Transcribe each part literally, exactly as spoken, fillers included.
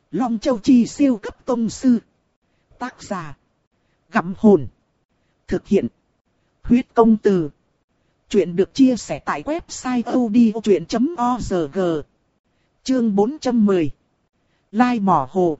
Long Châu Chi siêu cấp tông sư. Tác giả. Gặm hồn. Thực hiện. Huyết công từ. Chuyện được chia sẻ tại website audiochuyện chấm org. Chương bốn trăm mười. Lai mỏ hồ.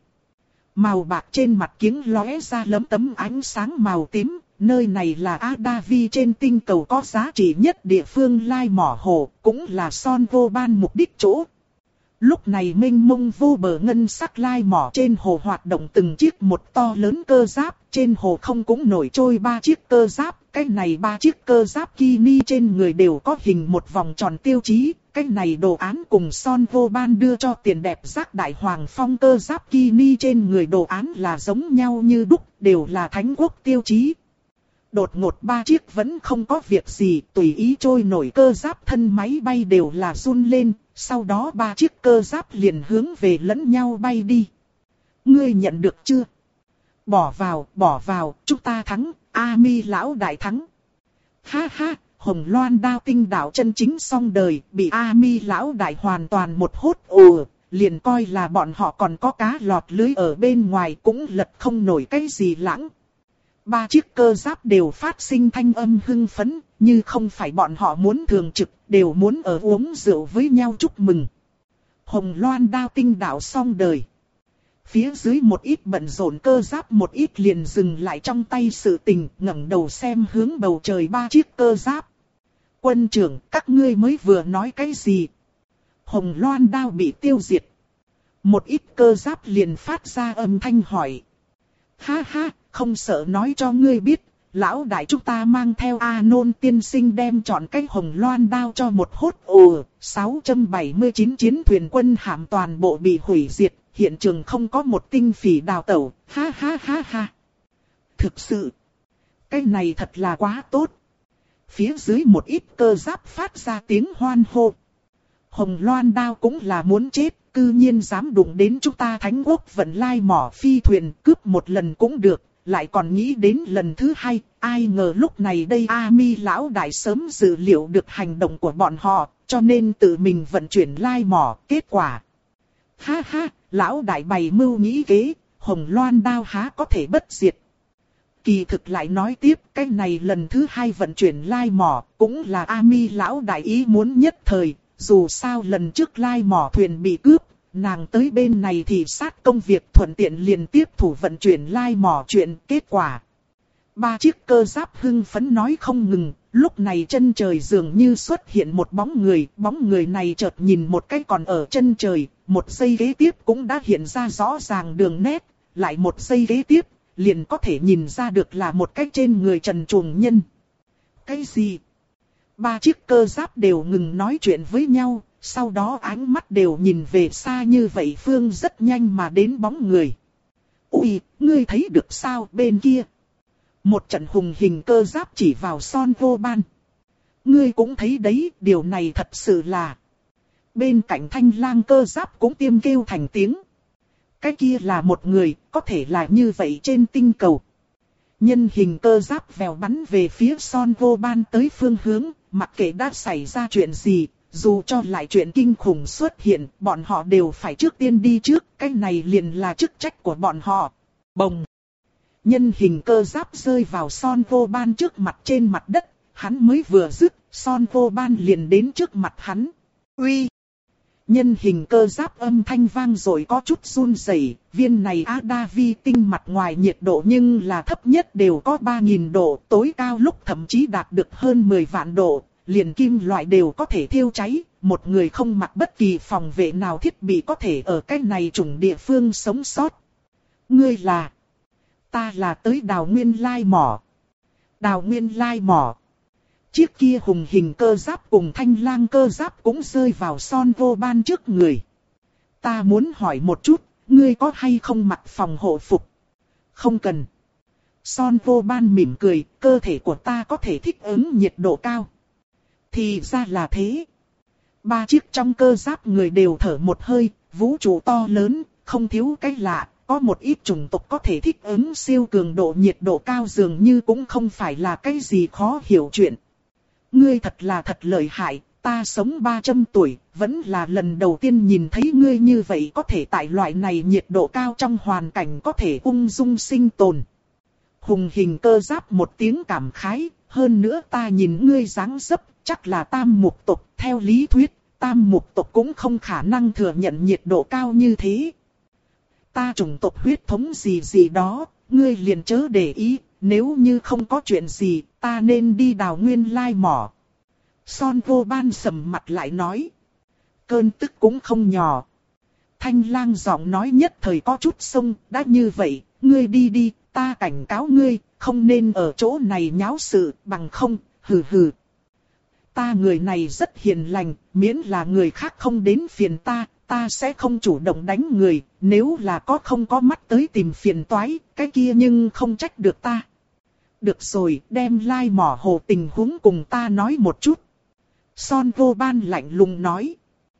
Màu bạc trên mặt kiếng lóe ra lấm tấm ánh sáng màu tím. Nơi này là Adavi trên tinh cầu có giá trị nhất địa phương Lai mỏ hồ, cũng là Son Vô Ban mục đích chỗ. Lúc này mênh mông vô bờ ngân sắc lai mỏ trên hồ hoạt động từng chiếc một to lớn cơ giáp, trên hồ không cũng nổi trôi ba chiếc cơ giáp, cái này ba chiếc cơ giáp Kini trên người đều có hình một vòng tròn tiêu chí, cái này đồ án cùng Son Vô Ban đưa cho tiền đẹp giác đại hoàng phong cơ giáp Kini trên người đồ án là giống nhau như đúc, đều là thánh quốc tiêu chí. Đột ngột ba chiếc vẫn không có việc gì, tùy ý trôi nổi cơ giáp thân máy bay đều là run lên, sau đó ba chiếc cơ giáp liền hướng về lẫn nhau bay đi. Ngươi nhận được chưa? Bỏ vào, bỏ vào, chúng ta thắng, A-mi lão đại thắng. Ha ha, Hồng Loan đao tinh đạo chân chính xong đời, bị A-mi lão đại hoàn toàn một hốt ồ, liền coi là bọn họ còn có cá lọt lưới ở bên ngoài cũng lật không nổi cái gì lãng. Ba chiếc cơ giáp đều phát sinh thanh âm hưng phấn, như không phải bọn họ muốn thường trực, đều muốn ở uống rượu với nhau chúc mừng. Hồng Loan đao tinh đạo xong đời. Phía dưới một ít bận rộn cơ giáp một ít liền dừng lại trong tay sự tình, ngẩng đầu xem hướng bầu trời ba chiếc cơ giáp. Quân trưởng, các ngươi mới vừa nói cái gì? Hồng Loan đao bị tiêu diệt. Một ít cơ giáp liền phát ra âm thanh hỏi. Ha ha, không sợ nói cho ngươi biết, lão đại chúng ta mang theo A Nôn tiên sinh đem chọn cái Hồng Loan đao cho một hốt ồ, sáu trăm bảy mươi chín chiến thuyền quân hạm toàn bộ bị hủy diệt, hiện trường không có một tinh phỉ đào tẩu, ha ha ha ha. Thực sự, cái này thật là quá tốt. Phía dưới một ít cơ giáp phát ra tiếng hoan hô. Hồng Loan đao cũng là muốn chết, cư nhiên dám đụng đến chúng ta thánh quốc vận lai mỏ phi thuyền, cướp một lần cũng được, lại còn nghĩ đến lần thứ hai, ai ngờ lúc này đây A-mi lão đại sớm dự liệu được hành động của bọn họ, cho nên tự mình vận chuyển lai mỏ, kết quả. Ha ha, lão đại bày mưu nghĩ kế, Hồng Loan đao há có thể bất diệt. Kỳ thực lại nói tiếp, cái này lần thứ hai vận chuyển lai mỏ, cũng là A-mi lão đại ý muốn nhất thời. Dù sao lần trước lai mỏ thuyền bị cướp, nàng tới bên này thì sát công việc thuận tiện liền tiếp thủ vận chuyển lai mỏ chuyện kết quả. Ba chiếc cơ giáp hưng phấn nói không ngừng, lúc này chân trời dường như xuất hiện một bóng người, bóng người này chợt nhìn một cái còn ở chân trời, một giây kế tiếp cũng đã hiện ra rõ ràng đường nét, lại một giây kế tiếp, liền có thể nhìn ra được là một cái trên người trần truồng nhân. Cái gì? Ba chiếc cơ giáp đều ngừng nói chuyện với nhau, sau đó ánh mắt đều nhìn về xa như vậy phương rất nhanh mà đến bóng người. Ui, ngươi thấy được sao bên kia? Một trận hùng hình cơ giáp chỉ vào Son Vô Ban. Ngươi cũng thấy đấy, điều này thật sự là... Bên cạnh thanh lang cơ giáp cũng tiêm kêu thành tiếng. Cái kia là một người, có thể là như vậy trên tinh cầu. Nhân hình cơ giáp vèo bắn về phía Son Vô Ban tới phương hướng, mặc kệ đã xảy ra chuyện gì, dù cho lại chuyện kinh khủng xuất hiện, bọn họ đều phải trước tiên đi trước, cái này liền là chức trách của bọn họ. Bồng! Nhân hình cơ giáp rơi vào Son Vô Ban trước mặt trên mặt đất, hắn mới vừa dứt, Son Vô Ban liền đến trước mặt hắn. Uy! Nhân hình cơ giáp âm thanh vang rồi có chút run rẩy. Viên này Adavi tinh mặt ngoài nhiệt độ nhưng là thấp nhất đều có ba nghìn độ, tối cao lúc thậm chí đạt được hơn mười vạn độ, liền kim loại đều có thể thiêu cháy, một người không mặc bất kỳ phòng vệ nào thiết bị có thể ở cái này chủng địa phương sống sót. Ngươi là? Ta là tới đào nguyên lai mỏ. Đào nguyên lai mỏ. Chiếc kia hùng hình cơ giáp cùng thanh lang cơ giáp cũng rơi vào Son Vô Ban trước người. Ta muốn hỏi một chút, ngươi có hay không mặc phòng hộ phục? Không cần. Son Vô Ban mỉm cười, cơ thể của ta có thể thích ứng nhiệt độ cao. Thì ra là thế. Ba chiếc trong cơ giáp người đều thở một hơi, vũ trụ to lớn, không thiếu cái lạ. Có một ít chủng tộc có thể thích ứng siêu cường độ nhiệt độ cao dường như cũng không phải là cái gì khó hiểu chuyện. Ngươi thật là thật lợi hại, ta sống ba trăm tuổi, vẫn là lần đầu tiên nhìn thấy ngươi như vậy có thể tại loại này nhiệt độ cao trong hoàn cảnh có thể ung dung sinh tồn. Hùng Hình Cơ Giáp một tiếng cảm khái, hơn nữa ta nhìn ngươi dáng dấp, chắc là tam mục tộc, theo lý thuyết, tam mục tộc cũng không khả năng thừa nhận nhiệt độ cao như thế. Ta chủng tộc huyết thống gì gì đó, ngươi liền chớ để ý, nếu như không có chuyện gì, ta nên đi đào nguyên lai mỏ. Son Vô Ban sầm mặt lại nói. Cơn tức cũng không nhỏ. Thanh Lang giọng nói nhất thời có chút xông, đã như vậy, ngươi đi đi, ta cảnh cáo ngươi, không nên ở chỗ này nháo sự, bằng không, hừ hừ. Ta người này rất hiền lành, miễn là người khác không đến phiền ta, ta sẽ không chủ động đánh người, nếu là có không có mắt tới tìm phiền toái, cái kia nhưng không trách được ta. Được rồi, đem lai mỏ hồ tình huống cùng ta nói một chút. Son Vô Ban lạnh lùng nói.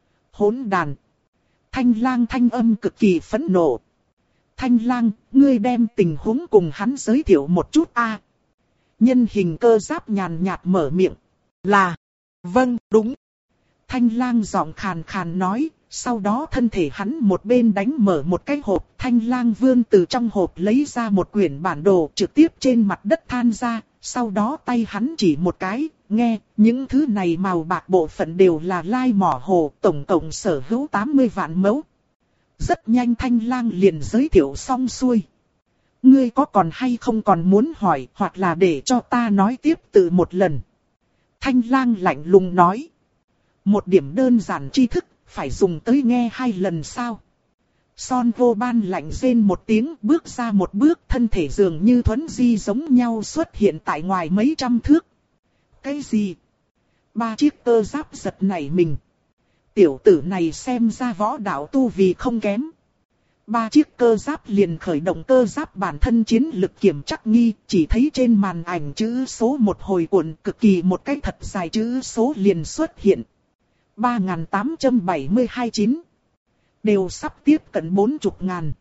Hỗn đàn. Thanh Lang thanh âm cực kỳ phẫn nộ. Thanh Lang, ngươi đem tình huống cùng hắn giới thiệu một chút a. Nhân Hình Cơ Giáp nhàn nhạt mở miệng. Là. Vâng, đúng. Thanh Lang giọng khàn khàn nói. Sau đó thân thể hắn một bên đánh mở một cái hộp. Thanh Lang vươn từ trong hộp lấy ra một quyển bản đồ trực tiếp trên mặt đất than ra. Sau đó tay hắn chỉ một cái. Nghe, những thứ này màu bạc bộ phận đều là lai mỏ hồ, tổng cộng sở hữu tám mươi vạn mẫu. Rất nhanh Thanh Lang liền giới thiệu xong xuôi. Ngươi có còn hay không còn muốn hỏi, hoặc là để cho ta nói tiếp từ một lần. Thanh Lang lạnh lùng nói. Một điểm đơn giản tri thức, phải dùng tới nghe hai lần sao? Son Vô Ban lạnh rên một tiếng, bước ra một bước, thân thể dường như thuấn di giống nhau xuất hiện tại ngoài mấy trăm thước. Cái gì? Ba chiếc cơ giáp giật nảy mình. Tiểu tử này xem ra võ đạo tu vì không kém. Ba chiếc cơ giáp liền khởi động cơ giáp bản thân chiến lực kiểm trắc nghi, chỉ thấy trên màn ảnh chữ số một hồi cuộn cực kỳ một cái thật dài chữ số liền xuất hiện. ba nghìn tám trăm bảy mươi hai chín. Đều sắp tiếp cận bốn mươi ngàn.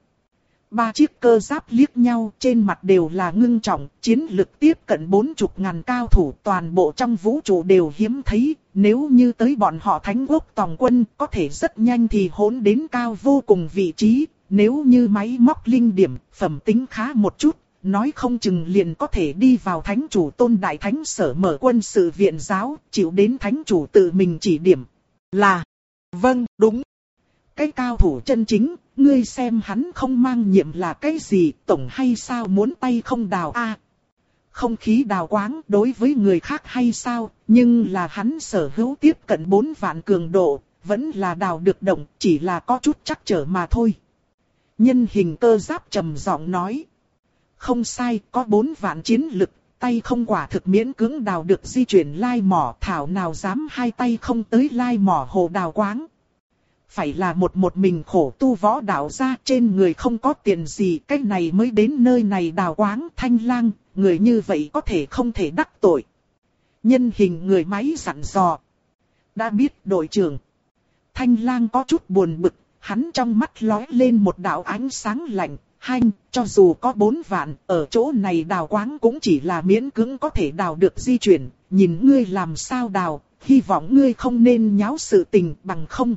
Ba chiếc cơ giáp liếc nhau, trên mặt đều là ngưng trọng, chiến lực tiếp cận bốn mươi ngàn cao thủ toàn bộ trong vũ trụ đều hiếm thấy, nếu như tới bọn họ Thánh Quốc Tòng Quân có thể rất nhanh thì hỗn đến cao vô cùng vị trí, nếu như máy móc linh điểm, phẩm tính khá một chút, nói không chừng liền có thể đi vào Thánh Chủ Tôn Đại Thánh Sở mở quân sự viện giáo, chịu đến Thánh Chủ tự mình chỉ điểm. Là, vâng, đúng. Cái cao thủ chân chính, ngươi xem hắn không mang nhiệm là cái gì, tổng hay sao muốn tay không đào a? À, không khí đào quáng đối với người khác hay sao, nhưng là hắn sở hữu tiếp cận bốn vạn cường độ, vẫn là đào được động, chỉ là có chút trắc trở mà thôi. Nhân Hình Cơ Giáp trầm giọng nói. Không sai, có bốn vạn chiến lực, tay không quả thực miễn cưỡng đào được di chuyển lai mỏ, thảo nào dám hai tay không tới lai mỏ hồ đào quáng. Phải là một một mình khổ tu võ đạo ra, trên người không có tiền gì, cái này mới đến nơi này đào quáng. Thanh Lang, người như vậy có thể không thể đắc tội. Nhân Hình người máy dặn dò. Đã biết đội trưởng. Thanh Lang có chút buồn bực, hắn trong mắt lóe lên một đạo ánh sáng lạnh. Hanh, cho dù có bốn vạn, ở chỗ này đào quáng cũng chỉ là miễn cưỡng có thể đào được di chuyển. Nhìn ngươi làm sao đào, hy vọng ngươi không nên nháo sự tình bằng không.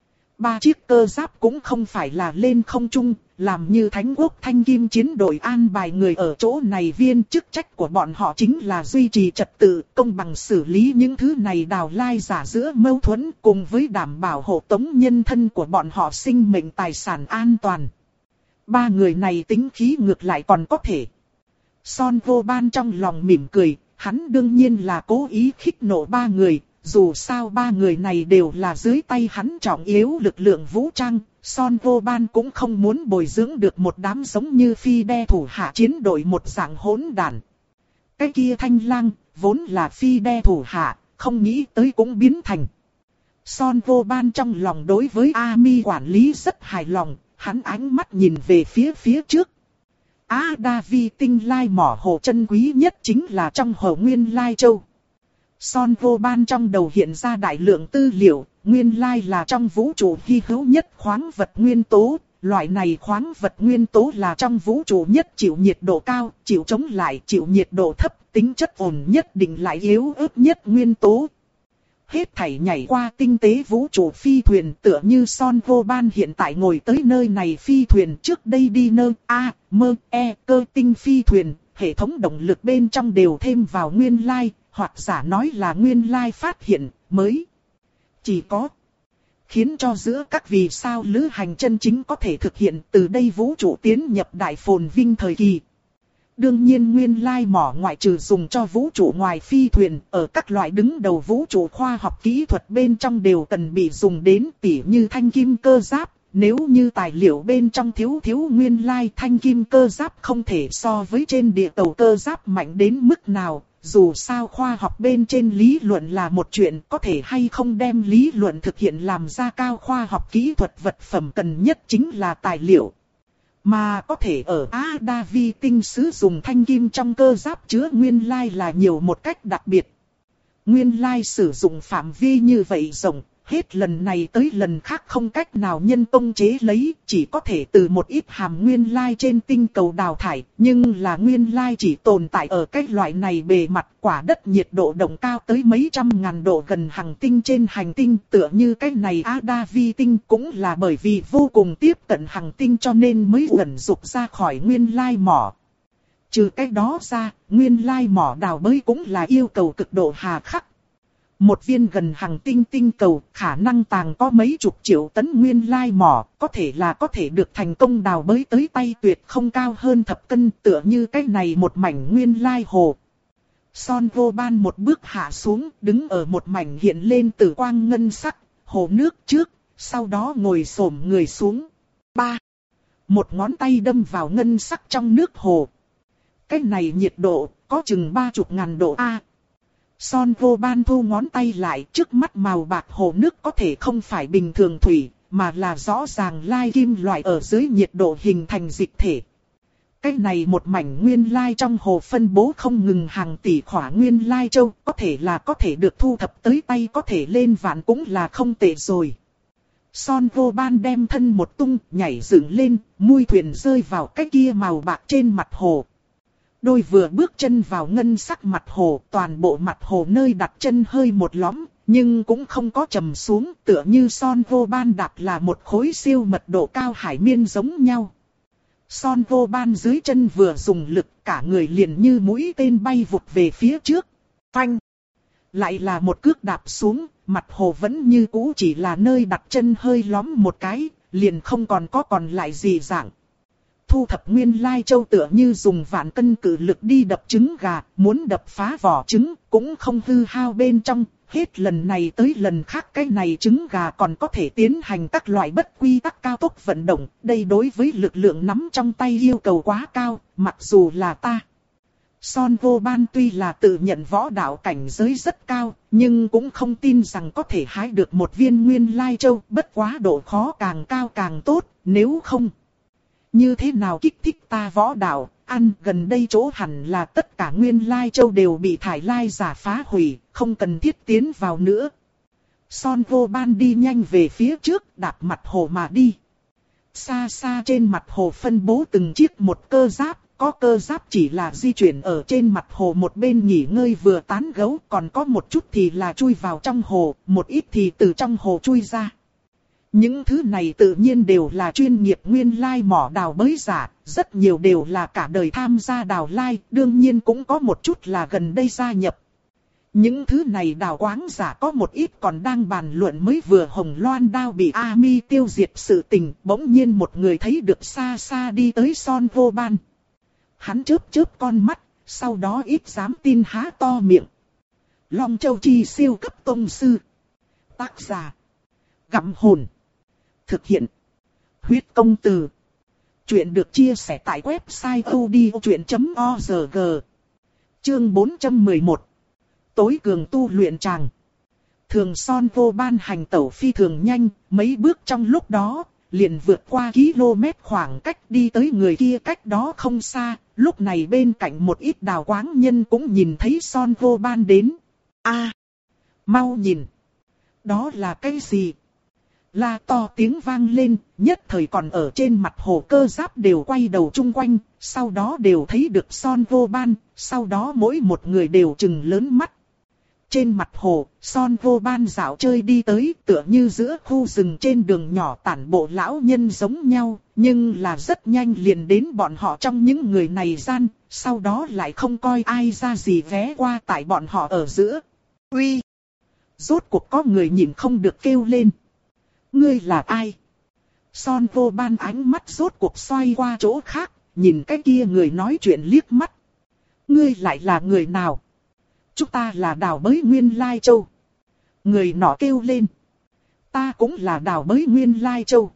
Ba chiếc cơ giáp cũng không phải là lên không trung, làm như Thánh Quốc Thanh Kim chiến đội an bài người ở chỗ này, viên chức trách của bọn họ chính là duy trì trật tự, công bằng xử lý những thứ này đào lai giả giữa mâu thuẫn, cùng với đảm bảo hộ tống nhân thân của bọn họ sinh mệnh tài sản an toàn. Ba người này tính khí ngược lại còn có thể. Son Vô Ban trong lòng mỉm cười, hắn đương nhiên là cố ý khích nộ ba người. Dù sao ba người này đều là dưới tay hắn trọng yếu lực lượng vũ trang, Son Vô Ban cũng không muốn bồi dưỡng được một đám giống như phi đe thủ hạ chiến đội một dạng hỗn đản. Cái kia Thanh Lang, vốn là phi đe thủ hạ, không nghĩ tới cũng biến thành. Son Vô Ban trong lòng đối với A Mi quản lý rất hài lòng, hắn ánh mắt nhìn về phía phía trước. A Đa Vi tinh lai mỏ hồ chân quý nhất chính là trong hồ Nguyên Lai Châu. Son Vô Ban trong đầu hiện ra đại lượng tư liệu, nguyên lai là trong vũ trụ hy hữu nhất khoáng vật nguyên tố. Loại này khoáng vật nguyên tố là trong vũ trụ nhất chịu nhiệt độ cao, chịu chống lại chịu nhiệt độ thấp, tính chất ổn nhất định lại yếu ớt nhất nguyên tố. hết thảy nhảy qua tinh tế vũ trụ phi thuyền, tựa như Son Vô Ban hiện tại ngồi tới nơi này phi thuyền, trước đây đi nơ A, mơ, E, cơ tinh phi thuyền, hệ thống động lực bên trong đều thêm vào nguyên lai, hoặc giả nói là nguyên lai phát hiện, mới. Chỉ có khiến cho giữa các vì sao lữ hành chân chính có thể thực hiện, từ đây vũ trụ tiến nhập đại phồn vinh thời kỳ. Đương nhiên nguyên lai mỏ ngoại trừ dùng cho vũ trụ ngoài phi thuyền, ở các loại đứng đầu vũ trụ khoa học kỹ thuật bên trong đều cần bị dùng đến, tỉ như thanh kim cơ giáp. Nếu như tài liệu bên trong thiếu thiếu nguyên lai thanh kim cơ giáp không thể so với trên địa cầu cơ giáp mạnh đến mức nào. Dù sao khoa học bên trên lý luận là một chuyện, có thể hay không đem lý luận thực hiện làm ra cao khoa học kỹ thuật vật phẩm cần nhất chính là tài liệu. Mà có thể ở Ada vi tinh sử dụng thanh kim trong cơ giáp chứa nguyên lai là nhiều một cách đặc biệt. Nguyên lai sử dụng phạm vi như vậy rộng, hết lần này tới lần khác không cách nào nhân công chế lấy, chỉ có thể từ một ít hàm nguyên lai trên tinh cầu đào thải, nhưng là nguyên lai chỉ tồn tại ở cái loại này bề mặt, quả đất nhiệt độ động cao tới mấy trăm ngàn độ gần hành tinh trên hành tinh, tựa như cái này Ada vi tinh cũng là bởi vì vô cùng tiếp cận hành tinh cho nên mới ẩn dục ra khỏi nguyên lai mỏ. Trừ cái đó ra, nguyên lai mỏ đào bới cũng là yêu cầu cực độ hà khắc. Một viên gần hành tinh tinh cầu khả năng tàng có mấy chục triệu tấn nguyên lai mỏ, có thể là có thể được thành công đào bới tới tay tuyệt không cao hơn thập cân, tựa như cái này một mảnh nguyên lai hồ. Son Vô Ban một bước hạ xuống, đứng ở một mảnh hiện lên tử quang ngân sắc, hồ nước trước, sau đó ngồi xổm người xuống. Ba. Một ngón tay đâm vào ngân sắc trong nước hồ. Cái này nhiệt độ, có chừng ba chục ngàn độ A. Son Vô Ban thu ngón tay lại, trước mắt màu bạc hồ nước có thể không phải bình thường thủy, mà là rõ ràng lai kim loại ở dưới nhiệt độ hình thành dịch thể. Cái này một mảnh nguyên lai trong hồ phân bố không ngừng hàng tỷ khỏa nguyên lai châu, có thể là có thể được thu thập tới tay, có thể lên vạn cũng là không tệ rồi. Son Vô Ban đem thân một tung, nhảy dựng lên, mui thuyền rơi vào cái kia màu bạc trên mặt hồ. Đôi vừa bước chân vào ngân sắc mặt hồ, toàn bộ mặt hồ nơi đặt chân hơi một lõm, nhưng cũng không có trầm xuống, tựa như Son Vô Ban đạp là một khối siêu mật độ cao hải miên giống nhau. Son Vô Ban dưới chân vừa dùng lực, cả người liền như mũi tên bay vụt về phía trước. Phanh! Lại là một cước đạp xuống, mặt hồ vẫn như cũ chỉ là nơi đặt chân hơi lõm một cái, liền không còn có còn lại gì dạng. Thu thập nguyên lai châu tựa như dùng vạn cân cự lực đi đập trứng gà, muốn đập phá vỏ trứng, cũng không hư hao bên trong, hết lần này tới lần khác cái này trứng gà còn có thể tiến hành các loại bất quy tắc cao tốc vận động, đây đối với lực lượng nắm trong tay yêu cầu quá cao, mặc dù là ta. Son Vô Ban tuy là tự nhận võ đạo cảnh giới rất cao, nhưng cũng không tin rằng có thể hái được một viên nguyên lai châu, bất quá độ khó càng cao càng tốt, nếu không. Như thế nào kích thích ta võ đạo, ăn gần đây chỗ hẳn là tất cả nguyên lai châu đều bị thải lai giả phá hủy, không cần thiết tiến vào nữa. Son Vô Ban đi nhanh về phía trước, đạp mặt hồ mà đi. Xa xa trên mặt hồ phân bố từng chiếc một cơ giáp, có cơ giáp chỉ là di chuyển ở trên mặt hồ một bên nghỉ ngơi vừa tán gẫu, còn có một chút thì là chui vào trong hồ, một ít thì từ trong hồ chui ra. Những thứ này tự nhiên đều là chuyên nghiệp nguyên lai mỏ đào bới giả, rất nhiều đều là cả đời tham gia đào lai, đương nhiên cũng có một chút là gần đây gia nhập. Những thứ này đào quáng giả có một ít còn đang bàn luận mới vừa hồng loan đao bị A Mi tiêu diệt sự tình, bỗng nhiên một người thấy được xa xa đi tới Son Vô Ban. Hắn chớp chớp con mắt, sau đó ít dám tin há to miệng. Long Châu Chi siêu cấp tông sư. Tác giả: Gặm Hồn. Thực hiện: Huyết Công Từ. Chuyện được chia sẻ tại website odchuyện chấm org. Chương bốn trăm mười một. Tối cường tu luyện tràng. Thường Son Vô Ban hành tẩu phi thường nhanh, mấy bước trong lúc đó, liền vượt qua km khoảng cách đi tới người kia cách đó không xa. Lúc này bên cạnh một ít đào quáng nhân cũng nhìn thấy Son Vô Ban đến. A, mau nhìn. Đó là cái gì? La to tiếng vang lên, nhất thời còn ở trên mặt hồ cơ giáp đều quay đầu chung quanh, sau đó đều thấy được Son Vô Ban, sau đó mỗi một người đều trừng lớn mắt. Trên mặt hồ, Son Vô Ban dạo chơi đi tới, tựa như giữa khu rừng trên đường nhỏ tản bộ lão nhân giống nhau, nhưng là rất nhanh liền đến bọn họ trong những người này gian, sau đó lại không coi ai ra gì ghé qua tại bọn họ ở giữa. Uy! Rốt cuộc có người nhìn không được kêu lên. Ngươi là ai? Son Vô Ban ánh mắt rốt cuộc xoay qua chỗ khác, nhìn cái kia người nói chuyện liếc mắt. Ngươi lại là người nào? Chúng ta là Đào Bới Nguyên Lai Châu. Người nọ kêu lên. Ta cũng là Đào Bới Nguyên Lai Châu.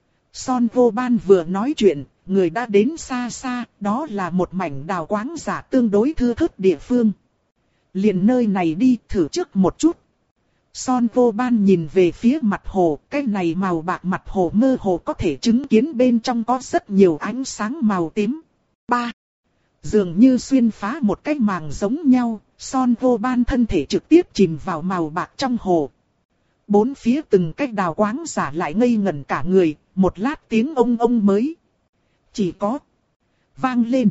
Son Vô Ban vừa nói chuyện, người đã đến xa xa, đó là một mảnh đào quáng giả tương đối thưa thớt địa phương. Liền nơi này đi thử trước một chút. Son Vô Ban nhìn về phía mặt hồ, cái này màu bạc mặt hồ mơ hồ có thể chứng kiến bên trong có rất nhiều ánh sáng màu tím. Ba. Dường như xuyên phá một cái màng giống nhau, Son Vô Ban thân thể trực tiếp chìm vào màu bạc trong hồ. Bốn phía từng cái đào quáng giả lại ngây ngẩn cả người, một lát tiếng ông ông mới. Chỉ có vang lên.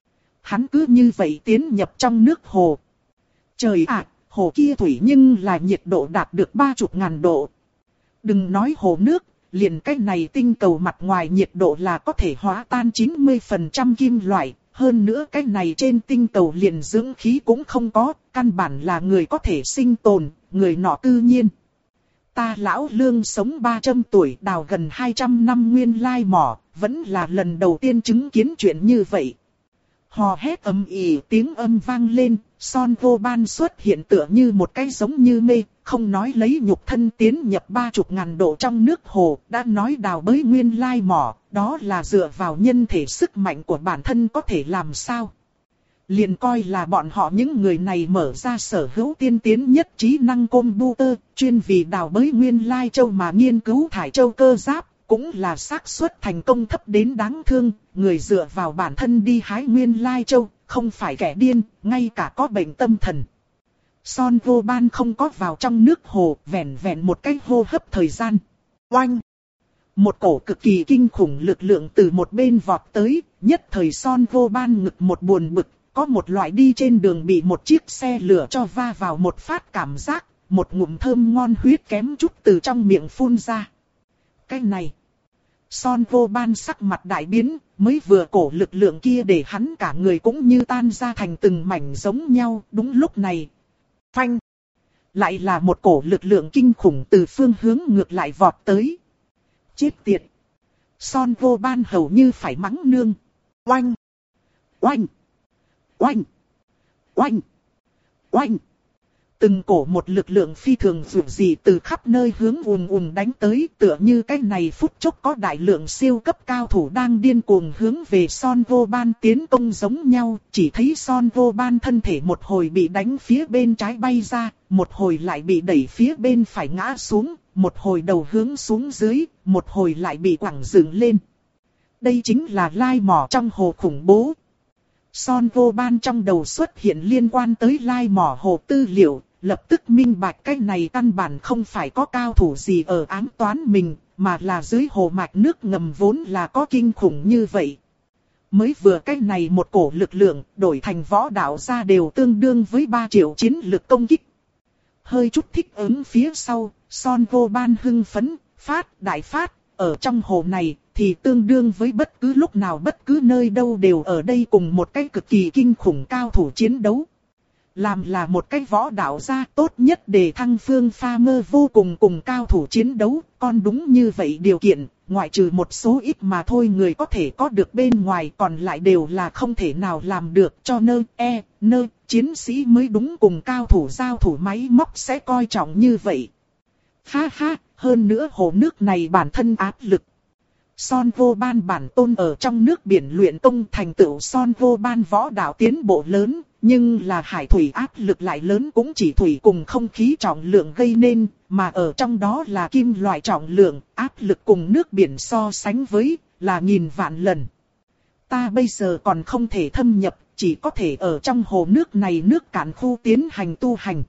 Hắn cứ như vậy tiến nhập trong nước hồ. Trời ạ, hồ kia thủy nhưng là nhiệt độ đạt được ba chục ngàn độ. Đừng nói hồ nước, liền cái này tinh cầu mặt ngoài nhiệt độ là có thể hóa tan chín mươi phần trăm kim loại. Hơn nữa cái này trên tinh cầu liền dưỡng khí cũng không có, căn bản là người có thể sinh tồn, người nọ tự nhiên. Ta lão Lương sống ba trăm tuổi đào gần hai trăm năm nguyên lai mỏ, vẫn là lần đầu tiên chứng kiến chuyện như vậy. Hò hét ầm ĩ tiếng âm vang lên, Son Vô Ban xuất hiện tựa như một cái giống như mê, không nói lấy nhục thân tiến nhập ba chục ngàn độ trong nước hồ, đã nói đào bới nguyên lai mỏ, đó là dựa vào nhân thể sức mạnh của bản thân có thể làm sao. Liền coi là bọn họ những người này mở ra sở hữu tiên tiến nhất trí năng computer, chuyên vì đào bới nguyên lai châu mà nghiên cứu thải châu cơ giáp, cũng là xác suất thành công thấp đến đáng thương, người dựa vào bản thân đi hái nguyên lai châu, không phải kẻ điên, ngay cả có bệnh tâm thần. Son Vô Ban không có vào trong nước hồ, vẹn vẹn một cái hô hấp thời gian. Oanh! Một cổ cực kỳ kinh khủng lực lượng từ một bên vọt tới, nhất thời Son Vô Ban ngực một buồn bực, có một loại đi trên đường bị một chiếc xe lửa cho va vào một phát cảm giác, một ngụm thơm ngon huyết kém chút từ trong miệng phun ra. Cái này! Son Vô Ban sắc mặt đại biến, mới vừa cổ lực lượng kia để hắn cả người cũng như tan ra thành từng mảnh giống nhau, đúng lúc này. Phanh! Lại là một cổ lực lượng kinh khủng từ phương hướng ngược lại vọt tới. Chết tiệt! Son Vô Ban hầu như phải mắng nương. Oanh! Oanh! Oanh! Oanh! Oanh! Từng cổ một lực lượng phi thường dữ dị từ khắp nơi hướng ùn ùn đánh tới, tựa như cái này phút chốc có đại lượng siêu cấp cao thủ đang điên cuồng hướng về Son Vô Ban tiến công giống nhau, chỉ thấy Son Vô Ban thân thể một hồi bị đánh phía bên trái bay ra, một hồi lại bị đẩy phía bên phải ngã xuống, một hồi đầu hướng xuống dưới, một hồi lại bị quẳng dựng lên. Đây chính là lai mỏ trong hồ khủng bố. Son Vô Ban trong đầu xuất hiện liên quan tới lai mỏ hồ tư liệu, lập tức minh bạch cái này căn bản không phải có cao thủ gì ở ám toán mình, mà là dưới hồ mạch nước ngầm vốn là có kinh khủng như vậy. Mới vừa cái này một cổ lực lượng, đổi thành võ đạo ra đều tương đương với ba triệu chiến lực công kích. Hơi chút thích ứng phía sau, Son Vô Ban hưng phấn, phát, đại phát, ở trong hồ này, thì tương đương với bất cứ lúc nào bất cứ nơi đâu đều ở đây cùng một cái cực kỳ kinh khủng cao thủ chiến đấu. Làm là một cái võ đạo gia tốt nhất để thăng phương pha mơ vô cùng cùng cao thủ chiến đấu, còn đúng như vậy điều kiện, ngoại trừ một số ít mà thôi người có thể có được bên ngoài còn lại đều là không thể nào làm được cho nên e, nơi, chiến sĩ mới đúng cùng cao thủ giao thủ máy móc sẽ coi trọng như vậy. Ha ha, hơn nữa hồ nước này bản thân áp lực. Son Vô Ban bản tôn ở trong nước biển luyện công thành tựu Son Vô Ban võ đạo tiến bộ lớn, nhưng là hải thủy áp lực lại lớn cũng chỉ thủy cùng không khí trọng lượng gây nên, mà ở trong đó là kim loại trọng lượng, áp lực cùng nước biển so sánh với là nghìn vạn lần. Ta bây giờ còn không thể thâm nhập, chỉ có thể ở trong hồ nước này nước cạn khu tiến hành tu hành.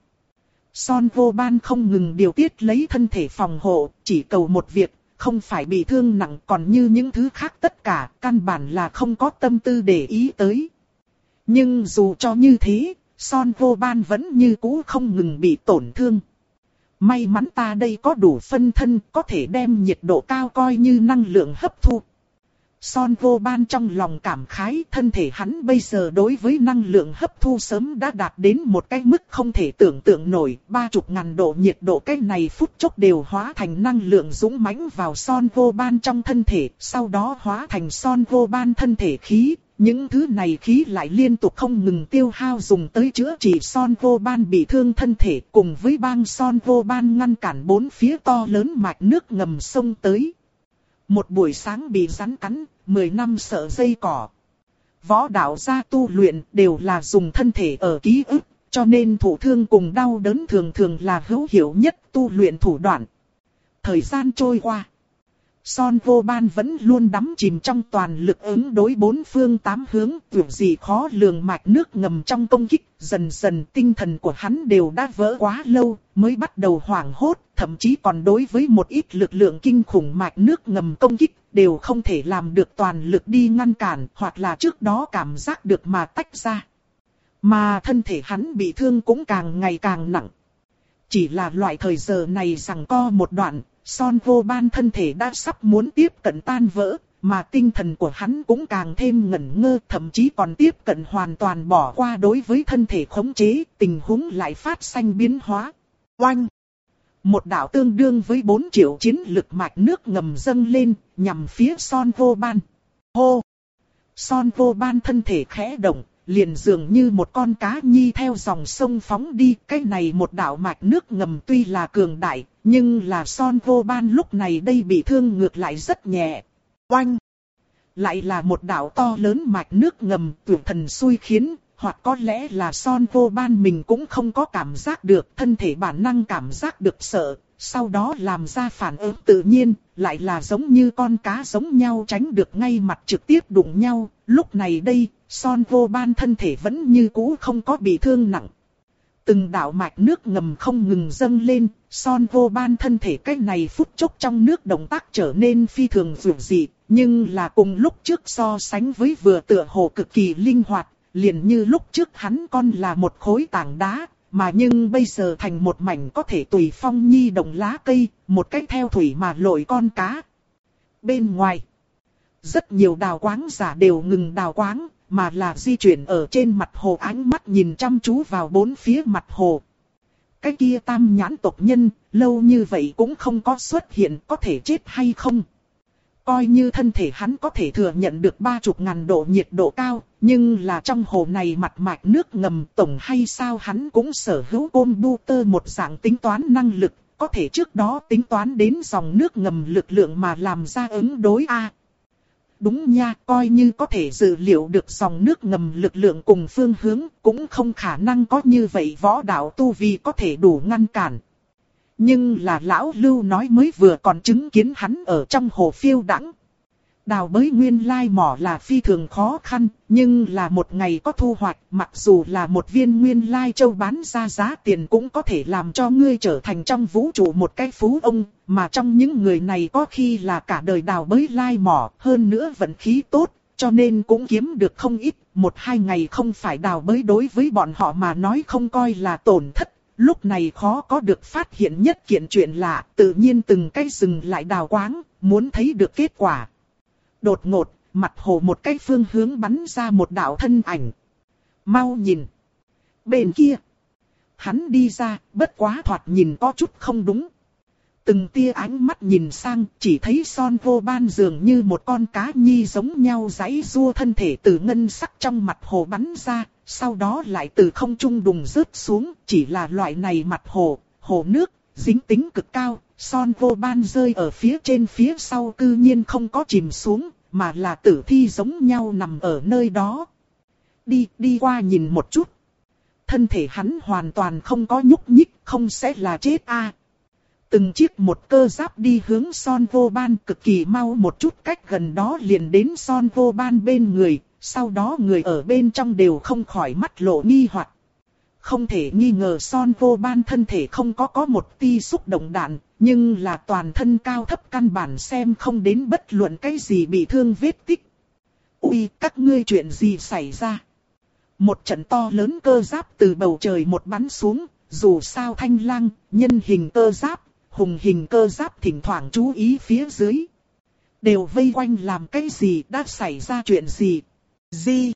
Son Vô Ban không ngừng điều tiết lấy thân thể phòng hộ, chỉ cầu một việc, không phải bị thương nặng, còn như những thứ khác tất cả, căn bản là không có tâm tư để ý tới. Nhưng dù cho như thế, Son Vô Ban vẫn như cũ không ngừng bị tổn thương. May mắn ta đây có đủ phân thân, có thể đem nhiệt độ cao coi như năng lượng hấp thu. Son Vô Ban trong lòng cảm khái, thân thể hắn bây giờ đối với năng lượng hấp thu sớm đã đạt đến một cái mức không thể tưởng tượng nổi. Ba chục ngàn độ nhiệt độ cái này phút chốc đều hóa thành năng lượng dũng mãnh vào Son Vô Ban trong thân thể, sau đó hóa thành Son Vô Ban thân thể khí. Những thứ này khí lại liên tục không ngừng tiêu hao dùng tới chữa trị Son Vô Ban bị thương thân thể, cùng với bang Son Vô Ban ngăn cản bốn phía to lớn mạch nước ngầm sông tới. Một buổi sáng bị rắn cắn, mười năm sợ dây cỏ. Võ đạo gia tu luyện đều là dùng thân thể ở ký ức, cho nên thụ thương cùng đau đớn thường thường là hữu hiệu nhất tu luyện thủ đoạn. Thời gian trôi qua, Son Vô Ban vẫn luôn đắm chìm trong toàn lực ứng đối bốn phương tám hướng, tưởng gì khó lường mạch nước ngầm trong công kích, dần dần tinh thần của hắn đều đã vỡ quá lâu, mới bắt đầu hoảng hốt, thậm chí còn đối với một ít lực lượng kinh khủng mạch nước ngầm công kích, đều không thể làm được toàn lực đi ngăn cản, hoặc là trước đó cảm giác được mà tách ra. Mà thân thể hắn bị thương cũng càng ngày càng nặng. Chỉ là loại thời giờ này giằng co một đoạn, Son Vô Ban thân thể đã sắp muốn tiếp cận tan vỡ, mà tinh thần của hắn cũng càng thêm ngẩn ngơ, thậm chí còn tiếp cận hoàn toàn bỏ qua đối với thân thể khống chế, tình huống lại phát sinh biến hóa. Oanh! Một đạo tương đương với bốn triệu chiến lực mạch nước ngầm dâng lên, nhằm phía Son Vô Ban. Hô! Son Vô Ban thân thể khẽ động, liền dường như một con cá nhi theo dòng sông phóng đi. Cái này một đạo mạch nước ngầm tuy là cường đại, nhưng là Son Vô Ban lúc này đây bị thương ngược lại rất nhẹ. Oanh! Lại là một đạo to lớn mạch nước ngầm, tuyệt thần xui khiến, hoặc có lẽ là Son Vô Ban mình cũng không có cảm giác được, thân thể bản năng cảm giác được sợ, sau đó làm ra phản ứng tự nhiên, lại là giống như con cá giống nhau tránh được ngay mặt trực tiếp đụng nhau. Lúc này đây, Son Vô Ban thân thể vẫn như cũ không có bị thương nặng. Từng đạo mạch nước ngầm không ngừng dâng lên, Son Vô Ban thân thể cách này phút chốc trong nước động tác trở nên phi thường dữ dị, nhưng là cùng lúc trước so sánh với vừa tựa hồ cực kỳ linh hoạt, liền như lúc trước hắn con là một khối tảng đá, mà nhưng bây giờ thành một mảnh có thể tùy phong nhi động lá cây, một cách theo thủy mà lội con cá. Bên ngoài, rất nhiều đào quáng giả đều ngừng đào quáng, mà là di chuyển ở trên mặt hồ, ánh mắt nhìn chăm chú vào bốn phía mặt hồ. Cái kia tam nhãn tộc nhân, lâu như vậy cũng không có xuất hiện, có thể chết hay không? Coi như thân thể hắn có thể thừa nhận được ba chục ngàn độ nhiệt độ cao, nhưng là trong hồ này mặt mạch nước ngầm tổng hay sao hắn cũng sở hữu computer một dạng tính toán năng lực, có thể trước đó tính toán đến dòng nước ngầm lực lượng mà làm ra ứng đối a. Đúng nha, coi như có thể dự liệu được dòng nước ngầm lực lượng cùng phương hướng, cũng không khả năng có như vậy võ đạo tu vi có thể đủ ngăn cản. Nhưng là lão Lưu nói mới vừa còn chứng kiến hắn ở trong hồ phiêu đãng. Đào bới nguyên lai mỏ là phi thường khó khăn, nhưng là một ngày có thu hoạch, mặc dù là một viên nguyên lai châu bán ra giá tiền cũng có thể làm cho ngươi trở thành trong vũ trụ một cái phú ông, mà trong những người này có khi là cả đời đào bới lai mỏ, hơn nữa vận khí tốt, cho nên cũng kiếm được không ít, một hai ngày không phải đào bới đối với bọn họ mà nói không coi là tổn thất. Lúc này khó có được phát hiện nhất kiện chuyện lạ, tự nhiên từng cái rừng lại đào quáng, muốn thấy được kết quả. Đột ngột, mặt hồ một cái phương hướng bắn ra một đạo thân ảnh. Mau nhìn. Bên kia. Hắn đi ra, bất quá thoạt nhìn có chút không đúng. Từng tia ánh mắt nhìn sang, chỉ thấy Son Vô Ban dường như một con cá nhi giống nhau giãy giụa thân thể từ ngân sắc trong mặt hồ bắn ra, sau đó lại từ không trung đùng rớt xuống, chỉ là loại này mặt hồ, hồ nước, dính tính cực cao, Son Vô Ban rơi ở phía trên phía sau cư nhiên không có chìm xuống, mà là tử thi giống nhau nằm ở nơi đó. Đi, đi qua nhìn một chút. Thân thể hắn hoàn toàn không có nhúc nhích, không sẽ là chết a. Từng chiếc một cơ giáp đi hướng Son Vô Ban cực kỳ mau, một chút cách gần đó liền đến Son Vô Ban bên người, sau đó người ở bên trong đều không khỏi mắt lộ nghi hoặc. Không thể nghi ngờ Son Vô Ban thân thể không có có một tia xúc động đạn, nhưng là toàn thân cao thấp căn bản xem không đến bất luận cái gì bị thương vết tích. Ui, các ngươi chuyện gì xảy ra? Một trận to lớn cơ giáp từ bầu trời một bắn xuống, dù sao Thanh Lang, nhân hình cơ giáp, hùng hình cơ giáp thỉnh thoảng chú ý phía dưới. Đều vây quanh làm cái gì, đã xảy ra chuyện gì? Gì?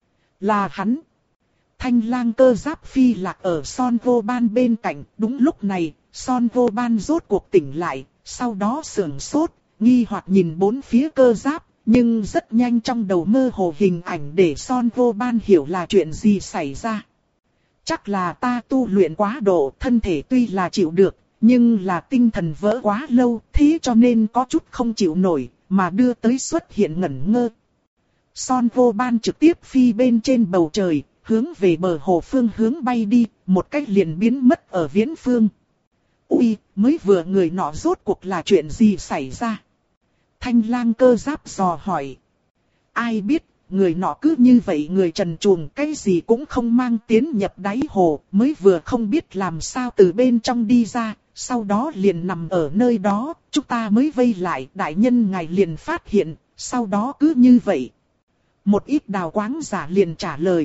Là hắn. Thanh Lang cơ giáp phi lạc ở Son Vô Ban bên cạnh, đúng lúc này, Son Vô Ban rốt cuộc tỉnh lại, sau đó sườn sốt, nghi hoặc nhìn bốn phía cơ giáp, nhưng rất nhanh trong đầu mơ hồ hình ảnh để Son Vô Ban hiểu là chuyện gì xảy ra. Chắc là ta tu luyện quá độ, thân thể tuy là chịu được, nhưng là tinh thần vỡ quá lâu, thế cho nên có chút không chịu nổi, mà đưa tới xuất hiện ngẩn ngơ. Son Vô Ban trực tiếp phi bên trên bầu trời, hướng về bờ hồ phương hướng bay đi, một cách liền biến mất ở viễn phương. Ui, mới vừa người nọ rốt cuộc là chuyện gì xảy ra? Thanh Lang cơ giáp dò hỏi. Ai biết, người nọ cứ như vậy người trần truồng cái gì cũng không mang tiến nhập đáy hồ, mới vừa không biết làm sao từ bên trong đi ra, sau đó liền nằm ở nơi đó, chúng ta mới vây lại, đại nhân ngài liền phát hiện, sau đó cứ như vậy. Một ít đào quáng giả liền trả lời.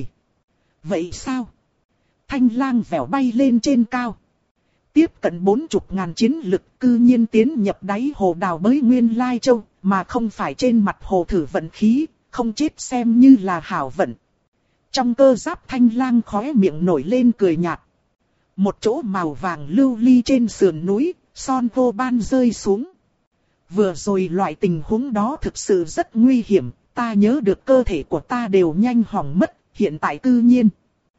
Vậy sao? Thanh Lang vèo bay lên trên cao. Tiếp cận bốn chục ngàn chiến lực cư nhiên tiến nhập đáy hồ đào bới Nguyên Lai Châu, mà không phải trên mặt hồ thử vận khí, không chết xem như là hảo vận. Trong cơ giáp Thanh Lang khóe miệng nổi lên cười nhạt. Một chỗ màu vàng lưu ly trên sườn núi, Son Vô Ban rơi xuống. Vừa rồi loại tình huống đó thực sự rất nguy hiểm, ta nhớ được cơ thể của ta đều nhanh hỏng mất, hiện tại cư nhiên.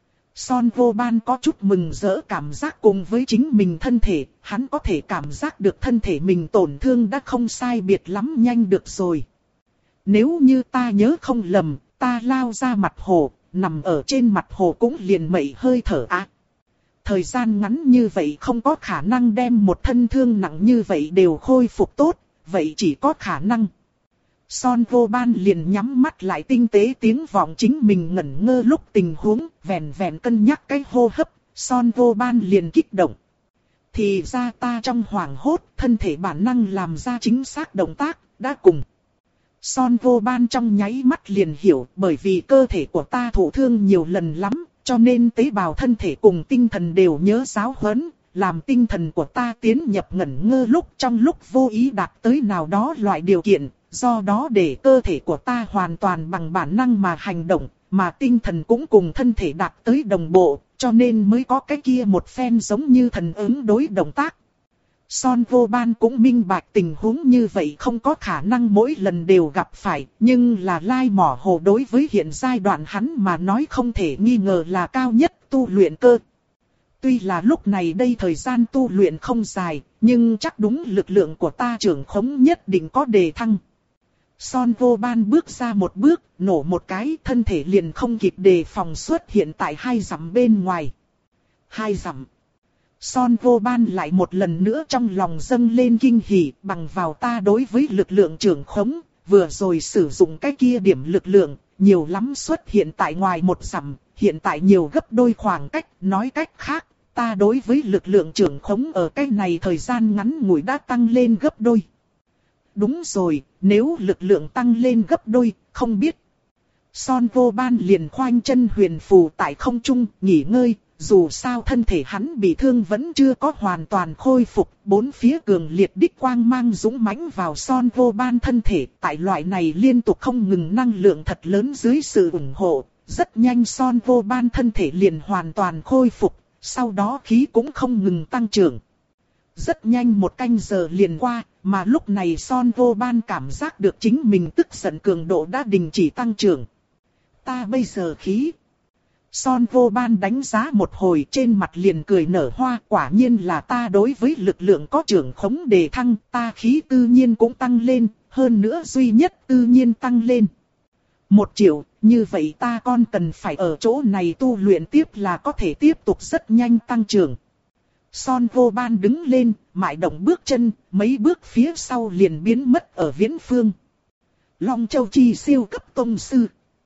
Son Vô Ban có chút mừng rỡ cảm giác cùng với chính mình thân thể, hắn có thể cảm giác được thân thể mình tổn thương đã không sai biệt lắm nhanh được rồi. Nếu như ta nhớ không lầm, ta lao ra mặt hồ, nằm ở trên mặt hồ cũng liền mẩy hơi thở á. Thời gian ngắn như vậy không có khả năng đem một thân thương nặng như vậy đều khôi phục tốt, vậy chỉ có khả năng. Son Vô Ban liền nhắm mắt lại tinh tế tiếng vọng chính mình ngẩn ngơ lúc tình huống, vẹn vẹn cân nhắc cái hô hấp, Son Vô Ban liền kích động. Thì ra ta trong hoảng hốt, thân thể bản năng làm ra chính xác động tác, đã cùng. Son Vô Ban trong nháy mắt liền hiểu, bởi vì cơ thể của ta thụ thương nhiều lần lắm, cho nên tế bào thân thể cùng tinh thần đều nhớ giáo huấn, làm tinh thần của ta tiến nhập ngẩn ngơ lúc trong lúc vô ý đạt tới nào đó loại điều kiện. Do đó để cơ thể của ta hoàn toàn bằng bản năng mà hành động, mà tinh thần cũng cùng thân thể đạt tới đồng bộ, cho nên mới có cái kia một phen giống như thần ứng đối động tác. Son Vô Ban cũng minh bạch tình huống như vậy không có khả năng mỗi lần đều gặp phải, nhưng là lai mỏ hồ đối với hiện giai đoạn hắn mà nói không thể nghi ngờ là cao nhất tu luyện cơ. Tuy là lúc này đây thời gian tu luyện không dài, nhưng chắc đúng lực lượng của ta trưởng khống nhất định có đề thăng. Son Vô Ban bước ra một bước, nổ một cái, thân thể liền không kịp đề phòng xuất hiện tại hai dặm bên ngoài. Hai dặm. Son Vô Ban lại một lần nữa trong lòng dâng lên kinh hỉ, bằng vào ta đối với lực lượng trưởng khống, vừa rồi sử dụng cái kia điểm lực lượng, nhiều lắm xuất hiện tại ngoài một dặm, hiện tại nhiều gấp đôi khoảng cách, nói cách khác, ta đối với lực lượng trưởng khống ở cái này thời gian ngắn ngủi đã tăng lên gấp đôi. Đúng rồi, nếu lực lượng tăng lên gấp đôi, không biết. Son Vô Ban liền khoanh chân huyền phù tại không trung, nghỉ ngơi, dù sao thân thể hắn bị thương vẫn chưa có hoàn toàn khôi phục, bốn phía cường liệt đích quang mang dũng mãnh vào Son Vô Ban thân thể, tại loại này liên tục không ngừng năng lượng thật lớn dưới sự ủng hộ, rất nhanh Son Vô Ban thân thể liền hoàn toàn khôi phục, sau đó khí cũng không ngừng tăng trưởng. Rất nhanh một canh giờ liền qua, mà lúc này Son Vô Ban cảm giác được chính mình tức giận cường độ đã đình chỉ tăng trưởng. Ta bây giờ khí. Son Vô Ban đánh giá một hồi trên mặt liền cười nở hoa, quả nhiên là ta đối với lực lượng có trưởng khống đề thăng, ta khí tự nhiên cũng tăng lên, hơn nữa duy nhất tự nhiên tăng lên. Một triệu, như vậy ta còn cần phải ở chỗ này tu luyện tiếp là có thể tiếp tục rất nhanh tăng trưởng. Son Vô Ban đứng lên, mại động bước chân, mấy bước phía sau liền biến mất ở viễn phương. Long Châu Chi siêu cấp tông sư.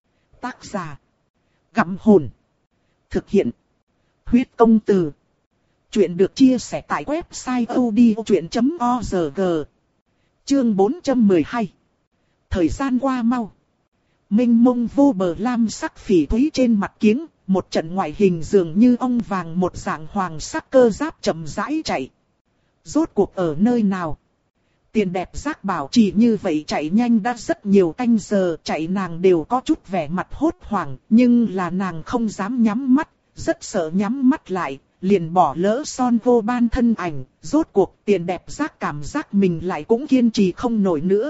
Tác giả. Gặm hồn. Thực hiện. Huyết công từ. Chuyện được chia sẻ tại website odchuyện chấm org. Chương bốn trăm mười hai. Thời gian qua mau. mênh mông vô bờ lam sắc phỉ thúy trên mặt kiếng, một trận ngoại hình dường như ong vàng một dạng hoàng sắc cơ giáp chậm rãi chạy. Rốt cuộc ở nơi nào? Tiền đẹp giác bảo chỉ như vậy chạy nhanh đã rất nhiều canh giờ, chạy nàng đều có chút vẻ mặt hốt hoảng, nhưng là nàng không dám nhắm mắt, rất sợ nhắm mắt lại, liền bỏ lỡ Son Vô Ban thân ảnh, rốt cuộc tiền đẹp giác cảm giác mình lại cũng kiên trì không nổi nữa.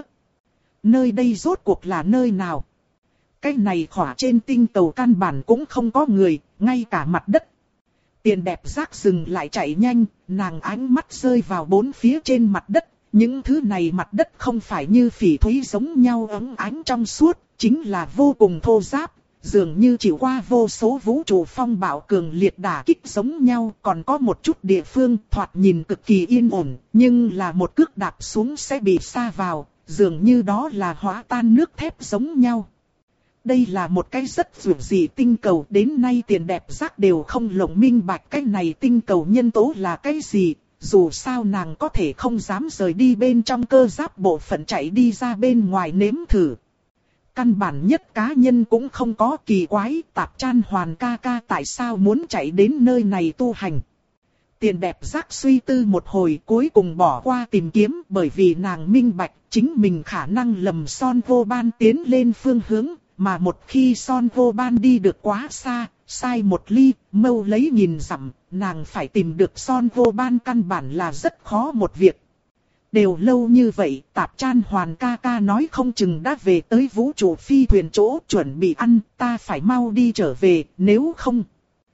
Nơi đây rốt cuộc là nơi nào? Cái này khỏa trên tinh cầu căn bản cũng không có người, ngay cả mặt đất. Tiền đẹp giác dừng lại chạy nhanh, nàng ánh mắt rơi vào bốn phía trên mặt đất. Những thứ này mặt đất không phải như phỉ thúy giống nhau óng ánh trong suốt, chính là vô cùng thô ráp, dường như chịu qua vô số vũ trụ phong bạo cường liệt đả kích giống nhau. Còn có một chút địa phương thoạt nhìn cực kỳ yên ổn, nhưng là một cước đạp xuống sẽ bị sa vào, dường như đó là hóa tan nước thép giống nhau. Đây là một cái rất dữ dị tinh cầu, đến nay tiền đẹp giác đều không lộng minh bạch cái này tinh cầu nhân tố là cái gì. Dù sao nàng có thể không dám rời đi bên trong cơ giáp bộ phận chạy đi ra bên ngoài nếm thử. Căn bản nhất cá nhân cũng không có, kỳ quái, Tạp Chan Hoàn ca ca tại sao muốn chạy đến nơi này tu hành. Tiền đẹp giác suy tư một hồi cuối cùng bỏ qua tìm kiếm, bởi vì nàng minh bạch chính mình khả năng lầm Son Vô Ban tiến lên phương hướng, mà một khi Son Vô Ban đi được quá xa, sai một ly, mâu lấy nhìn dặm, nàng phải tìm được Son Vô Ban căn bản là rất khó một việc. Đều lâu như vậy, Tạp Chan Hoàn ca ca nói không chừng đã về tới vũ trụ phi thuyền chỗ chuẩn bị ăn, ta phải mau đi trở về, nếu không.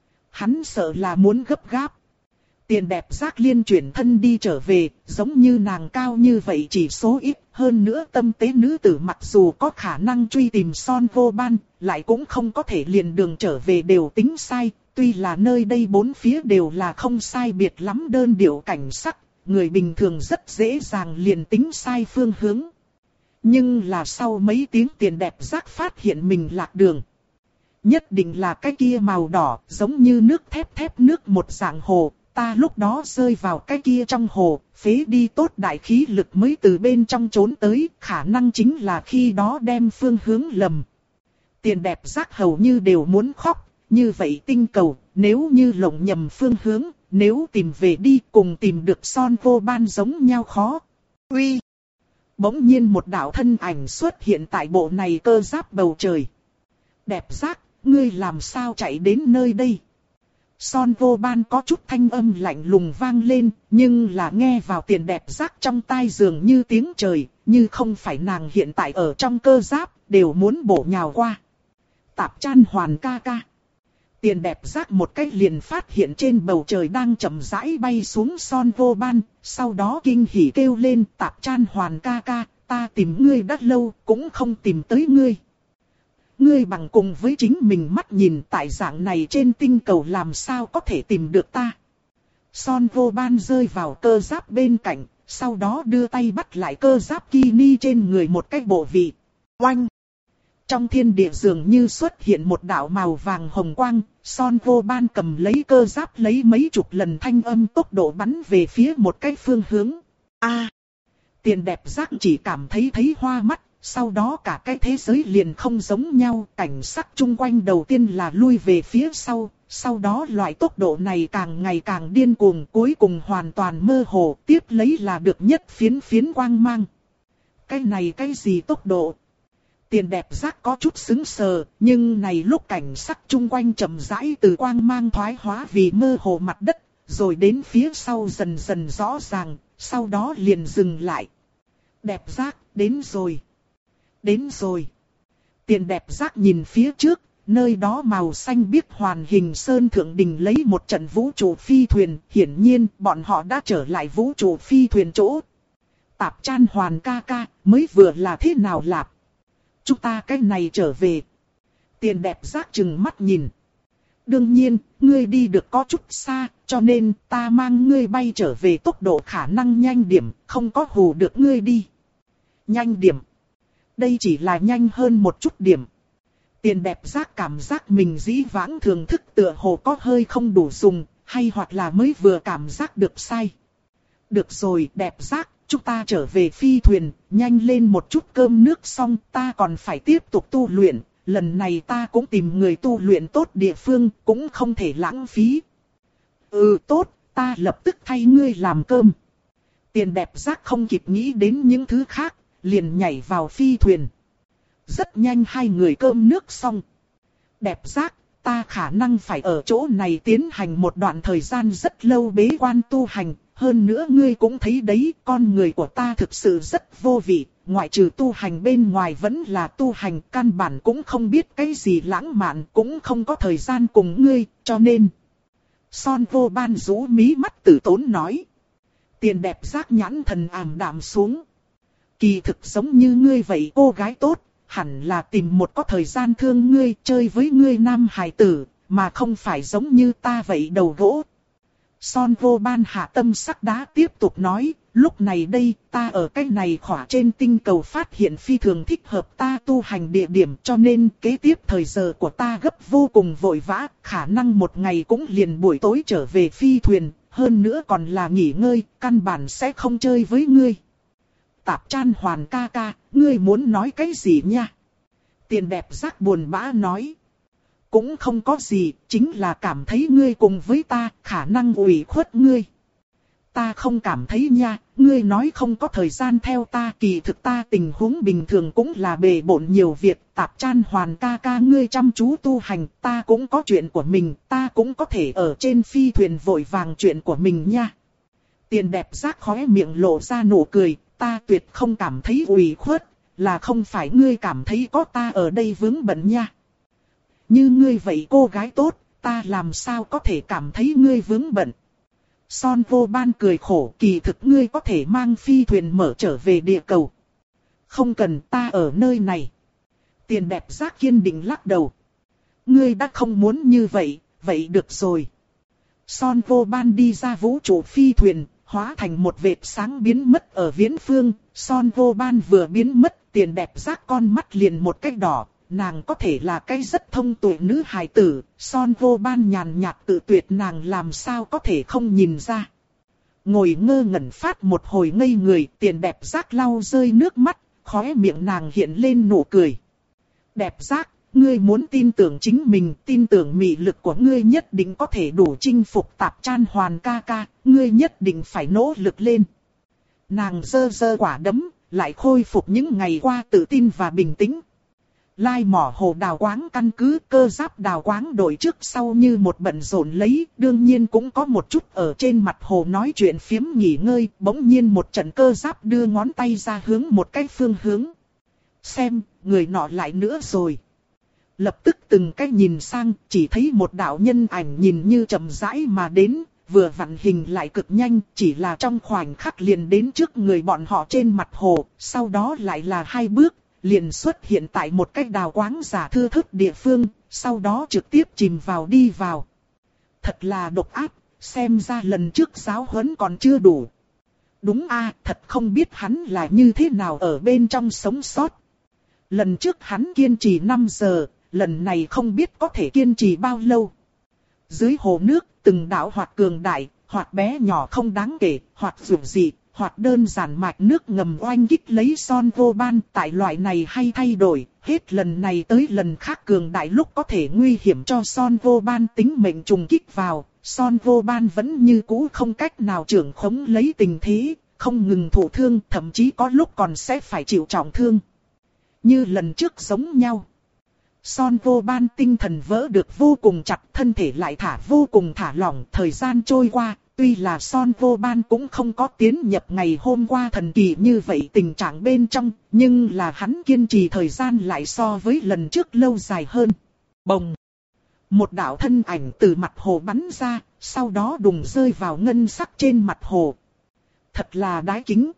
Hắn sợ là muốn gấp gáp. Tiền đẹp giác liên chuyển thân đi trở về, giống như nàng cao như vậy chỉ số ít, hơn nữa tâm tế nữ tử mặc dù có khả năng truy tìm Son Vô Ban, lại cũng không có thể liền đường trở về đều tính sai, tuy là nơi đây bốn phía đều là không sai biệt lắm đơn điệu cảnh sắc, người bình thường rất dễ dàng liền tính sai phương hướng. Nhưng là sau mấy tiếng tiền đẹp giác phát hiện mình lạc đường. Nhất định là cái kia màu đỏ, giống như nước thép thép nước một dạng hồ. Ta lúc đó rơi vào cái kia trong hồ, phế đi tốt đại khí lực mới từ bên trong trốn tới, khả năng chính là khi đó đem phương hướng lầm. Tiền đẹp giác hầu như đều muốn khóc, như vậy tinh cầu, nếu như lộng nhầm phương hướng, nếu tìm về đi cùng tìm được Son Vô Ban giống nhau khó. Uy! Bỗng nhiên một đạo thân ảnh xuất hiện tại bộ này cơ giáp bầu trời. Đẹp giác, ngươi làm sao chạy đến nơi đây? Son Vô Ban có chút thanh âm lạnh lùng vang lên, nhưng là nghe vào tiền đẹp giác trong tai dường như tiếng trời, như không phải nàng hiện tại ở trong cơ giáp, đều muốn bổ nhào qua. Tạp Chan Hoàn ca ca. Tiền đẹp giác một cách liền phát hiện trên bầu trời đang chậm rãi bay xuống Son Vô Ban, sau đó kinh hỉ kêu lên Tạp Chan Hoàn ca ca, ta tìm ngươi đã lâu, cũng không tìm tới ngươi. Ngươi bằng cùng với chính mình mắt nhìn tại dạng này trên tinh cầu làm sao có thể tìm được ta. Son Vô Ban rơi vào cơ giáp bên cạnh, sau đó đưa tay bắt lại cơ giáp Kini trên người một cái bộ vị. Oanh! Trong thiên địa dường như xuất hiện một đạo màu vàng hồng quang, Son Vô Ban cầm lấy cơ giáp lấy mấy chục lần thanh âm tốc độ bắn về phía một cái phương hướng. A! À, tiền đẹp giác chỉ cảm thấy thấy hoa mắt. Sau đó cả cái thế giới liền không giống nhau, cảnh sắc chung quanh đầu tiên là lui về phía sau, sau đó loại tốc độ này càng ngày càng điên cuồng, cuối cùng hoàn toàn mơ hồ, tiếp lấy là được nhất phiến phiến quang mang. Cái này cái gì tốc độ? Tiền đẹp giác có chút sững sờ, nhưng này lúc cảnh sắc chung quanh chậm rãi từ quang mang thoái hóa vì mơ hồ mặt đất, rồi đến phía sau dần dần rõ ràng, sau đó liền dừng lại. Đẹp giác, đến rồi. Đến rồi. Tiền đẹp giác nhìn phía trước, nơi đó màu xanh biếc hoàn hình sơn thượng đình lấy một trận vũ trụ phi thuyền, hiển nhiên bọn họ đã trở lại vũ trụ phi thuyền chỗ. Tạp Chan Hoàn ca ca, mới vừa là thế nào lạp? Chúng ta cái này trở về. Tiền đẹp giác chừng mắt nhìn. Đương nhiên, ngươi đi được có chút xa, cho nên ta mang ngươi bay trở về tốc độ khả năng nhanh điểm, không có hù được ngươi đi. Nhanh điểm. Đây chỉ là nhanh hơn một chút điểm. Tiền đẹp giác cảm giác mình dĩ vãng thường thức tựa hồ có hơi không đủ dùng, hay hoặc là mới vừa cảm giác được sai. Được rồi, đẹp giác, chúng ta trở về phi thuyền, nhanh lên một chút cơm nước xong ta còn phải tiếp tục tu luyện, lần này ta cũng tìm người tu luyện tốt địa phương, cũng không thể lãng phí. Ừ tốt, ta lập tức thay ngươi làm cơm. Tiền đẹp giác không kịp nghĩ đến những thứ khác, liền nhảy vào phi thuyền. Rất nhanh hai người cơm nước xong. Đẹp giác, ta khả năng phải ở chỗ này tiến hành một đoạn thời gian rất lâu bế quan tu hành. Hơn nữa ngươi cũng thấy đấy, con người của ta thực sự rất vô vị, ngoại trừ tu hành bên ngoài vẫn là tu hành, căn bản cũng không biết cái gì lãng mạn, cũng không có thời gian cùng ngươi, cho nên. Son Vô Ban rũ mí mắt tử tốn nói. Tiền đẹp giác nhãn thần ảm đạm xuống. Kỳ thực giống như ngươi vậy cô gái tốt, hẳn là tìm một có thời gian thương ngươi, chơi với ngươi nam hài tử, mà không phải giống như ta vậy đầu gỗ. Son Vô Ban hạ tâm sắc đá tiếp tục nói, lúc này đây ta ở cái này khỏa trên tinh cầu phát hiện phi thường thích hợp ta tu hành địa điểm, cho nên kế tiếp thời giờ của ta gấp vô cùng vội vã, khả năng một ngày cũng liền buổi tối trở về phi thuyền, hơn nữa còn là nghỉ ngơi, căn bản sẽ không chơi với ngươi. Tạp Chan Hoàn ca ca, ngươi muốn nói cái gì nha? Tiền đẹp giác buồn bã nói. Cũng không có gì, chính là cảm thấy ngươi cùng với ta, khả năng ủy khuất ngươi. Ta không cảm thấy nha, ngươi nói không có thời gian theo ta, kỳ thực ta tình huống bình thường cũng là bề bộn nhiều việc. Tạp Chan Hoàn ca ca ngươi chăm chú tu hành, ta cũng có chuyện của mình, ta cũng có thể ở trên phi thuyền vội vàng chuyện của mình nha. Tiền đẹp giác khóe miệng lộ ra nụ cười, ta tuyệt không cảm thấy ủy khuất, là không phải ngươi cảm thấy có ta ở đây vướng bận nha. Như ngươi vậy cô gái tốt, ta làm sao có thể cảm thấy ngươi vướng bận. Son Vô Ban cười khổ, kỳ thực ngươi có thể mang phi thuyền mở trở về địa cầu. Không cần, ta ở nơi này. Tiền đẹp giác kiên định lắc đầu. Ngươi đã không muốn như vậy, vậy được rồi. Son Vô Ban đi ra vũ trụ phi thuyền, hóa thành một vệt sáng biến mất ở viễn phương. Son Vô Ban vừa biến mất, tiền đẹp giác con mắt liền một cái đỏ. Nàng có thể là cái rất thông tuệ nữ hài tử, Son Vô Ban nhàn nhạt tự tuyệt nàng làm sao có thể không nhìn ra. Ngồi ngơ ngẩn phát một hồi ngây người, tiền đẹp giác lau rơi nước mắt, khóe miệng nàng hiện lên nụ cười. Đẹp giác, ngươi muốn tin tưởng chính mình, tin tưởng mị lực của ngươi nhất định có thể đủ chinh phục Tạp Chan Hoàn ca ca, ngươi nhất định phải nỗ lực lên. Nàng giơ giơ quả đấm, lại khôi phục những ngày qua tự tin và bình tĩnh. Lai mỏ hồ đào quáng căn cứ cơ giáp đào quáng đội trước sau như một bận rộn lấy, đương nhiên cũng có một chút ở trên mặt hồ nói chuyện phiếm nghỉ ngơi, bỗng nhiên một trận cơ giáp đưa ngón tay ra hướng một cái phương hướng. Xem, người nọ lại nữa rồi. Lập tức từng cái nhìn sang, chỉ thấy một đạo nhân ảnh nhìn như chậm rãi mà đến, vừa vặn hình lại cực nhanh, chỉ là trong khoảnh khắc liền đến trước người bọn họ trên mặt hồ, sau đó lại là hai bước. Liền xuất hiện tại một cái đào quáng giả thưa thớt địa phương, sau đó trực tiếp chìm vào đi vào. Thật là độc ác, xem ra lần trước giáo huấn còn chưa đủ. Đúng a, thật không biết hắn là như thế nào ở bên trong sống sót. Lần trước hắn kiên trì năm giờ, lần này không biết có thể kiên trì bao lâu. Dưới hồ nước, từng đạo hoặc cường đại, hoặc bé nhỏ không đáng kể, hoặc dù gì. Hoặc đơn giản mạch nước ngầm oanh kích lấy Son Vô Ban, tại loại này hay thay đổi, hết lần này tới lần khác cường đại lúc có thể nguy hiểm cho Son Vô Ban tính mệnh trùng kích vào, Son Vô Ban vẫn như cũ không cách nào trưởng khống lấy tình thế, không ngừng thụ thương, thậm chí có lúc còn sẽ phải chịu trọng thương. Như lần trước giống nhau. Son Vô Ban tinh thần vỡ được vô cùng chặt, thân thể lại thả vô cùng thả lỏng, thời gian trôi qua. Tuy là Son Vô Ban cũng không có tiến nhập ngày hôm qua thần kỳ như vậy tình trạng bên trong, nhưng là hắn kiên trì thời gian lại so với lần trước lâu dài hơn. Bồng! Một đạo thân ảnh từ mặt hồ bắn ra, sau đó đùng rơi vào ngân sắc trên mặt hồ. Thật là đái kính!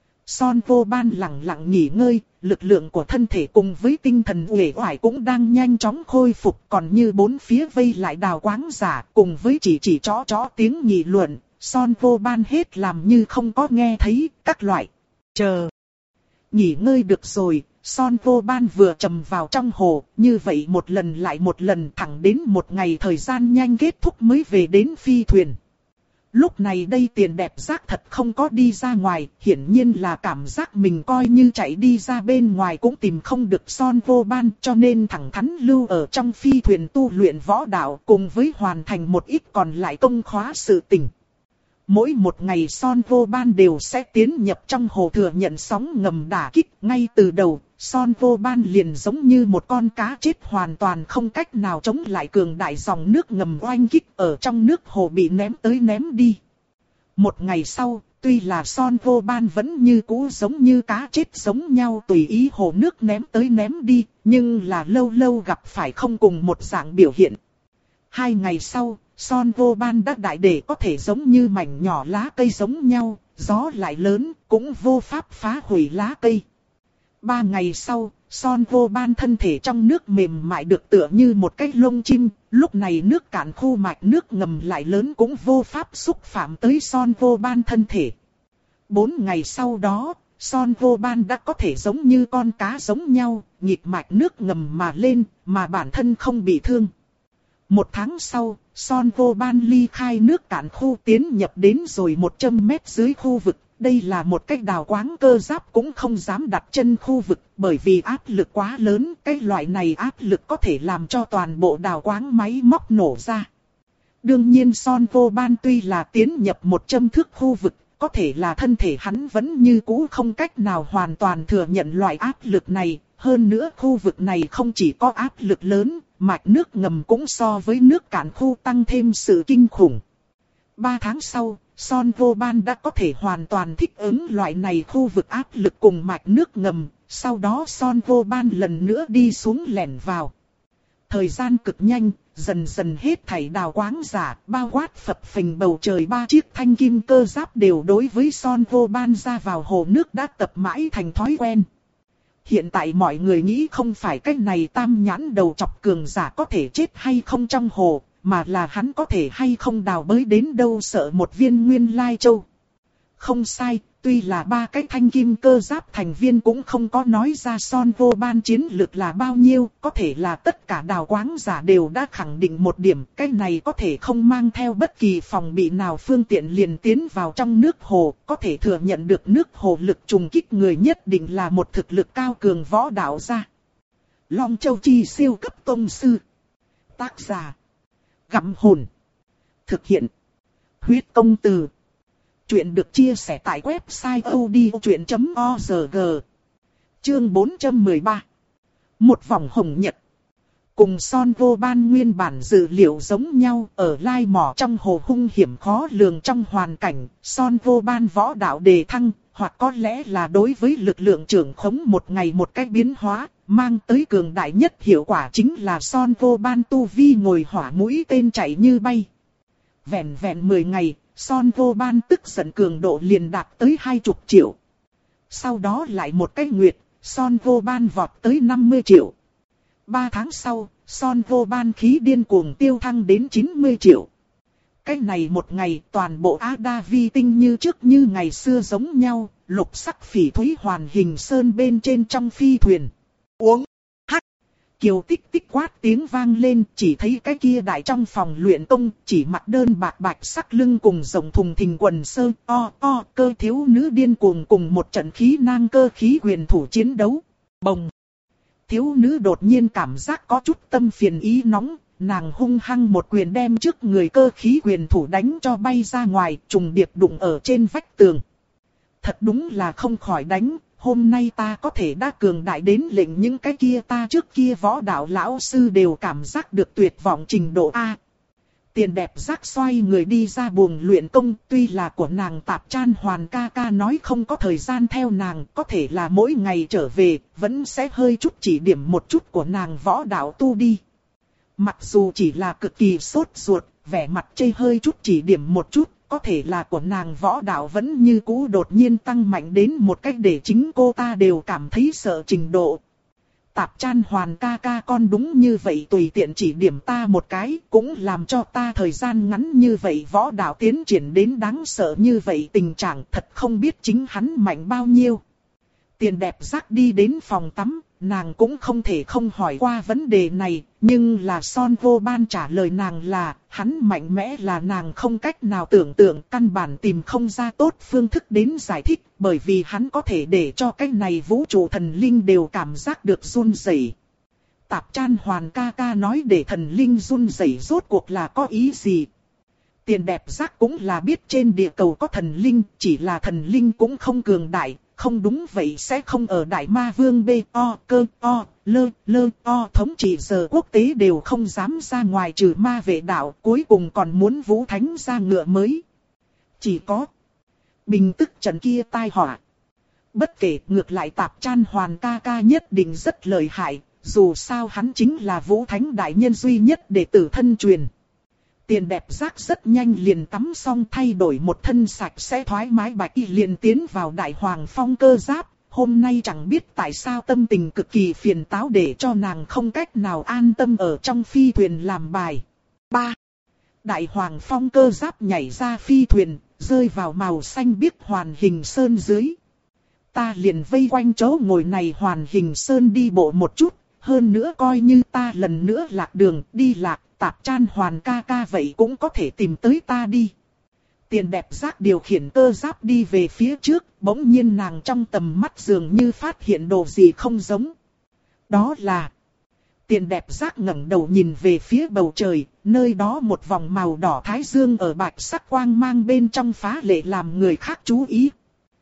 Son Vô Ban lặng lặng nghỉ ngơi, lực lượng của thân thể cùng với tinh thần uể oải cũng đang nhanh chóng khôi phục, còn như bốn phía vây lại đào quáng giả, cùng với chỉ chỉ chó chó tiếng nghị luận, Son Vô Ban hết làm như không có nghe thấy, các loại. Chờ. Nghỉ ngơi được rồi, Son Vô Ban vừa trầm vào trong hồ, như vậy một lần lại một lần thẳng đến một ngày thời gian nhanh kết thúc mới về đến phi thuyền. Lúc này đây Tiền Đẹp Giác thật không có đi ra ngoài, hiển nhiên là cảm giác mình coi như chạy đi ra bên ngoài cũng tìm không được Son Vô Ban, cho nên thẳng thắn lưu ở trong phi thuyền tu luyện võ đạo cùng với hoàn thành một ít còn lại công khóa sự tình. Mỗi một ngày Son Vô Ban đều sẽ tiến nhập trong hồ thừa nhận sóng ngầm đả kích. Ngay từ đầu, Son Vô Ban liền giống như một con cá chết hoàn toàn không cách nào chống lại cường đại dòng nước ngầm oanh kích ở trong nước hồ bị ném tới ném đi. Một ngày sau, tuy là Son Vô Ban vẫn như cũ giống như cá chết giống nhau tùy ý hồ nước ném tới ném đi, nhưng là lâu lâu gặp phải không cùng một dạng biểu hiện. Hai ngày sau, Son Vô Ban đã đại để có thể giống như mảnh nhỏ lá cây giống nhau, gió lại lớn, cũng vô pháp phá hủy lá cây. Ba ngày sau, Son Vô Ban thân thể trong nước mềm mại được tựa như một cái lông chim, lúc này nước cạn khu mạch nước ngầm lại lớn cũng vô pháp xúc phạm tới Son Vô Ban thân thể. Bốn ngày sau đó, Son Vô Ban đã có thể giống như con cá giống nhau, nhịp mạch nước ngầm mà lên, mà bản thân không bị thương. Một tháng sau, Son Vô Ban ly khai nước cạn khu tiến nhập đến rồi một trăm mét dưới khu vực. Đây là một cách đào quáng cơ giáp cũng không dám đặt chân khu vực, bởi vì áp lực quá lớn, cái loại này áp lực có thể làm cho toàn bộ đào quáng máy móc nổ ra. Đương nhiên Son Vô Ban tuy là tiến nhập một trăm thước khu vực, có thể là thân thể hắn vẫn như cũ không cách nào hoàn toàn thừa nhận loại áp lực này. Hơn nữa khu vực này không chỉ có áp lực lớn, mạch nước ngầm cũng so với nước cạn khu tăng thêm sự kinh khủng. Ba tháng sau, Son Vô Ban đã có thể hoàn toàn thích ứng loại này khu vực áp lực cùng mạch nước ngầm, sau đó Son Vô Ban lần nữa đi xuống lẻn vào. Thời gian cực nhanh, dần dần hết thảy đào quáng giả, bao quát phập phình bầu trời ba chiếc thanh kim cơ giáp đều đối với Son Vô Ban ra vào hồ nước đã tập mãi thành thói quen. Hiện tại mọi người nghĩ không phải cái này tam nhãn đầu chọc cường giả có thể chết hay không trong hồ, mà là hắn có thể hay không đào bới đến đâu sợ một viên nguyên lai châu. Không sai, tuy là ba cái thanh kim cơ giáp thành viên cũng không có nói ra Son Vô Ban chiến lực là bao nhiêu, có thể là tất cả đào quáng giả đều đã khẳng định một điểm, cái này có thể không mang theo bất kỳ phòng bị nào phương tiện liền tiến vào trong nước hồ, có thể thừa nhận được nước hồ lực trùng kích người nhất định là một thực lực cao cường võ đạo gia. Long Châu Chi siêu cấp tông sư. Tác giả Gặm Hồn. Thực hiện Huyết Công Từ. Chuyện được chia sẻ tại website odchuyện chấm org. Chương bốn trăm mười ba. Một vòng hồng nhật. Cùng Son Vô Ban nguyên bản dự liệu giống nhau, ở lai mỏ trong hồ hung hiểm khó lường trong hoàn cảnh, Son Vô Ban võ đạo đề thăng, hoặc có lẽ là đối với lực lượng trưởng khống một ngày một cách biến hóa, mang tới cường đại nhất hiệu quả chính là Son Vô Ban tu vi ngồi hỏa mũi tên chạy như bay. Vẹn vẹn mười ngày, Son Vô Ban tức giận cường độ liền đạt tới hai mươi triệu. Sau đó lại một cái nguyệt, Son Vô Ban vọt tới năm mươi triệu. Ba tháng sau, Son Vô Ban khí điên cuồng tiêu thăng đến chín mươi triệu. Cái này một ngày toàn bộ Á Đa Vi tinh như trước như ngày xưa giống nhau, lục sắc phỉ thúy hoàn hình sơn bên trên trong phi thuyền. Uống, hắc, Kiều Tích Tích quát tiếng vang lên, chỉ thấy cái kia đại trong phòng luyện công, chỉ mặc đơn bạc bạch sắc lưng cùng rộng thùng thình quần sơ, o o cơ thiếu nữ điên cuồng cùng một trận khí nang cơ khí quyền thủ chiến đấu. Bồng! Thiếu nữ đột nhiên cảm giác có chút tâm phiền ý nóng, nàng hung hăng một quyền đem trước người cơ khí quyền thủ đánh cho bay ra ngoài, trùng điệp đụng ở trên vách tường. Thật đúng là không khỏi đánh, hôm nay ta có thể đã cường đại đến lệnh những cái kia ta trước kia võ đạo lão sư đều cảm giác được tuyệt vọng trình độ A. Tiền Đẹp Giác xoay người đi ra buồng luyện công, tuy là của nàng Tạp Chan Hoàn ca ca nói không có thời gian theo nàng, có thể là mỗi ngày trở về, vẫn sẽ hơi chút chỉ điểm một chút của nàng võ đạo tu đi. Mặc dù chỉ là cực kỳ sốt ruột, vẻ mặt chê hơi chút chỉ điểm một chút, có thể là của nàng võ đạo vẫn như cũ đột nhiên tăng mạnh đến một cách để chính cô ta đều cảm thấy sợ trình độ. Tạp Chan Hoàn ca ca con đúng như vậy tùy tiện chỉ điểm ta một cái, cũng làm cho ta thời gian ngắn như vậy võ đạo tiến triển đến đáng sợ như vậy tình trạng thật không biết chính hắn mạnh bao nhiêu. Tiền Đẹp Giác đi đến phòng tắm, nàng cũng không thể không hỏi qua vấn đề này, nhưng là Son Vô Ban trả lời nàng là, hắn mạnh mẽ là nàng không cách nào tưởng tượng, căn bản tìm không ra tốt phương thức đến giải thích, bởi vì hắn có thể để cho cái này vũ trụ thần linh đều cảm giác được run rẩy. Tạp Chan Hoàn ca ca nói để thần linh run rẩy rốt cuộc là có ý gì? Tiền đẹp giác cũng là biết trên địa cầu có thần linh, chỉ là thần linh cũng không cường đại, không đúng vậy sẽ không ở Đại Ma Vương B O cơ O lơ lơ O thống trị giờ quốc tế đều không dám ra ngoài trừ ma vệ đạo, cuối cùng còn muốn vũ thánh ra ngựa mới. Chỉ có bình tức trận kia tai họa. Bất kể, ngược lại Tạp Chan Hoàn ca ca nhất định rất lợi hại, dù sao hắn chính là vũ thánh đại nhân duy nhất đệ tử thân truyền. Tiền đẹp giác rất nhanh liền tắm xong thay đổi một thân sạch sẽ thoải mái bạch y liền tiến vào Đại Hoàng Phong cơ giáp. Hôm nay chẳng biết tại sao tâm tình cực kỳ phiền táo để cho nàng không cách nào an tâm ở trong phi thuyền làm bài. ba. Đại Hoàng Phong cơ giáp nhảy ra phi thuyền, rơi vào màu xanh biếc hoàn hình sơn dưới. Ta liền vây quanh chỗ ngồi này hoàn hình sơn đi bộ một chút, hơn nữa coi như ta lần nữa lạc đường đi lạc. Tạp Chan Hoàn ca ca vậy cũng có thể tìm tới ta đi. Tiền đẹp giác điều khiển cơ giáp đi về phía trước, bỗng nhiên nàng trong tầm mắt dường như phát hiện đồ gì không giống. Đó là... Tiền đẹp giác ngẩng đầu nhìn về phía bầu trời, nơi đó một vòng màu đỏ thái dương ở bạch sắc quang mang bên trong phá lệ làm người khác chú ý.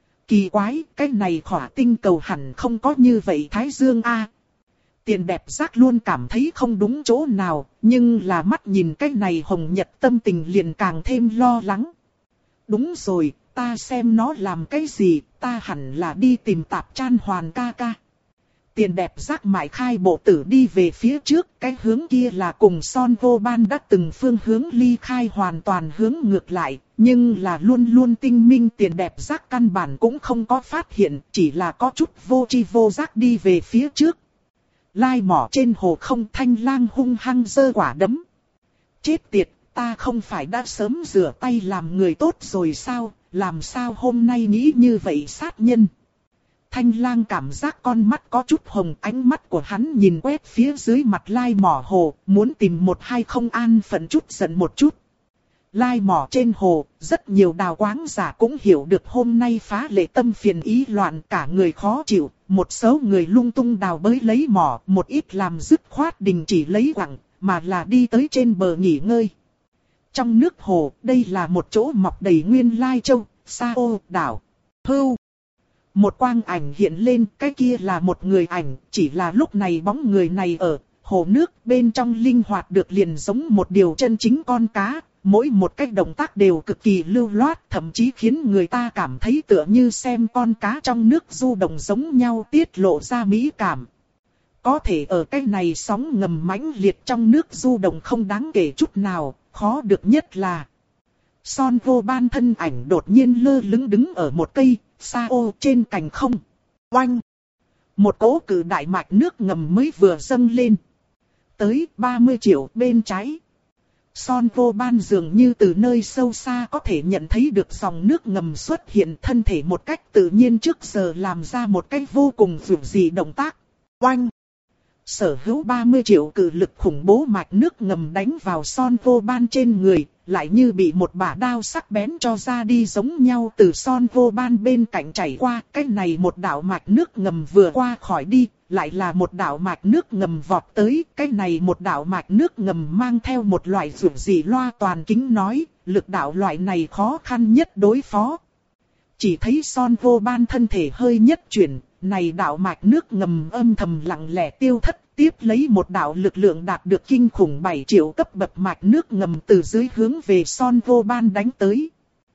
Kỳ quái, cái này khỏa tinh cầu hẳn không có như vậy thái dương a. Tiền đẹp giác luôn cảm thấy không đúng chỗ nào, nhưng là mắt nhìn cái này hồng nhật tâm tình liền càng thêm lo lắng. Đúng rồi, ta xem nó làm cái gì, ta hẳn là đi tìm Tạp Chan Hoàn ca ca. Tiền đẹp giác mãi khai bộ tử đi về phía trước, cái hướng kia là cùng Son Vô Ban đã từng phương hướng ly khai hoàn toàn hướng ngược lại, nhưng là luôn luôn tinh minh tiền đẹp giác căn bản cũng không có phát hiện, chỉ là có chút vô tri vô giác đi về phía trước. Lai mỏ trên hồ không, Thanh Lang hung hăng giơ quả đấm. Chết tiệt, ta không phải đã sớm rửa tay làm người tốt rồi sao, làm sao hôm nay nghĩ như vậy sát nhân. Thanh Lang cảm giác con mắt có chút hồng, ánh mắt của hắn nhìn quét phía dưới mặt lai mỏ hồ, muốn tìm một hai không an phận chút giận một chút. Lai mỏ trên hồ, rất nhiều đào quáng giả cũng hiểu được hôm nay phá lệ tâm phiền ý loạn, cả người khó chịu, một số người lung tung đào bới lấy mỏ, một ít làm dứt khoát đình chỉ lấy quặng, mà là đi tới trên bờ nghỉ ngơi. Trong nước hồ, đây là một chỗ mọc đầy nguyên lai châu, sa ô, đảo, hưu. Một quang ảnh hiện lên, cái kia là một người ảnh, chỉ là lúc này bóng người này ở hồ nước bên trong linh hoạt được liền giống một điều chân chính con cá. Mỗi một cách động tác đều cực kỳ lưu loát, thậm chí khiến người ta cảm thấy tựa như xem con cá trong nước du động giống nhau, tiết lộ ra mỹ cảm. Có thể ở cái này sóng ngầm mãnh liệt trong nước du động không đáng kể chút nào, khó được nhất là Son Vô Ban thân ảnh đột nhiên lơ lửng đứng ở một cây sa ô trên cành không. Oanh! Một cỗ cự đại mạch nước ngầm mới vừa dâng lên. Tới ba mươi triệu bên trái. Son Vô Ban dường như từ nơi sâu xa có thể nhận thấy được dòng nước ngầm xuất hiện, thân thể một cách tự nhiên trước giờ làm ra một cách vô cùng dường dị động tác. Oanh! Sở hữu ba mươi triệu cự lực khủng bố mạch nước ngầm đánh vào Son Vô Ban trên người, lại như bị một bả đao sắc bén cho ra đi giống nhau từ Son Vô Ban bên cạnh chảy qua. Cái này một đạo mạch nước ngầm vừa qua khỏi đi, lại là một đạo mạch nước ngầm vọt tới. Cái này một đạo mạch nước ngầm mang theo một loại dường dị loa toàn kính nói, lực đạo loại này khó khăn nhất đối phó. Chỉ thấy Son Vô Ban thân thể hơi nhất chuyển, này đạo mạch nước ngầm âm thầm lặng lẽ tiêu thất, tiếp lấy một đạo lực lượng đạt được kinh khủng bảy triệu cấp bậc mạch nước ngầm từ dưới hướng về Son Vô Ban đánh tới.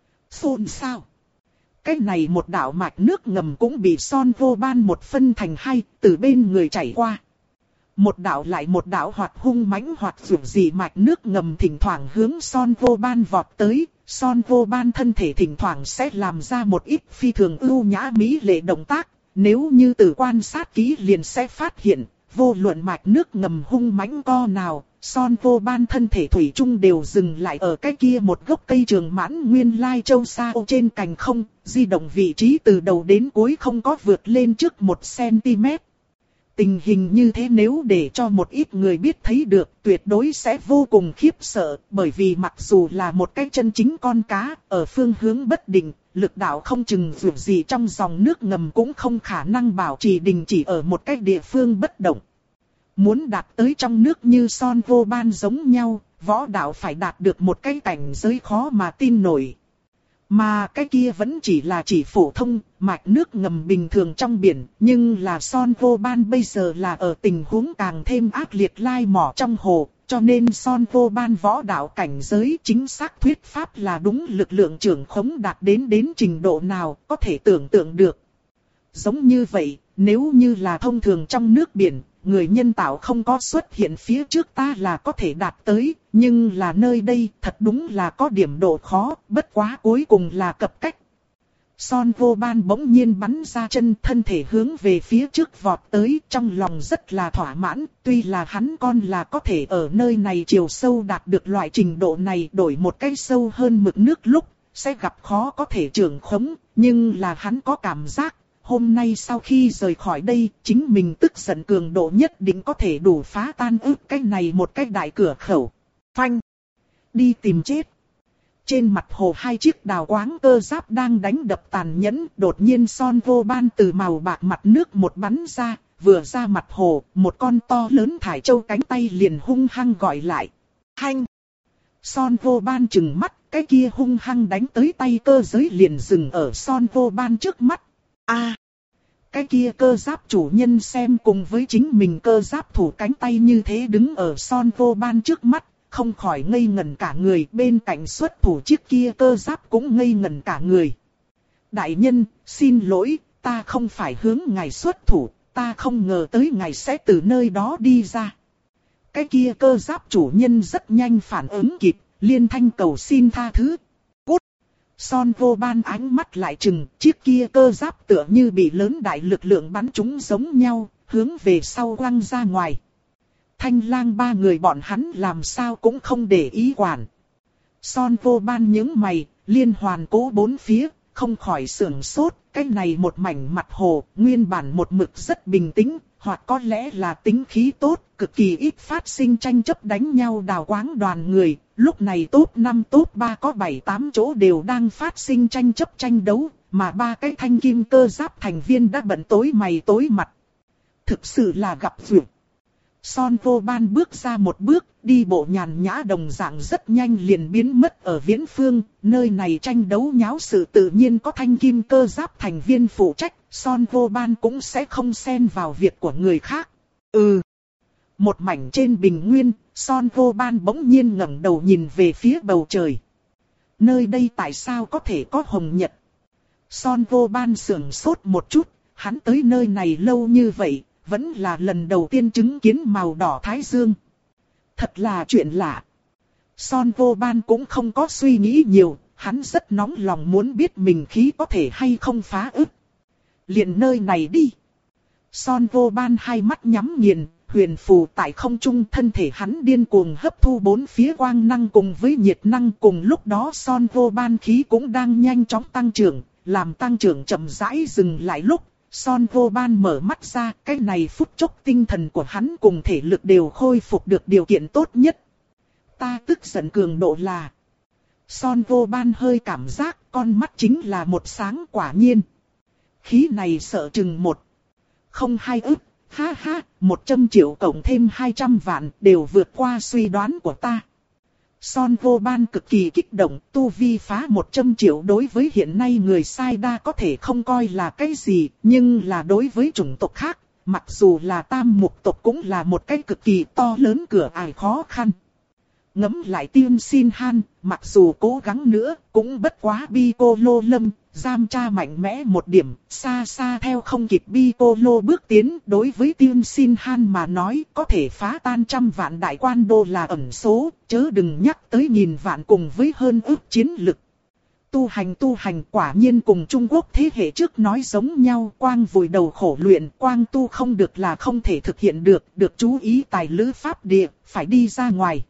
Xôn sao? Cái này một đạo mạch nước ngầm cũng bị Son Vô Ban một phân thành hai, từ bên người chảy qua. Một đạo lại một đạo hoạt hung mãnh hoạt dường dị mạch nước ngầm thỉnh thoảng hướng Son Vô Ban vọt tới. Son Vô Ban thân thể thỉnh thoảng sẽ làm ra một ít phi thường ưu nhã mỹ lệ động tác. Nếu như từ quan sát kỹ liền sẽ phát hiện, vô luận mạch nước ngầm hung mãnh co nào, Son Vô Ban thân thể thủy chung đều dừng lại ở cái kia một gốc cây trường mãn nguyên lai châu sa ô trên cành không, di động vị trí từ đầu đến cuối không có vượt lên trước một xăng ti mét. tình hình như thế nếu để cho một ít người biết thấy được, tuyệt đối sẽ vô cùng khiếp sợ, bởi vì mặc dù là một cái chân chính con cá, ở phương hướng bất định, lực đạo không chừng dù gì trong dòng nước ngầm cũng không khả năng bảo trì đình chỉ ở một cái địa phương bất động. Muốn đạt tới trong nước như Son Vô Ban giống nhau, võ đạo phải đạt được một cái cảnh giới khó mà tin nổi. Mà cái kia vẫn chỉ là chỉ phổ thông, mạch nước ngầm bình thường trong biển, nhưng là Son Vô Ban bây giờ là ở tình huống càng thêm ác liệt lai mỏ trong hồ, cho nên Son Vô Ban võ đạo cảnh giới chính xác thuyết pháp là đúng lực lượng trưởng khống đạt đến đến trình độ nào, có thể tưởng tượng được. Giống như vậy, nếu như là thông thường trong nước biển, người nhân tạo không có xuất hiện phía trước ta là có thể đạt tới, nhưng là nơi đây thật đúng là có điểm độ khó, bất quá cuối cùng là cập cách. Son Vô Ban bỗng nhiên bắn ra chân, thân thể hướng về phía trước vọt tới, trong lòng rất là thỏa mãn, tuy là hắn con là có thể ở nơi này chiều sâu đạt được loại trình độ này, đổi một cái sâu hơn mực nước lúc, sẽ gặp khó có thể trưởng khống, nhưng là hắn có cảm giác, hôm nay sau khi rời khỏi đây, chính mình tức giận cường độ nhất định có thể đủ phá tan ức cái này một cái đại cửa khẩu. Phanh! Đi tìm chết! Trên mặt hồ hai chiếc đào quáng cơ giáp đang đánh đập tàn nhẫn, đột nhiên Son Vô Ban từ màu bạc mặt nước một bắn ra, vừa ra mặt hồ, một con to lớn thải châu cánh tay liền hung hăng gọi lại. Hanh! Son Vô Ban trừng mắt, cái kia hung hăng đánh tới tay cơ giới liền dừng ở Son Vô Ban trước mắt. A, à, cái kia cơ giáp chủ nhân xem cùng với chính mình cơ giáp thủ cánh tay như thế đứng ở Son Vô Ban trước mắt, không khỏi ngây ngẩn cả người, bên cạnh xuất thủ chiếc kia cơ giáp cũng ngây ngẩn cả người. Đại nhân, xin lỗi, ta không phải hướng ngài xuất thủ, ta không ngờ tới ngài sẽ từ nơi đó đi ra. Cái kia cơ giáp chủ nhân rất nhanh phản ứng kịp, liên thanh cầu xin tha thứ. Son Vô Ban ánh mắt lại trừng, chiếc kia cơ giáp tựa như bị lớn đại lực lượng bắn trúng giống nhau, hướng về sau quăng ra ngoài. Thanh Lang ba người bọn hắn làm sao cũng không để ý quản. Son Vô Ban nhướng mày, liên hoàn cố bốn phía, không khỏi sưởng sốt, cái này một mảnh mặt hồ, nguyên bản một mực rất bình tĩnh, hoặc có lẽ là tính khí tốt, cực kỳ ít phát sinh tranh chấp đánh nhau đào quáng đoàn người. Lúc này top năm top ba có bảy tám chỗ đều đang phát sinh tranh chấp tranh đấu, mà ba cái thanh kim cơ giáp thành viên đã bận tối mày tối mặt. Thực sự là gặp duyệt. Son Vô Ban bước ra một bước, đi bộ nhàn nhã đồng dạng rất nhanh liền biến mất ở viễn phương, nơi này tranh đấu nháo sự tự nhiên có thanh kim cơ giáp thành viên phụ trách, Son Vô Ban cũng sẽ không xen vào việc của người khác. Ừ. Một mảnh trên bình nguyên, Son Vô Ban bỗng nhiên ngẩng đầu nhìn về phía bầu trời. Nơi đây tại sao có thể có hồng nhật? Son Vô Ban sững sốt một chút, hắn tới nơi này lâu như vậy, vẫn là lần đầu tiên chứng kiến màu đỏ thái dương. Thật là chuyện lạ. Son Vô Ban cũng không có suy nghĩ nhiều, hắn rất nóng lòng muốn biết mình khí có thể hay không phá ức. Liền nơi này đi. Son Vô Ban hai mắt nhắm nghiền. Huyền phù tại không trung, thân thể hắn điên cuồng hấp thu bốn phía quang năng cùng với nhiệt năng, cùng lúc đó Son Vô Ban khí cũng đang nhanh chóng tăng trưởng, làm tăng trưởng chậm rãi dừng lại lúc, Son Vô Ban mở mắt ra, cái này phút chốc tinh thần của hắn cùng thể lực đều khôi phục được điều kiện tốt nhất. Ta tức giận cường độ là... Son Vô Ban hơi cảm giác, con mắt chính là một sáng quả nhiên. Khí này sợ chừng một, không hai ức. Ha ha, một trăm triệu cộng thêm hai trăm vạn đều vượt qua suy đoán của ta. Son Vô Ban cực kỳ kích động, tu vi phá một trăm triệu đối với hiện nay người sai đa có thể không coi là cái gì, nhưng là đối với chủng tộc khác, mặc dù là tam mục tộc cũng là một cái cực kỳ to lớn cửa ải khó khăn. Ngẫm lại Tiên Xin Han, mặc dù cố gắng nữa, cũng bất quá Bi Cô Lô Lâm, giam tra mạnh mẽ một điểm, xa xa theo không kịp Bi Cô Lô bước tiến. Đối với Tiên Xin Han mà nói, có thể phá tan trăm vạn đại quan đô là ẩn số, chớ đừng nhắc tới nghìn vạn cùng với hơn ước chiến lực. Tu hành tu hành quả nhiên cùng Trung Quốc thế hệ trước nói giống nhau, quang vùi đầu khổ luyện, quang tu không được là không thể thực hiện được, được chú ý tài lữ pháp địa, phải đi ra ngoài.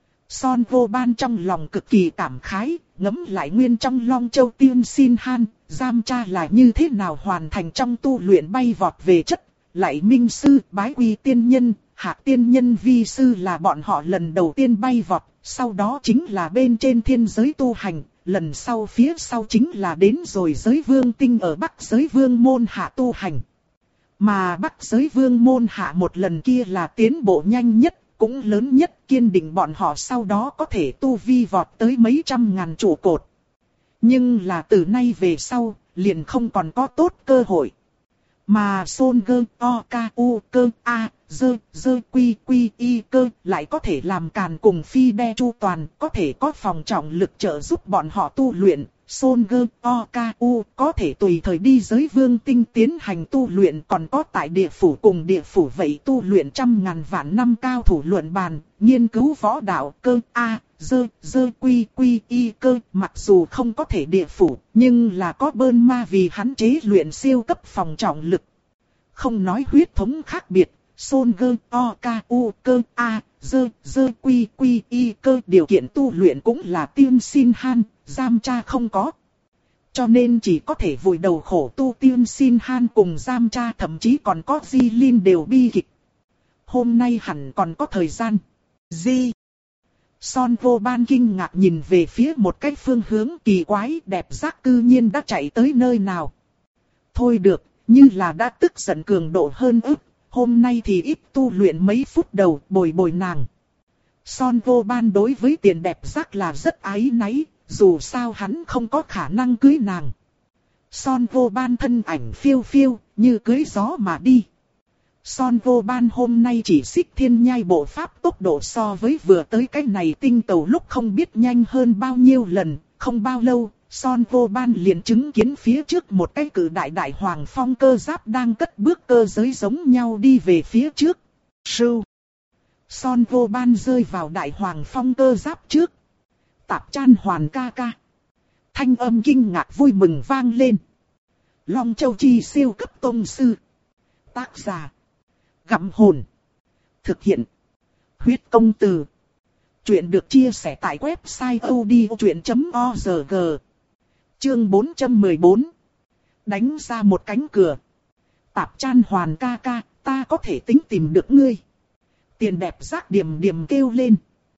Son Vô Ban trong lòng cực kỳ cảm khái, ngẫm lại nguyên trong Long Châu Tiên Xin Han, giam tra là như thế nào hoàn thành trong tu luyện bay vọt về chất, lại minh sư, bái quy tiên nhân, Hạc tiên nhân vi sư là bọn họ lần đầu tiên bay vọt, sau đó chính là bên trên thiên giới tu hành, lần sau phía sau chính là đến rồi giới vương tinh ở Bắc giới vương môn hạ tu hành. Mà Bắc giới vương môn hạ một lần kia là tiến bộ nhanh nhất, cũng lớn nhất, kiên định bọn họ sau đó có thể tu vi vọt tới mấy trăm ngàn trụ cột. Nhưng là từ nay về sau, liền không còn có tốt cơ hội. Mà Son Gơ O K U Cơ A Dơ Dơ Quy Quy Y Cơ lại có thể làm càn cùng phi đe chu toàn, có thể có phòng trọng lực trợ giúp bọn họ tu luyện. Son Gơ O K U có thể tùy thời đi giới vương tinh tiến hành tu luyện, còn có tại địa phủ cùng địa phủ vậy tu luyện trăm ngàn vạn năm cao thủ luận bàn, nghiên cứu võ đạo. Cơ A Dơ Dơ Quy Quy Y Cơ mặc dù không có thể địa phủ, nhưng là có bơn ma vì hắn chế luyện siêu cấp phòng trọng lực. Không nói huyết thống khác biệt, Son Gơ O K U Cơ A Dơ Dơ Quy Quy Y Cơ điều kiện tu luyện cũng là tiên xin han, giam cha không có. Cho nên chỉ có thể vùi đầu khổ tu tiên xin han cùng giam cha, thậm chí còn có Di Linh đều bi kịch. Hôm nay hẳn còn có thời gian. Di Son Vô Ban kinh ngạc nhìn về phía một cái phương hướng kỳ quái, đẹp giác cư nhiên đã chạy tới nơi nào. Thôi được, như là đã tức giận cường độ hơn ức, hôm nay thì ít tu luyện mấy phút đầu, bồi bồi nàng. Son Vô Ban đối với Tiền Đẹp Giác là rất áy náy, dù sao hắn không có khả năng cưới nàng. Son Vô Ban thân ảnh phiêu phiêu, như cưới gió mà đi. Son Vô Ban hôm nay chỉ xích thiên nhai bộ pháp tốc độ so với vừa tới cái này tinh cầu lúc không biết nhanh hơn bao nhiêu lần, không bao lâu. Son Vô Ban liền chứng kiến phía trước một cái cự đại đại hoàng phong cơ giáp đang cất bước cơ giới giống nhau đi về phía trước. Sưu. Son Vô Ban rơi vào đại hoàng phong cơ giáp trước. Tạp Chan Hoàn ca ca. Thanh âm kinh ngạc vui mừng vang lên. Long Châu Chi siêu cấp tông sư. Tác giả. Gặm hồn. Thực hiện. Huyết công từ. Chuyện được chia sẻ tại website odchuyện chấm org. Chương bốn trăm mười bốn. Đánh ra một cánh cửa. Tạp Chan Hoàn ca ca, ta có thể tính tìm được ngươi. Tiền Đẹp Giác điềm điềm kêu lên.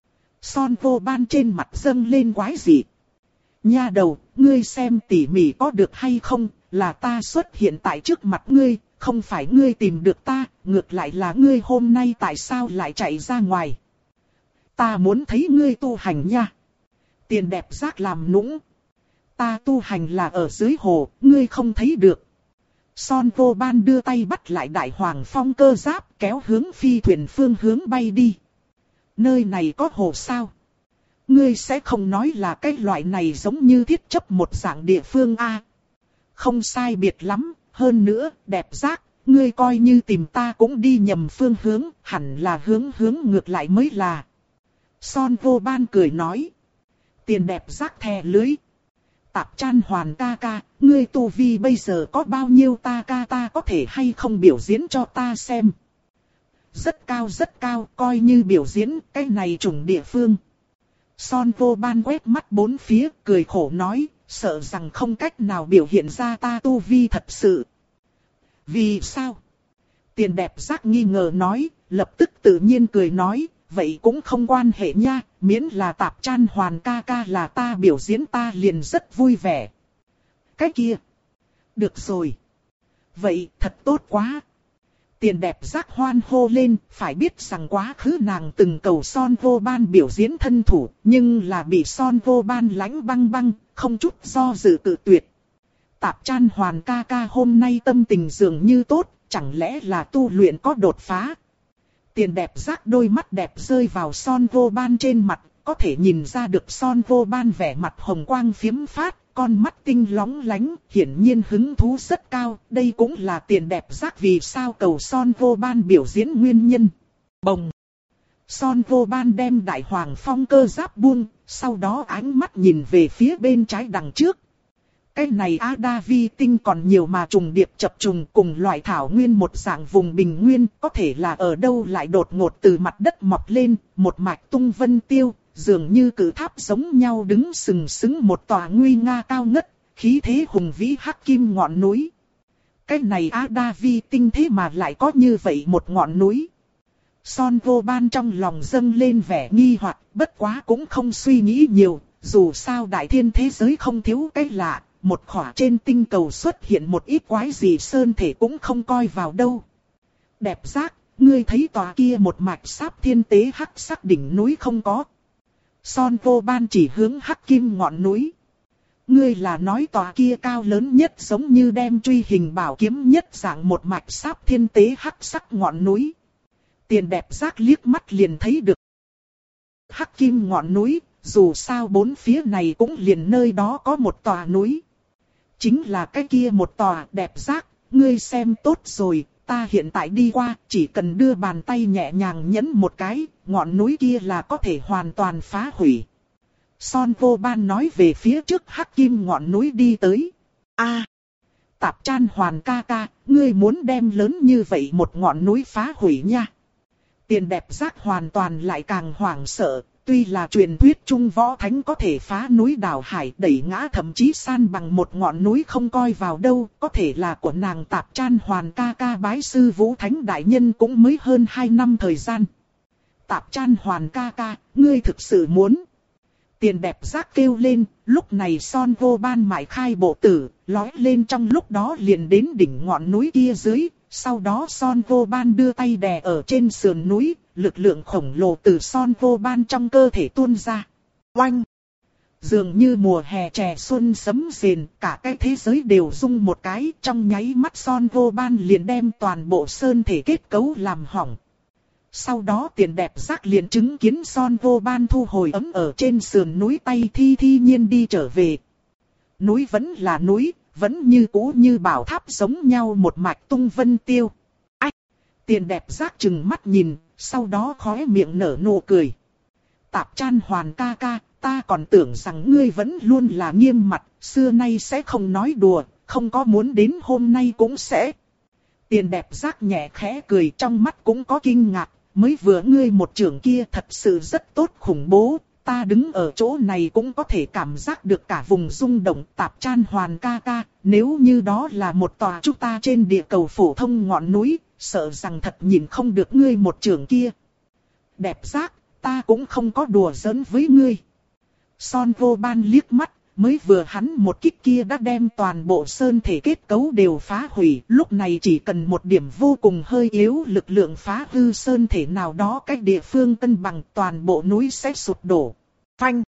Son Vô Ban trên mặt dâng lên quái dị. Nha đầu, ngươi xem tỉ mỉ có được hay không, là ta xuất hiện tại trước mặt ngươi, không phải ngươi tìm được ta, ngược lại là ngươi hôm nay tại sao lại chạy ra ngoài. Ta muốn thấy ngươi tu hành nha. Tiền Đẹp Giác làm nũng. Ta tu hành là ở dưới hồ, ngươi không thấy được. Son Vô Ban đưa tay bắt lại đại hoàng phong cơ giáp, kéo hướng phi thuyền phương hướng bay đi. Nơi này có hồ sao? Ngươi sẽ không nói là cái loại này giống như thiết chấp một dạng địa phương a? Không sai biệt lắm, hơn nữa, Đẹp Giác, ngươi coi như tìm ta cũng đi nhầm phương hướng, hẳn là hướng hướng ngược lại mới là. Son Vô Ban cười nói. Tiền Đẹp Giác thè lưới. Tạp Chan Hoàn ca ca, ngươi tu vi bây giờ có bao nhiêu ta ca ta có thể hay không biểu diễn cho ta xem. Rất cao rất cao, coi như biểu diễn, cái này trùng địa phương. Son Vô Ban quét mắt bốn phía, cười khổ nói, sợ rằng không cách nào biểu hiện ra ta tu vi thật sự. Vì sao? Tiền Đẹp Giác nghi ngờ nói, lập tức tự nhiên cười nói, vậy cũng không quan hệ nha, miễn là Tạp Chan Hoàn ca ca là ta biểu diễn ta liền rất vui vẻ. Cái kia. Được rồi. Vậy thật tốt quá. Tiền Đẹp Giác hoan hô lên, phải biết rằng quá khứ nàng từng cầu Son Vô Ban biểu diễn thân thủ, nhưng là bị Son Vô Ban lãnh băng băng, không chút do dự tự tuyệt. Tạp Chan Hoàn ca ca hôm nay tâm tình dường như tốt, chẳng lẽ là tu luyện có đột phá. Tiền Đẹp Giác đôi mắt đẹp rơi vào Son Vô Ban trên mặt, có thể nhìn ra được Son Vô Ban vẻ mặt hồng quang phiếm phát, con mắt tinh lóng lánh, hiển nhiên hứng thú rất cao, đây cũng là Tiền Đẹp Giác vì sao cầu Son Vô Ban biểu diễn nguyên nhân. Bồng! Son Vô Ban đem đại hoàng phong cơ giáp buông, sau đó ánh mắt nhìn về phía bên trái đằng trước. Cái này Ada Vi tinh còn nhiều mà trùng điệp chập trùng cùng loại thảo nguyên một dạng vùng bình nguyên, có thể là ở đâu lại đột ngột từ mặt đất mọc lên, một mạch tung vân tiêu, dường như cự tháp giống nhau đứng sừng sững một tòa nguy nga cao ngất, khí thế hùng vĩ hắc kim ngọn núi. cái này Ada Vi tinh thế mà lại có như vậy một ngọn núi. Son vô ban trong lòng dâng lên vẻ nghi hoặc, bất quá cũng không suy nghĩ nhiều, dù sao đại thiên thế giới không thiếu cái lạ, một khỏa trên tinh cầu xuất hiện một ít quái gì sơn thể cũng không coi vào đâu. Đẹp giác, ngươi thấy tòa kia một mạch sáp thiên tế hắc sắc đỉnh núi không có? Son vô ban chỉ hướng hắc kim ngọn núi. Ngươi là nói tòa kia cao lớn nhất giống như đem truy hình bảo kiếm nhất dạng một mạch sáp thiên tế hắc sắc ngọn núi. Tiền đẹp giác liếc mắt liền thấy được hắc kim ngọn núi, dù sao bốn phía này cũng liền nơi đó có một tòa núi. Chính là cái kia một tòa. Đẹp giác, ngươi xem tốt rồi, ta hiện tại đi qua, chỉ cần đưa bàn tay nhẹ nhàng nhấn một cái, ngọn núi kia là có thể hoàn toàn phá hủy. Son vô ban nói về phía trước hắc kim ngọn núi đi tới. A, Tạp Chan Hoàn ca ca, ngươi muốn đem lớn như vậy một ngọn núi phá hủy nha. Tiền đẹp giác hoàn toàn lại càng hoảng sợ, tuy là truyền thuyết Trung Võ Thánh có thể phá núi đảo hải đẩy ngã thậm chí san bằng một ngọn núi không coi vào đâu, có thể là của nàng Tạp Chan Hoàn ca ca bái sư Vũ Thánh Đại Nhân cũng mới hơn hai năm thời gian. Tạp Chan Hoàn ca ca, ngươi thực sự muốn. Tiền đẹp giác kêu lên, lúc này Son vô ban mải khai bộ tử, lói lên trong lúc đó liền đến đỉnh ngọn núi kia dưới. Sau đó Son vô ban đưa tay đè ở trên sườn núi, lực lượng khổng lồ từ Son vô ban trong cơ thể tuôn ra. Oanh! Dường như mùa hè trẻ xuân sấm rền, cả cái thế giới đều rung một cái, trong nháy mắt Son vô ban liền đem toàn bộ sơn thể kết cấu làm hỏng. Sau đó tiền đẹp giác liền chứng kiến Son vô ban thu hồi ấm ở trên sườn núi tay thi thi nhiên đi trở về. Núi vẫn là núi, vẫn như cũ như bảo tháp giống nhau một mạch tung vân tiêu. Ách! Tiền đẹp giác chừng mắt nhìn, sau đó khóe miệng nở nụ cười. Tạp Chan Hoàn ca ca, ta còn tưởng rằng ngươi vẫn luôn là nghiêm mặt, xưa nay sẽ không nói đùa, không có muốn đến hôm nay cũng sẽ. Tiền đẹp giác nhẹ khẽ cười, trong mắt cũng có kinh ngạc, mới vừa ngươi một trưởng kia thật sự rất tốt khủng bố. Ta đứng ở chỗ này cũng có thể cảm giác được cả vùng rung động. Tạp Chan Hoàn ca ca, nếu như đó là một tòa chúng ta trên địa cầu phổ thông ngọn núi, sợ rằng thật nhìn không được ngươi một trường kia. Đẹp giác, ta cũng không có đùa giỡn với ngươi. Son vô ban liếc mắt, mới vừa hắn một kích kia đã đem toàn bộ sơn thể kết cấu đều phá hủy. Lúc này chỉ cần một điểm vô cùng hơi yếu lực lượng phá hư sơn thể nào đó cách địa phương cân bằng, toàn bộ núi sẽ sụp đổ. Phanh!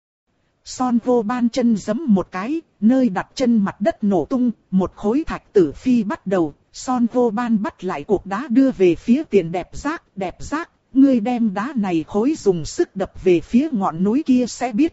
Son vô ban chân giẫm một cái, nơi đặt chân mặt đất nổ tung, một khối thạch tử phi bắt đầu. Son vô ban bắt lại cục đá đưa về phía tiền đẹp giác. Đẹp giác, ngươi đem đá này khối dùng sức đập về phía ngọn núi kia sẽ biết.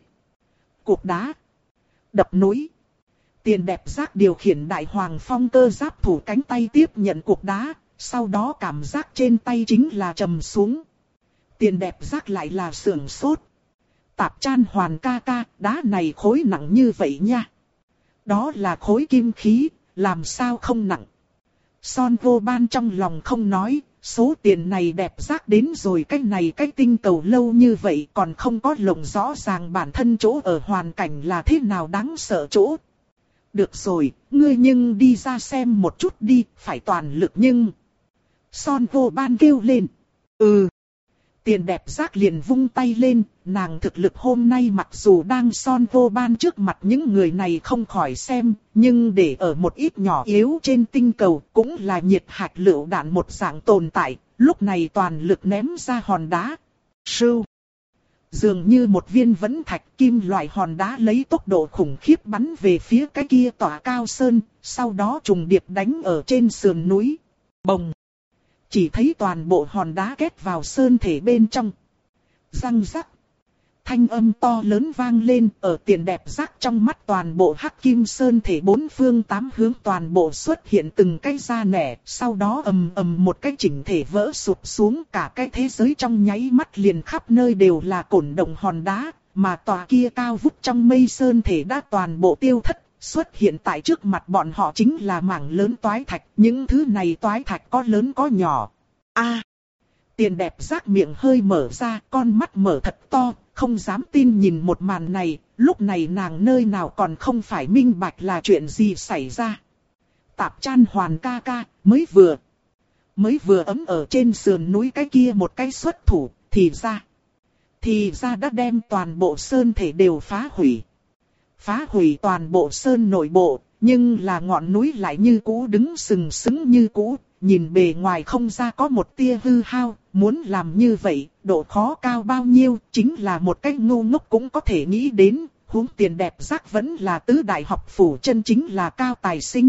Cục đá đập núi. Tiền đẹp giác điều khiển đại hoàng phong cơ giáp thủ cánh tay tiếp nhận cục đá, sau đó cảm giác trên tay chính là trầm xuống. Tiền đẹp giác lại là sưởng sốt. Tạp Chan Hoàn ca ca, đá này khối nặng như vậy nha. Đó là khối kim khí, làm sao không nặng. Son vô ban trong lòng không nói, số tiền này đẹp giác đến rồi cái này cái tinh cầu lâu như vậy còn không có lộng rõ ràng bản thân chỗ ở hoàn cảnh là thế nào đáng sợ chỗ. Được rồi, ngươi nhưng đi ra xem một chút đi, phải toàn lực nhưng. Son vô ban kêu lên. Ừ. Tiền đẹp giác liền vung tay lên, nàng thực lực hôm nay mặc dù đang Son vô ban trước mặt những người này không khỏi xem, nhưng để ở một ít nhỏ yếu trên tinh cầu cũng là nhiệt hạch lựu đạn một dạng tồn tại, lúc này toàn lực ném ra hòn đá. Sưu! Dường như một viên vẫn thạch kim loại hòn đá lấy tốc độ khủng khiếp bắn về phía cái kia tỏa cao sơn, sau đó trùng điệp đánh ở trên sườn núi. Bồng! Chỉ thấy toàn bộ hòn đá kết vào sơn thể bên trong. Răng rắc. Thanh âm to lớn vang lên, ở tiền đẹp giác trong mắt toàn bộ hắc kim sơn thể bốn phương tám hướng toàn bộ xuất hiện từng cái da nẻ, sau đó ầm ầm một cái chỉnh thể vỡ sụp xuống, cả cái thế giới trong nháy mắt liền khắp nơi đều là cổn động hòn đá, mà tòa kia cao vút trong mây sơn thể đã toàn bộ tiêu thất. Xuất hiện tại trước mặt bọn họ chính là mảng lớn toái thạch, những thứ này toái thạch có lớn có nhỏ. A! Tiền đẹp giác miệng hơi mở ra, con mắt mở thật to, không dám tin nhìn một màn này, lúc này nàng nơi nào còn không phải minh bạch là chuyện gì xảy ra. Tạp Chan Hoàn ca ca, mới vừa. Mới vừa ấm ở trên sườn núi cái kia một cái xuất thủ, thì ra. Thì ra đã đem toàn bộ sơn thể đều phá hủy. Phá hủy toàn bộ sơn nội bộ, nhưng là ngọn núi lại như cũ đứng sừng sững như cũ. Nhìn bề ngoài không ra có một tia hư hao, muốn làm như vậy, độ khó cao bao nhiêu, chính là một cái ngu ngốc cũng có thể nghĩ đến, huống tiền đẹp giác vẫn là tứ đại học phủ chân chính là cao tài sinh.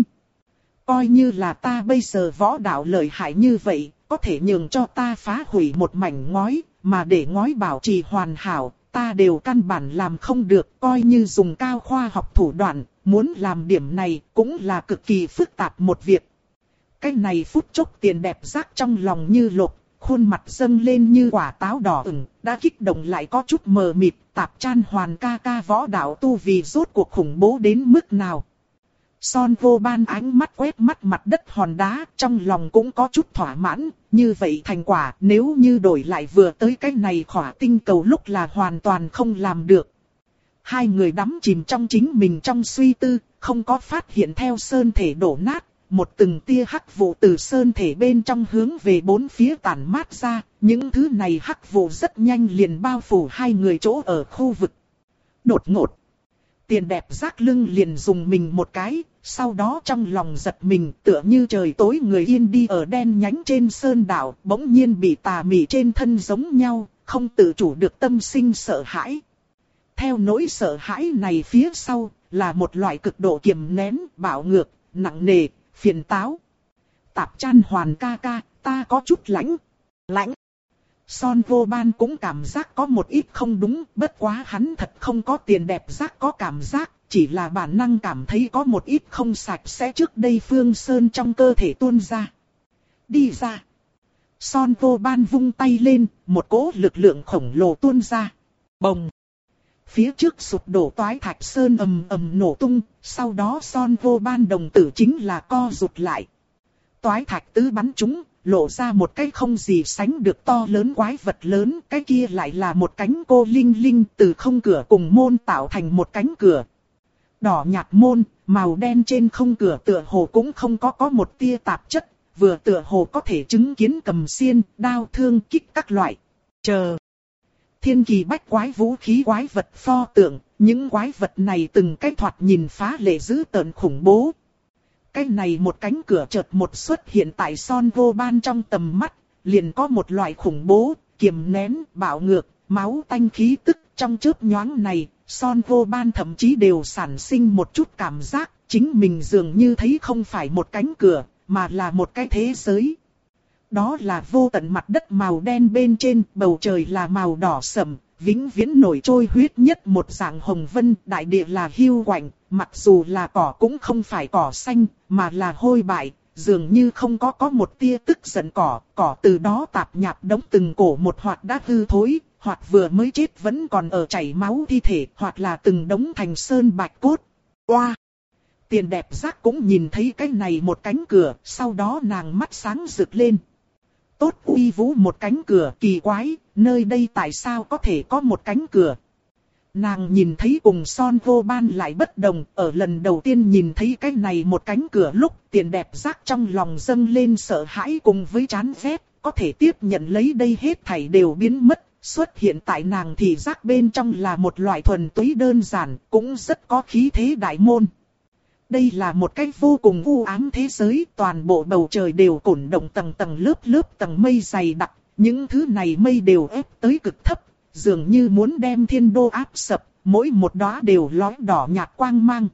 Coi như là ta bây giờ võ đạo lợi hại như vậy, có thể nhường cho ta phá hủy một mảnh ngói, mà để ngói bảo trì hoàn hảo, ta đều căn bản làm không được, coi như dùng cao khoa học thủ đoạn, muốn làm điểm này cũng là cực kỳ phức tạp một việc. Cái này phút chốc tiền đẹp giác trong lòng như lục, khuôn mặt dâng lên như quả táo đỏ ửng, đã kích động lại có chút mờ mịt, Tạp Chan Hoàn ca ca võ đạo tu vì rốt cuộc khủng bố đến mức nào. Son Vô Ban ánh mắt quét mắt mặt đất hòn đá, trong lòng cũng có chút thỏa mãn, như vậy thành quả nếu như đổi lại vừa tới cái này khỏa tinh cầu lúc là hoàn toàn không làm được. Hai người đắm chìm trong chính mình trong suy tư, không có phát hiện theo sơn thể đổ nát. Một từng tia hắc vụ từ sơn thể bên trong hướng về bốn phía tản mát ra, những thứ này hắc vụ rất nhanh liền bao phủ hai người chỗ ở khu vực. Đột ngột, tiền đẹp giác lưng liền dùng mình một cái, sau đó trong lòng giật mình tựa như trời tối người yên đi ở đen nhánh trên sơn đảo, bỗng nhiên bị tà mị trên thân giống nhau, không tự chủ được tâm sinh sợ hãi. Theo nỗi sợ hãi này phía sau, là một loại cực độ kiềm nén, bạo ngược, nặng nề, phiền táo. Tạp Chan Hoàn ca ca, ta có chút lãnh. Lãnh. Son Vô Ban cũng cảm giác có một ít không đúng, bất quá hắn thật không có tiền đẹp giác có cảm giác, chỉ là bản năng cảm thấy có một ít không sạch sẽ trước đây Phương Sơn trong cơ thể tuôn ra. Đi ra. Son Vô Ban vung tay lên, một cỗ lực lượng khổng lồ tuôn ra. Bồng. Phía trước sụp đổ toái thạch sơn ầm ầm nổ tung, sau đó Son Vô Ban đồng tử chính là co rụt lại. Toái thạch tứ bắn chúng, lộ ra một cái không gì sánh được to lớn quái vật lớn, cái kia lại là một cánh cô linh linh từ không cửa cùng môn tạo thành một cánh cửa. Đỏ nhạt môn, màu đen trên không cửa tựa hồ cũng không có có một tia tạp chất, vừa tựa hồ có thể chứng kiến cầm xiên, đao thương kích các loại. Chờ. Thiên kỳ bách quái vũ khí quái vật pho tượng, những quái vật này từng cái thoạt nhìn phá lệ dữ tợn khủng bố. Cái này một cánh cửa chợt một xuất hiện tại Son Vô Ban trong tầm mắt, liền có một loại khủng bố, kiềm nén, bạo ngược, máu tanh khí tức trong chớp nhoáng này, Son Vô Ban thậm chí đều sản sinh một chút cảm giác, chính mình dường như thấy không phải một cánh cửa, mà là một cái thế giới. Đó là vô tận mặt đất màu đen bên trên, bầu trời là màu đỏ sẫm, vĩnh viễn nổi trôi huyết nhất một dạng hồng vân, đại địa là hiu quạnh, mặc dù là cỏ cũng không phải cỏ xanh, mà là hôi bại, dường như không có có một tia tức giận cỏ, cỏ từ đó tạp nhạp đống từng cổ một hoặc đã hư thối, hoặc vừa mới chết vẫn còn ở chảy máu thi thể, hoặc là từng đống thành sơn bạch cốt. Oa! Tiền đẹp giác cũng nhìn thấy cái này một cánh cửa, sau đó nàng mắt sáng rực lên. Tốt uy vũ một cánh cửa, kỳ quái, nơi đây tại sao có thể có một cánh cửa? Nàng nhìn thấy cùng Son Vô Ban lại bất đồng, ở lần đầu tiên nhìn thấy cái này một cánh cửa lúc tiền đẹp giác trong lòng dâng lên sợ hãi cùng với chán ghét, có thể tiếp nhận lấy đây hết thảy đều biến mất, xuất hiện tại nàng thì giác bên trong là một loại thuần túy đơn giản, cũng rất có khí thế đại môn. Đây là một cái vô cùng u ám thế giới, toàn bộ bầu trời đều cổn động tầng tầng lớp lớp tầng mây dày đặc, những thứ này mây đều ép tới cực thấp, dường như muốn đem thiên đô áp sập, mỗi một đóa đều lóe đỏ nhạt quang mang.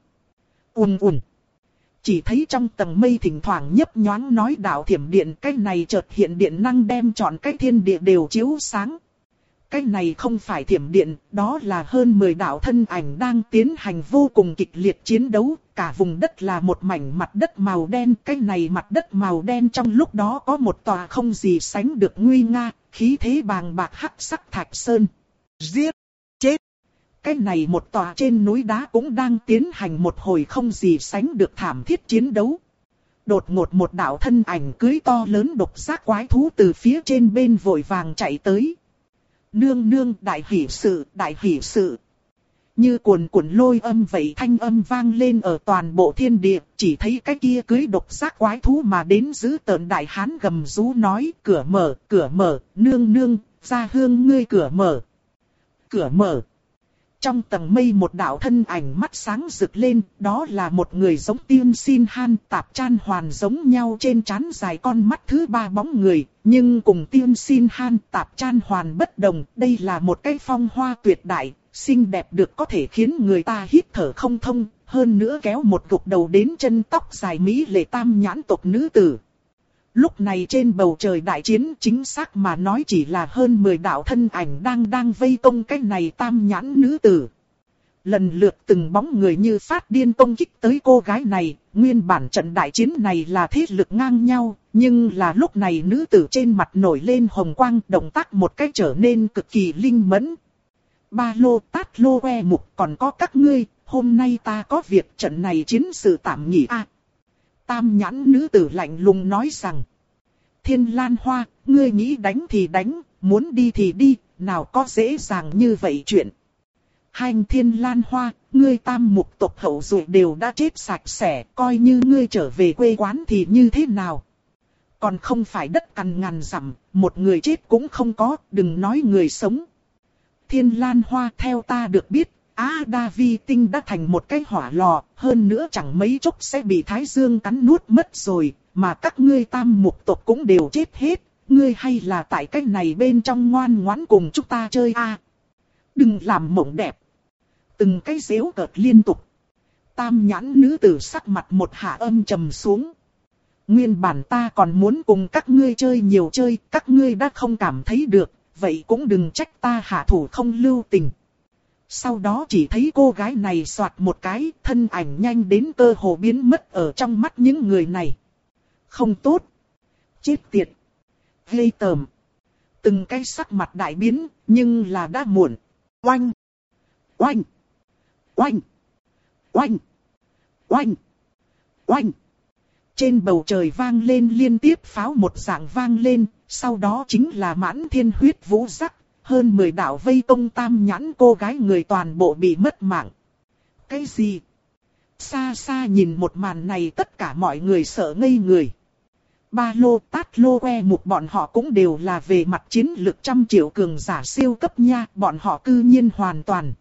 Ùn ùn. Chỉ thấy trong tầng mây thỉnh thoảng nhấp nhoáng nói đạo thiểm điện, cái này chợt hiện điện năng đem trọn cái thiên địa đều chiếu sáng. Cái này không phải thiểm điện, đó là hơn mười đạo thân ảnh đang tiến hành vô cùng kịch liệt chiến đấu, cả vùng đất là một mảnh mặt đất màu đen, cái này mặt đất màu đen trong lúc đó có một tòa không gì sánh được nguy nga, khí thế bàng bạc hắc sắc thạch sơn. Giết! Chết! Cái này một tòa trên núi đá cũng đang tiến hành một hồi không gì sánh được thảm thiết chiến đấu. Đột ngột một đạo thân ảnh cưỡi to lớn độc giác quái thú từ phía trên bên vội vàng chạy tới. Nương nương đại hỷ sự, đại hỷ sự. Như cuồn cuộn lôi âm vậy thanh âm vang lên ở toàn bộ thiên địa, chỉ thấy cái kia cưới độc giác quái thú mà đến giữ tợn đại hán gầm rú nói, cửa mở, cửa mở, nương nương, gia hương ngươi cửa mở. Cửa mở. Trong tầng mây một đạo thân ảnh mắt sáng rực lên, đó là một người giống Tiên Xin Han Tạp Chan Hoàn giống nhau trên trán dài con mắt thứ ba bóng người, nhưng cùng Tiên Xin Han Tạp Chan Hoàn bất đồng, đây là một cái phong hoa tuyệt đại, xinh đẹp được có thể khiến người ta hít thở không thông, hơn nữa kéo một gục đầu đến chân tóc dài mỹ lệ tam nhãn tộc nữ tử. Lúc này trên bầu trời đại chiến chính xác mà nói chỉ là hơn mười đạo thân ảnh đang đang vây công cái này tam nhãn nữ tử. Lần lượt từng bóng người như phát điên công kích tới cô gái này, nguyên bản trận đại chiến này là thế lực ngang nhau, nhưng là lúc này nữ tử trên mặt nổi lên hồng quang, động tác một cách trở nên cực kỳ linh mẫn. Ba lô tát lô que mục còn có các ngươi, hôm nay ta có việc trận này chiến sự tạm nghỉ a. À, tam nhãn nữ tử lạnh lùng nói rằng. Thiên Lan Hoa, ngươi nghĩ đánh thì đánh, muốn đi thì đi, nào có dễ dàng như vậy chuyện. Hành Thiên Lan Hoa, ngươi tam mục tộc hậu duệ đều đã chết sạch sẽ, coi như ngươi trở về quê quán thì như thế nào. Còn không phải đất cằn ngàn dặm, một người chết cũng không có, đừng nói người sống. Thiên Lan Hoa theo ta được biết, Á Đa Vi Tinh đã thành một cái hỏa lò, hơn nữa chẳng mấy chốc sẽ bị Thái Dương cắn nuốt mất rồi, mà các ngươi tam mục tộc cũng đều chết hết, ngươi hay là tại cái này bên trong ngoan ngoãn cùng chúng ta chơi a. À, đừng làm mộng đẹp. Từng cái giễu cợt liên tục. Tam nhãn nữ tử sắc mặt một hạ âm trầm xuống. Nguyên bản ta còn muốn cùng các ngươi chơi nhiều chơi, các ngươi đã không cảm thấy được, vậy cũng đừng trách ta hạ thủ không lưu tình. Sau đó chỉ thấy cô gái này xoạt một cái, thân ảnh nhanh đến cơ hồ biến mất ở trong mắt những người này. Không tốt. Chết tiệt. Ghê tởm. Từng cái sắc mặt đại biến, nhưng là đã muộn. Oanh. Oanh. Oanh. Oanh. Oanh. Oanh. Trên bầu trời vang lên liên tiếp pháo một dạng vang lên, sau đó chính là mãn thiên huyết vũ rắc. Hơn mười đạo vây công tam nhãn cô gái người toàn bộ bị mất mạng. Cái gì? Xa xa nhìn một màn này tất cả mọi người sợ ngây người. Ba lô tát lô que mục bọn họ cũng đều là về mặt chiến lực trăm triệu cường giả siêu cấp nha. Bọn họ cư nhiên hoàn toàn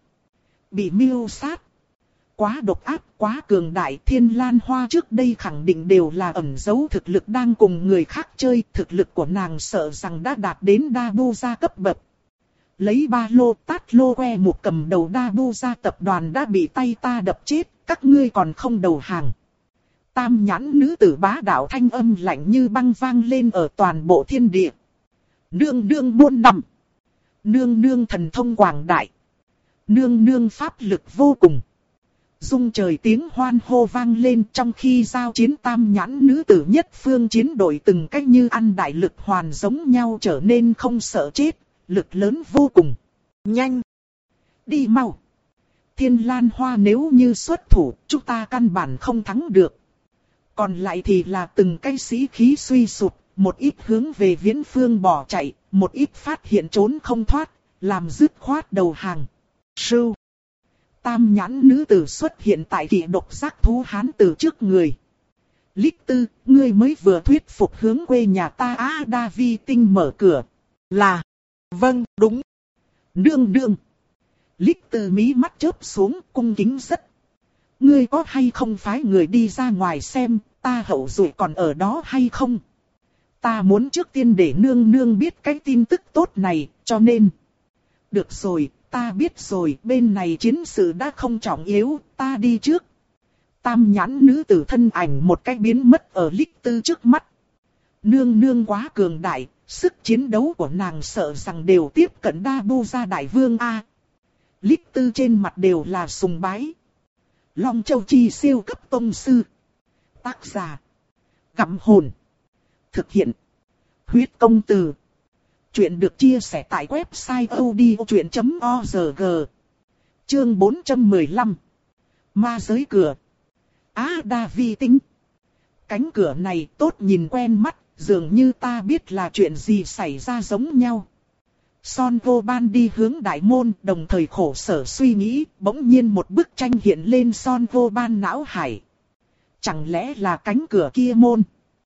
bị mưu sát. Quá độc ác, quá cường đại. Thiên Lan Hoa trước đây khẳng định đều là ẩn giấu thực lực đang cùng người khác chơi. Thực lực của nàng sợ rằng đã đạt đến đa bu gia cấp bậc. Lấy ba lô tát lô que mục cầm đầu đa bu gia tập đoàn đã bị tay ta đập chết, các ngươi còn không đầu hàng. Tam nhãn nữ tử bá đạo thanh âm lạnh như băng vang lên ở toàn bộ thiên địa. Nương nương muôn năm. Nương nương thần thông quảng đại. Nương nương pháp lực vô cùng. Dung trời tiếng hoan hô vang lên trong khi giao chiến tam nhãn nữ tử nhất phương chiến đội từng cách như ăn đại lực hoàn giống nhau trở nên không sợ chết. Lực lớn vô cùng. Nhanh. Đi mau. Thiên Lan Hoa nếu như xuất thủ, chúng ta căn bản không thắng được. Còn lại thì là từng cái sĩ khí suy sụp, một ít hướng về viễn phương bỏ chạy, một ít phát hiện trốn không thoát, làm dứt khoát đầu hàng. Sưu. Tam nhãn nữ tử xuất hiện tại kỵ độc giác thú hán tử trước người. Lích Tư, ngươi mới vừa thuyết phục hướng quê nhà ta Á Đa Vi Tinh mở cửa. Là. Vâng, đúng. Nương nương. Lích Tư mí mắt chớp xuống, cung kính rất. Ngươi có hay không phái người đi ra ngoài xem, ta hậu duệ còn ở đó hay không? Ta muốn trước tiên để nương nương biết cái tin tức tốt này, cho nên. Được rồi, ta biết rồi, bên này chiến sự đã không trọng yếu, ta đi trước. Tam nhãn nữ tử thân ảnh một cách biến mất ở Lích Tư trước mắt. Nương nương quá cường đại. Sức chiến đấu của nàng sợ rằng đều tiếp cận đa bu gia đại vương A. Lích Tư trên mặt đều là sùng bái. Long Châu Chi siêu cấp tông sư. Tác giả. Gặm hồn. Thực hiện. Huyết công từ. Chuyện được chia sẻ tại website odchuyện chấm org. Chương bốn trăm mười lăm. Ma giới cửa. Á Đa Vi Tinh. Cánh cửa này tốt nhìn quen mắt. Dường như ta biết là chuyện gì xảy ra giống nhau. Son vô ban đi hướng đại môn, đồng thời khổ sở suy nghĩ, bỗng nhiên một bức tranh hiện lên son vô ban não hải. Chẳng lẽ là cánh cửa kia môn?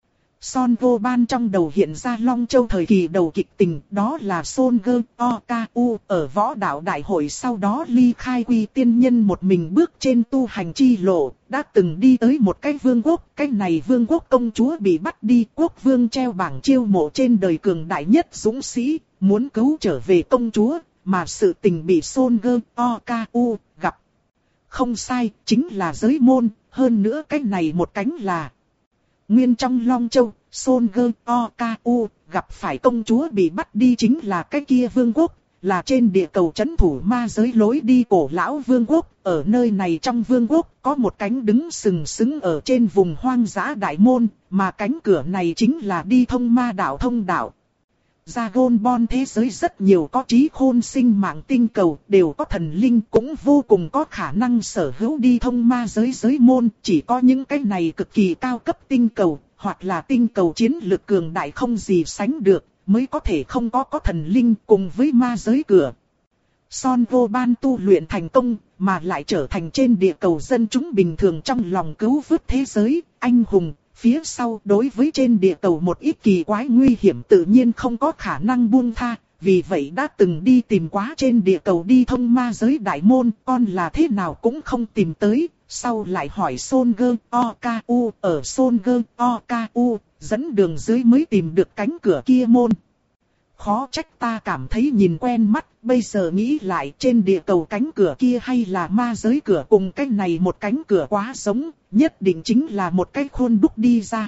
Son vô ban trong đầu hiện ra Long Châu thời kỳ đầu kịch tình, đó là Son Gơ O Ca U ở võ đạo đại hội sau đó ly khai quy tiên nhân một mình bước trên tu hành chi lộ, đã từng đi tới một cái vương quốc, cái này vương quốc công chúa bị bắt đi, quốc vương treo bảng chiêu mộ trên đời cường đại nhất dũng sĩ, muốn cứu trở về công chúa, mà sự tình bị Son Gơ O Ca U gặp. Không sai, chính là giới môn, hơn nữa cái này một cánh là nguyên trong Long Châu, Son Gơ O Ca U gặp phải công chúa bị bắt đi chính là cái kia vương quốc, là trên địa cầu trấn thủ ma giới lối đi cổ lão vương quốc. Ở nơi này trong vương quốc có một cánh đứng sừng sững ở trên vùng hoang dã đại môn, mà cánh cửa này chính là đi thông ma đạo thông đạo. Dragon Ball thế giới rất nhiều có trí khôn sinh mạng tinh cầu, đều có thần linh, cũng vô cùng có khả năng sở hữu đi thông ma giới giới môn, chỉ có những cái này cực kỳ cao cấp tinh cầu, hoặc là tinh cầu chiến lược cường đại không gì sánh được, mới có thể không có có thần linh cùng với ma giới cửa. Son vô ban tu luyện thành công, mà lại trở thành trên địa cầu dân chúng bình thường trong lòng cứu vớt thế giới, anh hùng. Phía sau đối với trên địa cầu một ít kỳ quái nguy hiểm tự nhiên không có khả năng buông tha, vì vậy đã từng đi tìm quá trên địa cầu đi thông ma giới đại môn, con là thế nào cũng không tìm tới, sau lại hỏi Son Gơ O Ca U, ở Son Gơ O Ca U, dẫn đường dưới mới tìm được cánh cửa kia môn. Khó trách ta cảm thấy nhìn quen mắt, bây giờ nghĩ lại trên địa cầu cánh cửa kia hay là ma giới cửa cùng cái này một cánh cửa quá giống, nhất định chính là một cái khuôn đúc đi ra.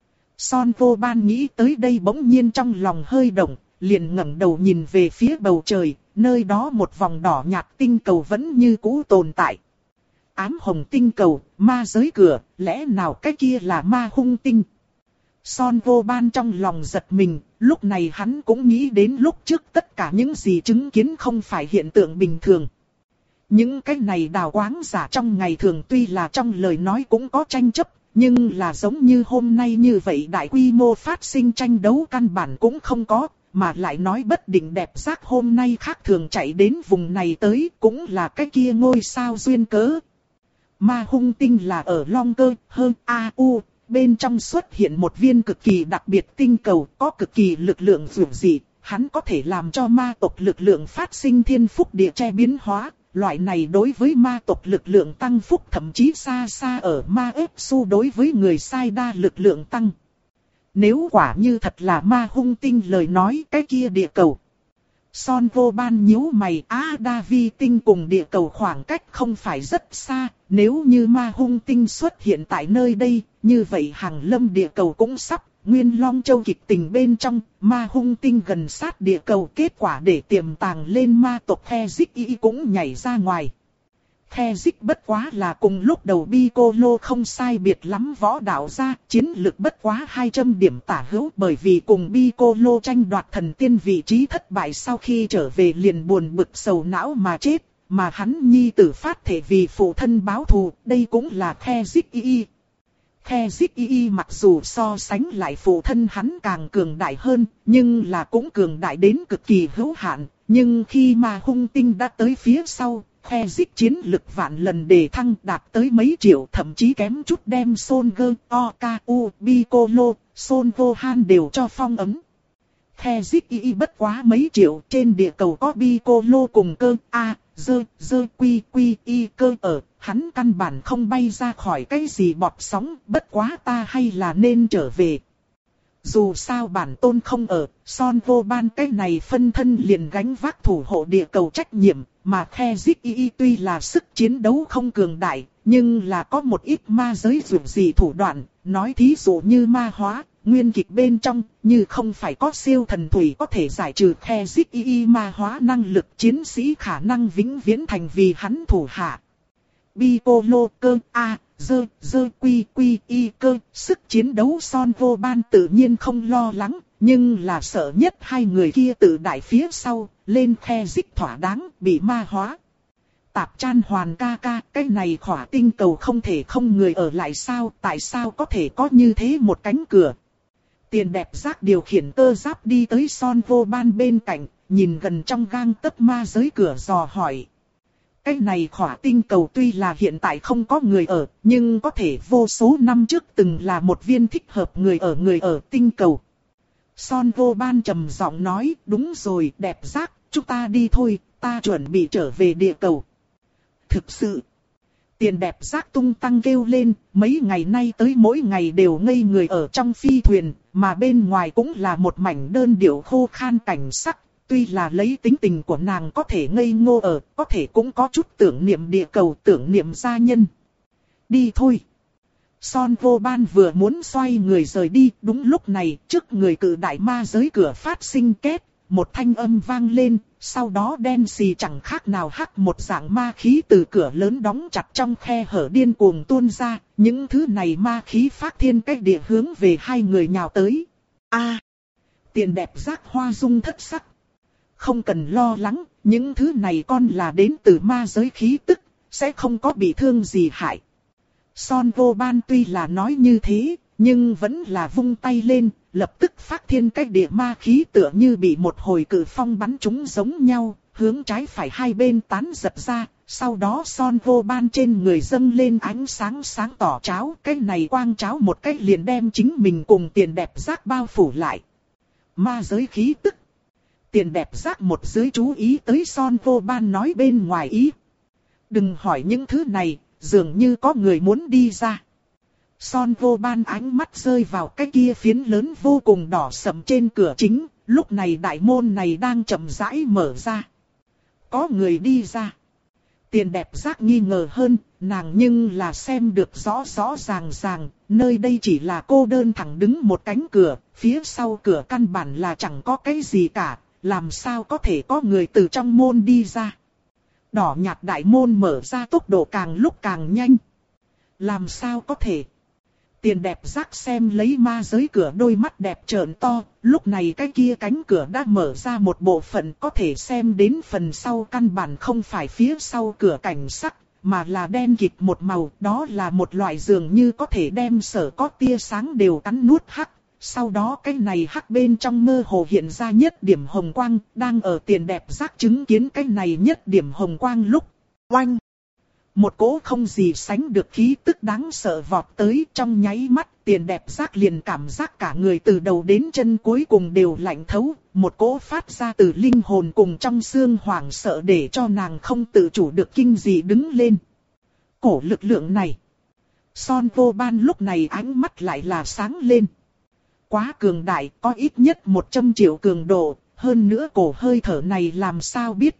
Son vô ban nghĩ tới đây bỗng nhiên trong lòng hơi động, liền ngẩng đầu nhìn về phía bầu trời, nơi đó một vòng đỏ nhạt tinh cầu vẫn như cũ tồn tại. Ám hồng tinh cầu, ma giới cửa, lẽ nào cái kia là ma hung tinh? Son vô ban trong lòng giật mình, lúc này hắn cũng nghĩ đến lúc trước tất cả những gì chứng kiến không phải hiện tượng bình thường. Những cái này đào quáng giả trong ngày thường tuy là trong lời nói cũng có tranh chấp, nhưng là giống như hôm nay như vậy đại quy mô phát sinh tranh đấu căn bản cũng không có, mà lại nói bất định đẹp giác hôm nay khác thường chạy đến vùng này tới cũng là cái kia ngôi sao duyên cớ. Ma hung tinh là ở Long Cơ, hơn A U. Bên trong xuất hiện một viên cực kỳ đặc biệt tinh cầu có cực kỳ lực lượng dữ dị, hắn có thể làm cho ma tộc lực lượng phát sinh thiên phúc địa che biến hóa. Loại này đối với ma tộc lực lượng tăng phúc thậm chí xa xa ở ma ếp su đối với người sai đa lực lượng tăng. Nếu quả như thật là ma hung tinh lời nói cái kia địa cầu. Son vô ban nhíu mày, á đa vi tinh cùng địa cầu khoảng cách không phải rất xa, nếu như ma hung tinh xuất hiện tại nơi đây, như vậy hàng lâm địa cầu cũng sắp, nguyên Long Châu kịch tình bên trong, ma hung tinh gần sát địa cầu kết quả để tiềm tàng lên ma tộc The Ziki cũng nhảy ra ngoài. The Zik bất quá là cùng lúc đầu Piccolo không sai biệt lắm võ đạo ra, chiến lực bất quá hai trăm điểm tả hữu bởi vì cùng Piccolo tranh đoạt thần tiên vị trí thất bại sau khi trở về liền buồn bực sầu não mà chết, mà hắn nhi tử phát thể vì phụ thân báo thù, đây cũng là The Zik. The Zik mặc dù so sánh lại phụ thân hắn càng cường đại hơn, nhưng là cũng cường đại đến cực kỳ hữu hạn, nhưng khi mà hung tinh đã tới phía sau, The Zik chiến lực vạn lần đề thăng đạt tới mấy triệu thậm chí kém chút đem Son Gơ, O Ca U, Piccolo, Son Gohan đều cho phong ấm. The Zik bất quá mấy triệu trên địa cầu có Piccolo cùng cơ A, dơ, dơ quy quy y cơ ở, hắn căn bản không bay ra khỏi cái gì bọt sóng, bất quá ta hay là nên trở về. Dù sao bản tôn không ở, Son vô ban cái này phân thân liền gánh vác thủ hộ địa cầu trách nhiệm, mà The Zik tuy là sức chiến đấu không cường đại, nhưng là có một ít ma giới dù gì thủ đoạn, nói thí dụ như ma hóa, nguyên kịch bên trong, như không phải có siêu thần thủy có thể giải trừ The Zik ma hóa năng lực chiến sĩ khả năng vĩnh viễn thành vì hắn thủ hạ. Piccolo cơ A, dơ, dơ quy quy y cơ, sức chiến đấu Son vô ban tự nhiên không lo lắng, nhưng là sợ nhất hai người kia tự đại phía sau, lên The Zik thỏa đáng, bị ma hóa. Tạp Chan Hoàn ca ca, cái này khỏa tinh cầu không thể không người ở lại sao, tại sao có thể có như thế một cánh cửa. Tiền đẹp giác điều khiển cơ giáp đi tới Son vô ban bên cạnh, nhìn gần trong gang tấc ma giới cửa dò hỏi. Cái này khỏa tinh cầu tuy là hiện tại không có người ở, nhưng có thể vô số năm trước từng là một viên thích hợp người ở người ở tinh cầu. Son vô ban trầm giọng nói, đúng rồi, đẹp giác, chúng ta đi thôi, ta chuẩn bị trở về địa cầu. Thực sự, tiền đẹp giác tung tăng kêu lên, mấy ngày nay tới mỗi ngày đều ngây người ở trong phi thuyền, mà bên ngoài cũng là một mảnh đơn điệu khô khan cảnh sắc. Tuy là lấy tính tình của nàng có thể ngây ngô ở, có thể cũng có chút tưởng niệm địa cầu, tưởng niệm gia nhân. Đi thôi. Son vô ban vừa muốn xoay người rời đi, đúng lúc này, trước người cự đại ma giới cửa phát sinh két, một thanh âm vang lên, sau đó đen xì chẳng khác nào hắc một dạng ma khí từ cửa lớn đóng chặt trong khe hở điên cuồng tuôn ra, những thứ này ma khí phát thiên cách địa hướng về hai người nhào tới. A, tiền đẹp giác hoa dung thất sắc. Không cần lo lắng, những thứ này con là đến từ ma giới khí tức, sẽ không có bị thương gì hại. Son vô ban tuy là nói như thế, nhưng vẫn là vung tay lên, lập tức phát thiên cách địa ma khí tựa như bị một hồi cự phong bắn trúng giống nhau, hướng trái phải hai bên tán giật ra, sau đó son vô ban trên người dâng lên ánh sáng sáng tỏ cháo, cái này quang cháo một cách liền đem chính mình cùng tiền đẹp giác bao phủ lại. Ma giới khí tức. Tiền đẹp giác một dưới chú ý tới son vô ban nói bên ngoài ý. Đừng hỏi những thứ này, dường như có người muốn đi ra. Son vô ban ánh mắt rơi vào cái kia phiến lớn vô cùng đỏ sẫm trên cửa chính, lúc này đại môn này đang chậm rãi mở ra. Có người đi ra. Tiền đẹp giác nghi ngờ hơn, nàng nhưng là xem được rõ rõ ràng ràng, nơi đây chỉ là cô đơn thẳng đứng một cánh cửa, phía sau cửa căn bản là chẳng có cái gì cả, làm sao có thể có người từ trong môn đi ra. Đỏ nhạt đại môn mở ra tốc độ càng lúc càng nhanh. Làm sao có thể? Tiền đẹp giác xem lấy ma giới cửa đôi mắt đẹp trợn to, lúc này cái kia cánh cửa đã mở ra một bộ phận có thể xem đến phần sau căn bản không phải phía sau cửa cảnh sắc, mà là đen kịt một màu, đó là một loại dường như có thể đem sở có tia sáng đều cắn nuốt hắc. Sau đó cái này hắc bên trong mơ hồ hiện ra nhất điểm hồng quang, đang ở tiền đẹp giác chứng kiến cái này nhất điểm hồng quang lúc, oanh. Một cỗ không gì sánh được khí tức đáng sợ vọt tới trong nháy mắt, tiền đẹp giác liền cảm giác cả người từ đầu đến chân cuối cùng đều lạnh thấu, một cỗ phát ra từ linh hồn cùng trong xương hoảng sợ để cho nàng không tự chủ được kinh dị đứng lên. Cổ lực lượng này. Son vô ban lúc này ánh mắt lại là sáng lên. Quá cường đại, có ít nhất một trăm triệu cường độ, hơn nữa cổ hơi thở này làm sao biết.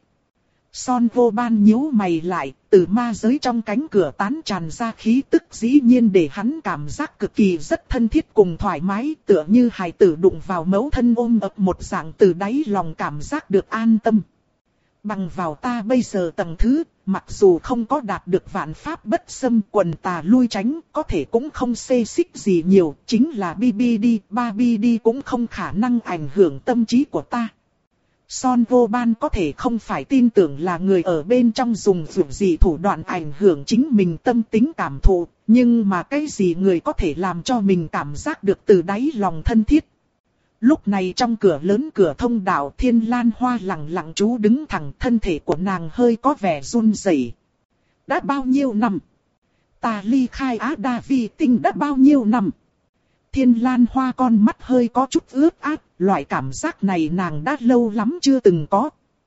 Son vô ban nhíu mày lại, từ ma giới trong cánh cửa tán tràn ra khí tức dĩ nhiên để hắn cảm giác cực kỳ rất thân thiết cùng thoải mái, tựa như hài tử đụng vào mẫu thân ôm ấp một dạng từ đáy lòng cảm giác được an tâm. Bằng vào ta bây giờ tầng thứ, mặc dù không có đạt được vạn pháp bất xâm quần tà lui tránh, có thể cũng không xê xích gì nhiều, chính là bê bê đê, ba bê đê cũng không khả năng ảnh hưởng tâm trí của ta. Son vô ban có thể không phải tin tưởng là người ở bên trong dùng dụng gì thủ đoạn ảnh hưởng chính mình tâm tính cảm thụ, nhưng mà cái gì người có thể làm cho mình cảm giác được từ đáy lòng thân thiết. Lúc này trong cửa lớn cửa thông đạo Thiên Lan Hoa lặng lặng trú đứng thẳng, thân thể của nàng hơi có vẻ run rẩy. Đã bao nhiêu năm? Ta ly khai Á Đa Vi Tinh đã bao nhiêu năm? Thiên Lan Hoa con mắt hơi có chút ướt át, loại cảm giác này nàng đã lâu lắm chưa từng có.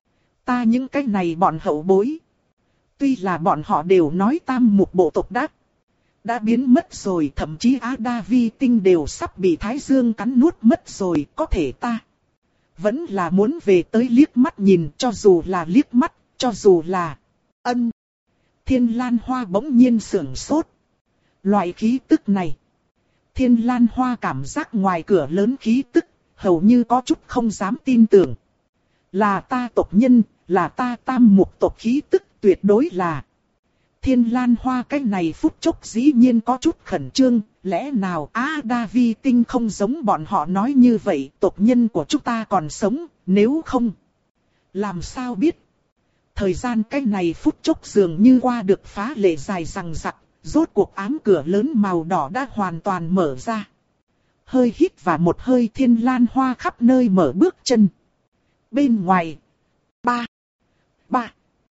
Ta những cái này bọn hậu bối. Tuy là bọn họ đều nói tam mục bộ tộc đã, đã biến mất rồi, thậm chí Á Đa Vi Tinh đều sắp bị Thái Dương cắn nuốt mất rồi, có thể ta vẫn là muốn về tới liếc mắt nhìn, cho dù là liếc mắt, cho dù là ân. Thiên Lan Hoa bỗng nhiên sửng sốt. Loại khí tức này. Thiên Lan Hoa cảm giác ngoài cửa lớn khí tức, hầu như có chút không dám tin tưởng. Là ta tộc nhân, là ta tam mục tộc khí tức, tuyệt đối là. Thiên Lan Hoa cái này phút chốc dĩ nhiên có chút khẩn trương, lẽ nào Á Đa Vi Tinh không giống bọn họ nói như vậy, tộc nhân của chúng ta còn sống, nếu không. Làm sao biết? Thời gian cái này phút chốc dường như qua được phá lệ dài rằng rặc, rốt cuộc ám cửa lớn màu đỏ đã hoàn toàn mở ra. Hơi hít và một hơi Thiên Lan Hoa khắp nơi mở bước chân. Bên ngoài. Ba. Ba.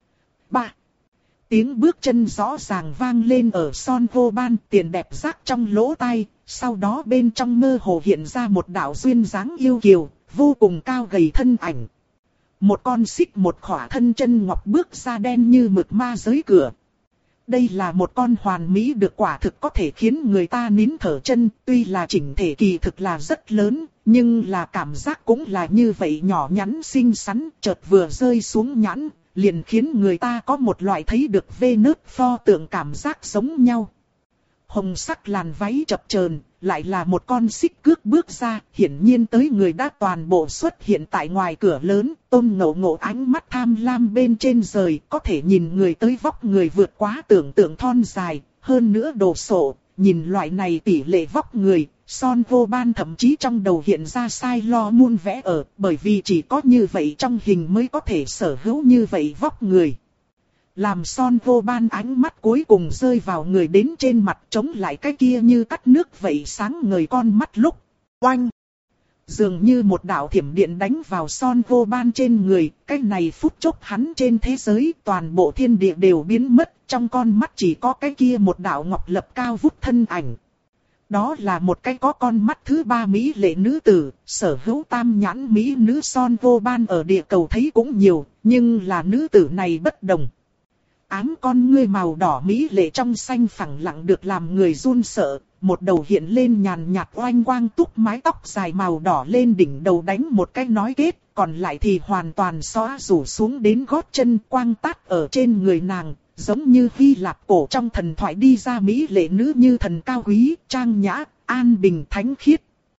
Ba. Tiếng bước chân rõ ràng vang lên ở Son Vô Ban, tiền đẹp rác trong lỗ tai, sau đó bên trong mơ hồ hiện ra một đạo duyên dáng yêu kiều, vô cùng cao gầy thân ảnh. Một con xích một khỏa thân chân ngọc bước ra đen như mực ma giới cửa. Đây là một con hoàn mỹ được quả thực có thể khiến người ta nín thở chân, tuy là chỉnh thể kỳ thực là rất lớn, nhưng là cảm giác cũng là như vậy nhỏ nhắn xinh xắn, chợt vừa rơi xuống nhãn, liền khiến người ta có một loại thấy được vê nớt pho tượng cảm giác giống nhau. Hồng sắc làn váy chập chờn, lại là một con xích cước bước ra, hiển nhiên tới người đã toàn bộ xuất hiện tại ngoài cửa lớn, Tôn Ngộ Ngộ ánh mắt tham lam bên trên rời, có thể nhìn người tới vóc người vượt quá tưởng tượng thon dài, hơn nữa đồ sộ, nhìn loại này tỷ lệ vóc người, Son Vô Ban thậm chí trong đầu hiện ra sai lo muôn vẽ ở, bởi vì chỉ có như vậy trong hình mới có thể sở hữu như vậy vóc người. Làm Son Vô Ban ánh mắt cuối cùng rơi vào người đến trên mặt chống lại cái kia như cắt nước vậy sáng ngời con mắt lúc. Oanh! Dường như một đạo thiểm điện đánh vào Son Vô Ban trên người, cái này phút chốc hắn trên thế giới toàn bộ thiên địa đều biến mất, trong con mắt chỉ có cái kia một đạo ngọc lập cao vút thân ảnh. Đó là một cái có con mắt thứ ba mỹ lệ nữ tử, sở hữu tam nhãn mỹ nữ Son Vô Ban ở địa cầu thấy cũng nhiều, nhưng là nữ tử này bất đồng. Ám con ngươi màu đỏ mỹ lệ trong xanh phẳng lặng được làm người run sợ, một đầu hiện lên nhàn nhạt oanh quang túc mái tóc dài màu đỏ lên đỉnh đầu đánh một cái nói kết, còn lại thì hoàn toàn xóa rủ xuống đến gót chân quang tát ở trên người nàng, giống như Hy Lạp cổ trong thần thoại đi ra mỹ lệ nữ như thần cao quý, trang nhã, an bình thánh khiết.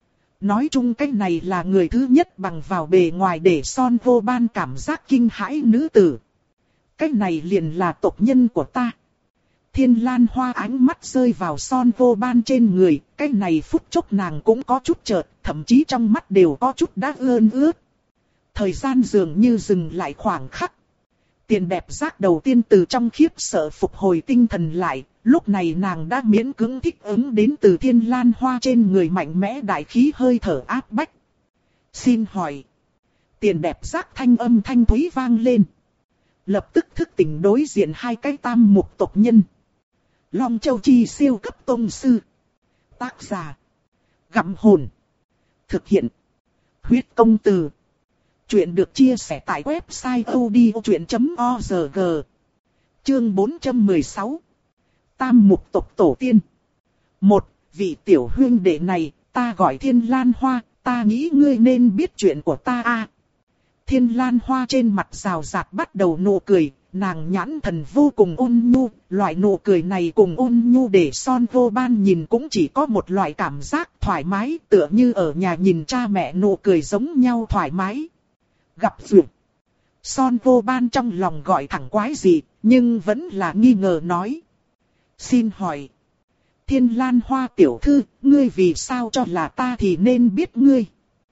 Nói chung cái này là người thứ nhất bằng vào bề ngoài để Son Vô Ban cảm giác kinh hãi nữ tử. Cái này liền là tộc nhân của ta. Thiên Lan Hoa ánh mắt rơi vào Son Vô Ban trên người, cái này phút chốc nàng cũng có chút chợt, thậm chí trong mắt đều có chút đã ươn ướt. Thời gian dường như dừng lại khoảng khắc. Tiền đẹp giác đầu tiên từ trong khiếp sợ phục hồi tinh thần lại, lúc này nàng đã miễn cưỡng thích ứng đến từ Thiên Lan Hoa trên người mạnh mẽ đại khí hơi thở áp bách. Xin hỏi. Tiền đẹp giác thanh âm thanh thúy vang lên. Lập tức thức tỉnh đối diện hai cái tam mục tộc nhân. Long Châu Chi siêu cấp tông sư. Tác giả. Gặm hồn. Thực hiện. Huyết công từ. Chuyện được chia sẻ tại website odchuyện chấm org. Chương bốn trăm mười sáu. Tam mục tộc tổ tiên. Một, vị tiểu huynh đệ này, ta gọi Thiên Lan Hoa, ta nghĩ ngươi nên biết chuyện của ta a. Thiên Lan Hoa trên mặt rào rạt bắt đầu nụ cười, nàng nhãn thần vô cùng ôn nhu, loại nụ cười này cùng ôn nhu để Son Vô Ban nhìn cũng chỉ có một loại cảm giác thoải mái, tựa như ở nhà nhìn cha mẹ nụ cười giống nhau thoải mái. Gặp duyệt. Son Vô Ban trong lòng gọi thẳng quái gì, nhưng vẫn là nghi ngờ nói. Xin hỏi. Thiên Lan Hoa tiểu thư, ngươi vì sao cho là ta thì nên biết ngươi?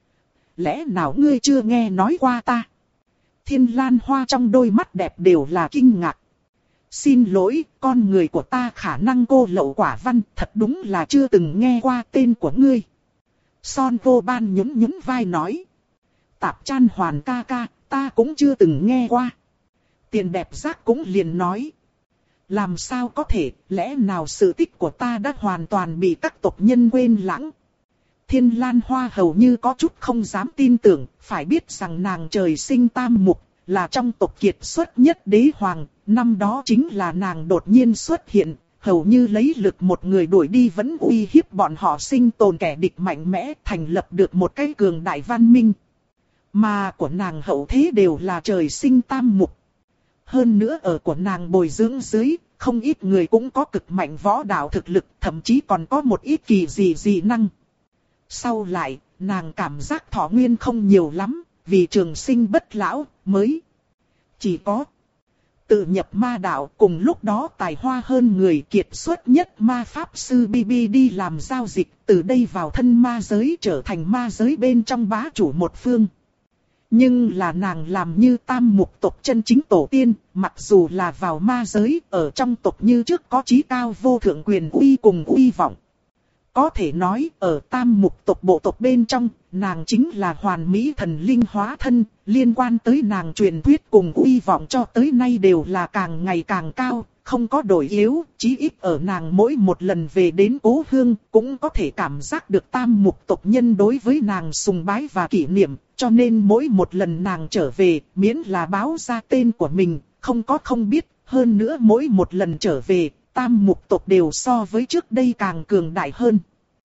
Lẽ nào ngươi chưa nghe nói qua ta? Thiên Lan Hoa trong đôi mắt đẹp đều là kinh ngạc. Xin lỗi, con người của ta khả năng cô lậu quả văn, thật đúng là chưa từng nghe qua tên của ngươi. Son Vô Ban nhún nhún vai nói. Tạp Chan Hoàn ca ca, ta cũng chưa từng nghe qua. Tiền đẹp giác cũng liền nói. Làm sao có thể, lẽ nào sự tích của ta đã hoàn toàn bị các tộc nhân quên lãng? Thiên Lan Hoa hầu như có chút không dám tin tưởng, phải biết rằng nàng trời sinh tam mục, là trong tộc kiệt xuất nhất đế hoàng, năm đó chính là nàng đột nhiên xuất hiện, hầu như lấy lực một người đuổi đi vẫn uy hiếp bọn họ sinh tồn kẻ địch mạnh mẽ, thành lập được một cái cường đại văn minh. Mà của nàng hậu thế đều là trời sinh tam mục. Hơn nữa ở của nàng bồi dưỡng dưới, không ít người cũng có cực mạnh võ đạo thực lực, thậm chí còn có một ít kỳ dị dị năng. Sau lại, nàng cảm giác thọ nguyên không nhiều lắm, vì trường sinh bất lão, mới chỉ có tự nhập ma đạo, cùng lúc đó tài hoa hơn người kiệt xuất nhất ma pháp sư bê bê đi làm giao dịch, từ đây vào thân ma giới trở thành ma giới bên trong bá chủ một phương. Nhưng là nàng làm như tam mục tộc chân chính tổ tiên, mặc dù là vào ma giới, ở trong tộc như trước có chí cao vô thượng quyền uy cùng uy vọng. Có thể nói, ở tam mục tộc bộ tộc bên trong, nàng chính là hoàn mỹ thần linh hóa thân, liên quan tới nàng truyền thuyết cùng uy vọng cho tới nay đều là càng ngày càng cao, không có đổi yếu, chí ít ở nàng mỗi một lần về đến cố hương cũng có thể cảm giác được tam mục tộc nhân đối với nàng sùng bái và kỷ niệm, cho nên mỗi một lần nàng trở về, miễn là báo ra tên của mình, không có không biết, hơn nữa mỗi một lần trở về, tam mục tộc đều so với trước đây càng cường đại hơn.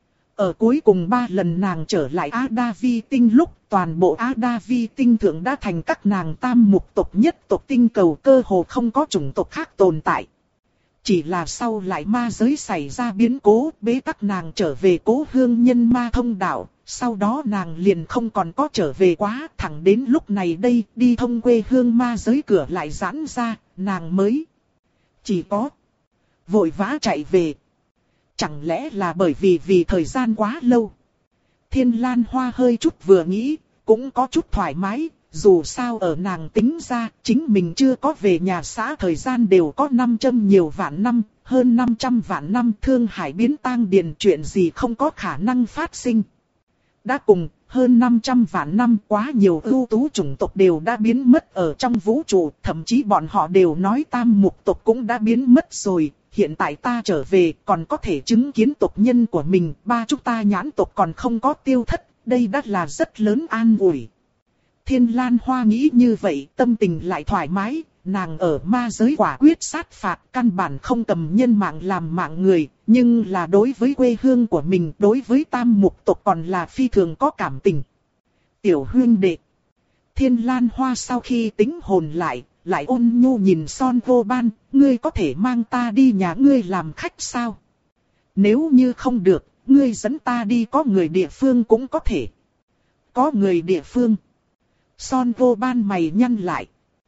Ở cuối cùng ba lần nàng trở lại Á Đa Vi tinh lúc, toàn bộ Á Đa Vi tinh thượng đã thành các nàng tam mục tộc nhất tộc tinh cầu, cơ hồ không có chủng tộc khác tồn tại. Chỉ là sau lại ma giới xảy ra biến cố, bế tắc nàng trở về cố hương nhân ma thông đạo, sau đó nàng liền không còn có trở về quá, thẳng đến lúc này đây, đi thông quê hương ma giới cửa lại giãn ra, nàng mới chỉ có vội vã chạy về. Chẳng lẽ là bởi vì vì thời gian quá lâu? Thiên Lan Hoa hơi chút vừa nghĩ, cũng có chút thoải mái, dù sao ở nàng tính ra, chính mình chưa có về nhà xã thời gian đều có năm trăm nhiều vạn năm, hơn năm trăm vạn năm. Thương Hải biến tang điền, chuyện gì không có khả năng phát sinh. Đã cùng hơn năm trăm vạn năm, quá nhiều ưu tú chủng tộc đều đã biến mất ở trong vũ trụ, thậm chí bọn họ đều nói tam mục tộc cũng đã biến mất rồi. Hiện tại ta trở về còn có thể chứng kiến tộc nhân của mình, ba chúng ta nhãn tộc còn không có tiêu thất, đây đã là rất lớn an ủi. Thiên Lan Hoa nghĩ như vậy, tâm tình lại thoải mái, nàng ở ma giới quả quyết sát phạt, căn bản không cầm nhân mạng làm mạng người, nhưng là đối với quê hương của mình, đối với tam mục tộc còn là phi thường có cảm tình. Tiểu huynh đệ. Thiên Lan Hoa sau khi tính hồn lại, lại ôn nhu nhìn Son Vô Ban, ngươi có thể mang ta đi nhà ngươi làm khách sao? Nếu như không được, ngươi dẫn ta đi có người địa phương cũng có thể. Có người địa phương. Son Vô Ban mày nhăn lại.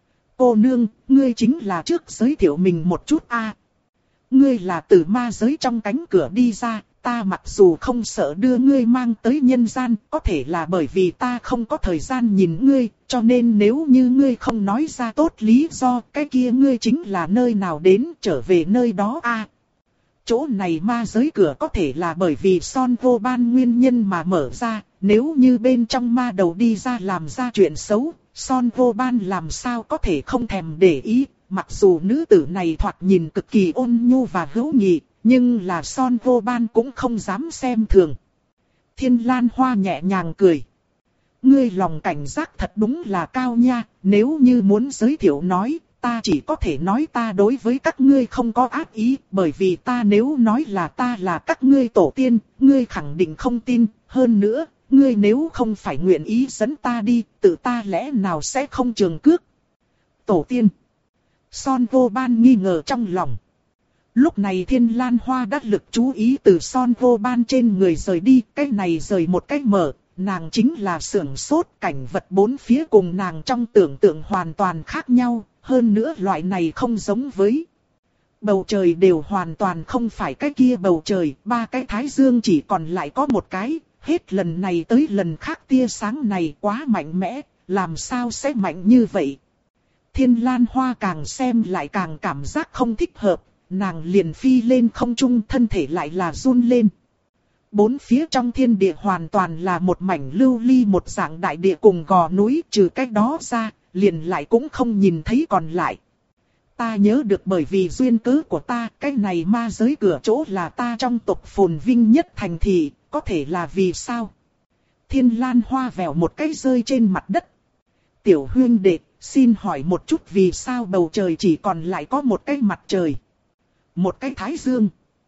Cô nương, ngươi chính là trước giới thiệu mình một chút a. Ngươi là từ ma giới trong cánh cửa đi ra, ta mặc dù không sợ đưa ngươi mang tới nhân gian, có thể là bởi vì ta không có thời gian nhìn ngươi, cho nên nếu như ngươi không nói ra tốt lý do, cái kia ngươi chính là nơi nào đến, trở về nơi đó a. Chỗ này ma giới cửa có thể là bởi vì Son Vô Ban nguyên nhân mà mở ra, nếu như bên trong ma đầu đi ra làm ra chuyện xấu, Son Vô Ban làm sao có thể không thèm để ý, mặc dù nữ tử này thoạt nhìn cực kỳ ôn nhu và hữu nghị, nhưng là Son Vô Ban cũng không dám xem thường. Thiên Lan Hoa nhẹ nhàng cười. Ngươi lòng cảnh giác thật đúng là cao nha, nếu như muốn giới thiệu nói, ta chỉ có thể nói ta đối với các ngươi không có ác ý, bởi vì ta nếu nói là ta là các ngươi tổ tiên, ngươi khẳng định không tin, hơn nữa, ngươi nếu không phải nguyện ý dẫn ta đi, tự ta lẽ nào sẽ không trường cước. Tổ tiên. Son Vô Ban nghi ngờ trong lòng. Lúc này Thiên Lan Hoa đắc lực chú ý từ Son Vô Ban trên người rời đi, cái này rời một cái mở, nàng chính là sưởng sốt, cảnh vật bốn phía cùng nàng trong tưởng tượng hoàn toàn khác nhau, hơn nữa loại này không giống với. Bầu trời đều hoàn toàn không phải cái kia bầu trời, ba cái thái dương chỉ còn lại có một cái, hết lần này tới lần khác tia sáng này quá mạnh mẽ, làm sao sẽ mạnh như vậy. Thiên Lan Hoa càng xem lại càng cảm giác không thích hợp, nàng liền phi lên không trung, thân thể lại là run lên. Bốn phía trong thiên địa hoàn toàn là một mảnh lưu ly một dạng đại địa cùng gò núi, trừ cách đó ra, liền lại cũng không nhìn thấy còn lại. Ta nhớ được bởi vì duyên cớ của ta, cái này ma giới cửa chỗ là ta trong tộc phồn vinh nhất thành thị, có thể là vì sao? Thiên Lan Hoa vèo một cái rơi trên mặt đất. Tiểu huynh đệ, xin hỏi một chút vì sao bầu trời chỉ còn lại có một cái mặt trời? Một cái thái dương.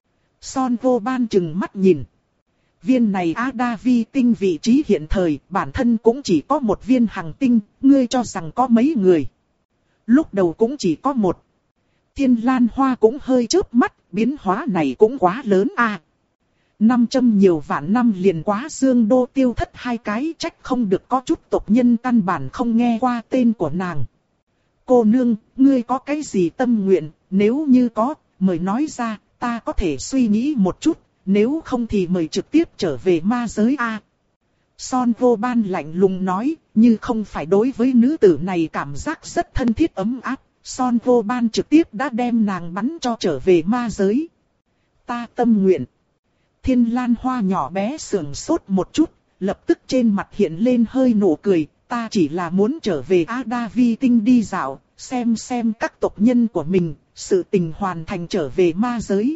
Son Vô Ban trừng mắt nhìn. Viên này Á Đa Vi tinh vị trí hiện thời, bản thân cũng chỉ có một viên hành tinh, ngươi cho rằng có mấy người? Lúc đầu cũng chỉ có một. Thiên Lan Hoa cũng hơi chớp mắt, biến hóa này cũng quá lớn à. Năm trăm nhiều vạn năm liền quá Dương Đô tiêu thất hai cái, trách không được có chút tộc nhân căn bản không nghe qua tên của nàng. Cô nương, ngươi có cái gì tâm nguyện, nếu như có, mời nói ra, ta có thể suy nghĩ một chút, nếu không thì mời trực tiếp trở về ma giới a. Son Vô Ban lạnh lùng nói, như không phải đối với nữ tử này cảm giác rất thân thiết ấm áp, Son Vô Ban trực tiếp đã đem nàng bắn cho trở về ma giới. Ta tâm nguyện. Thiên Lan Hoa nhỏ bé sườn sốt một chút, lập tức trên mặt hiện lên hơi nụ cười, ta chỉ là muốn trở về Ada Vi tinh đi dạo, xem xem các tộc nhân của mình, sự tình hoàn thành trở về ma giới.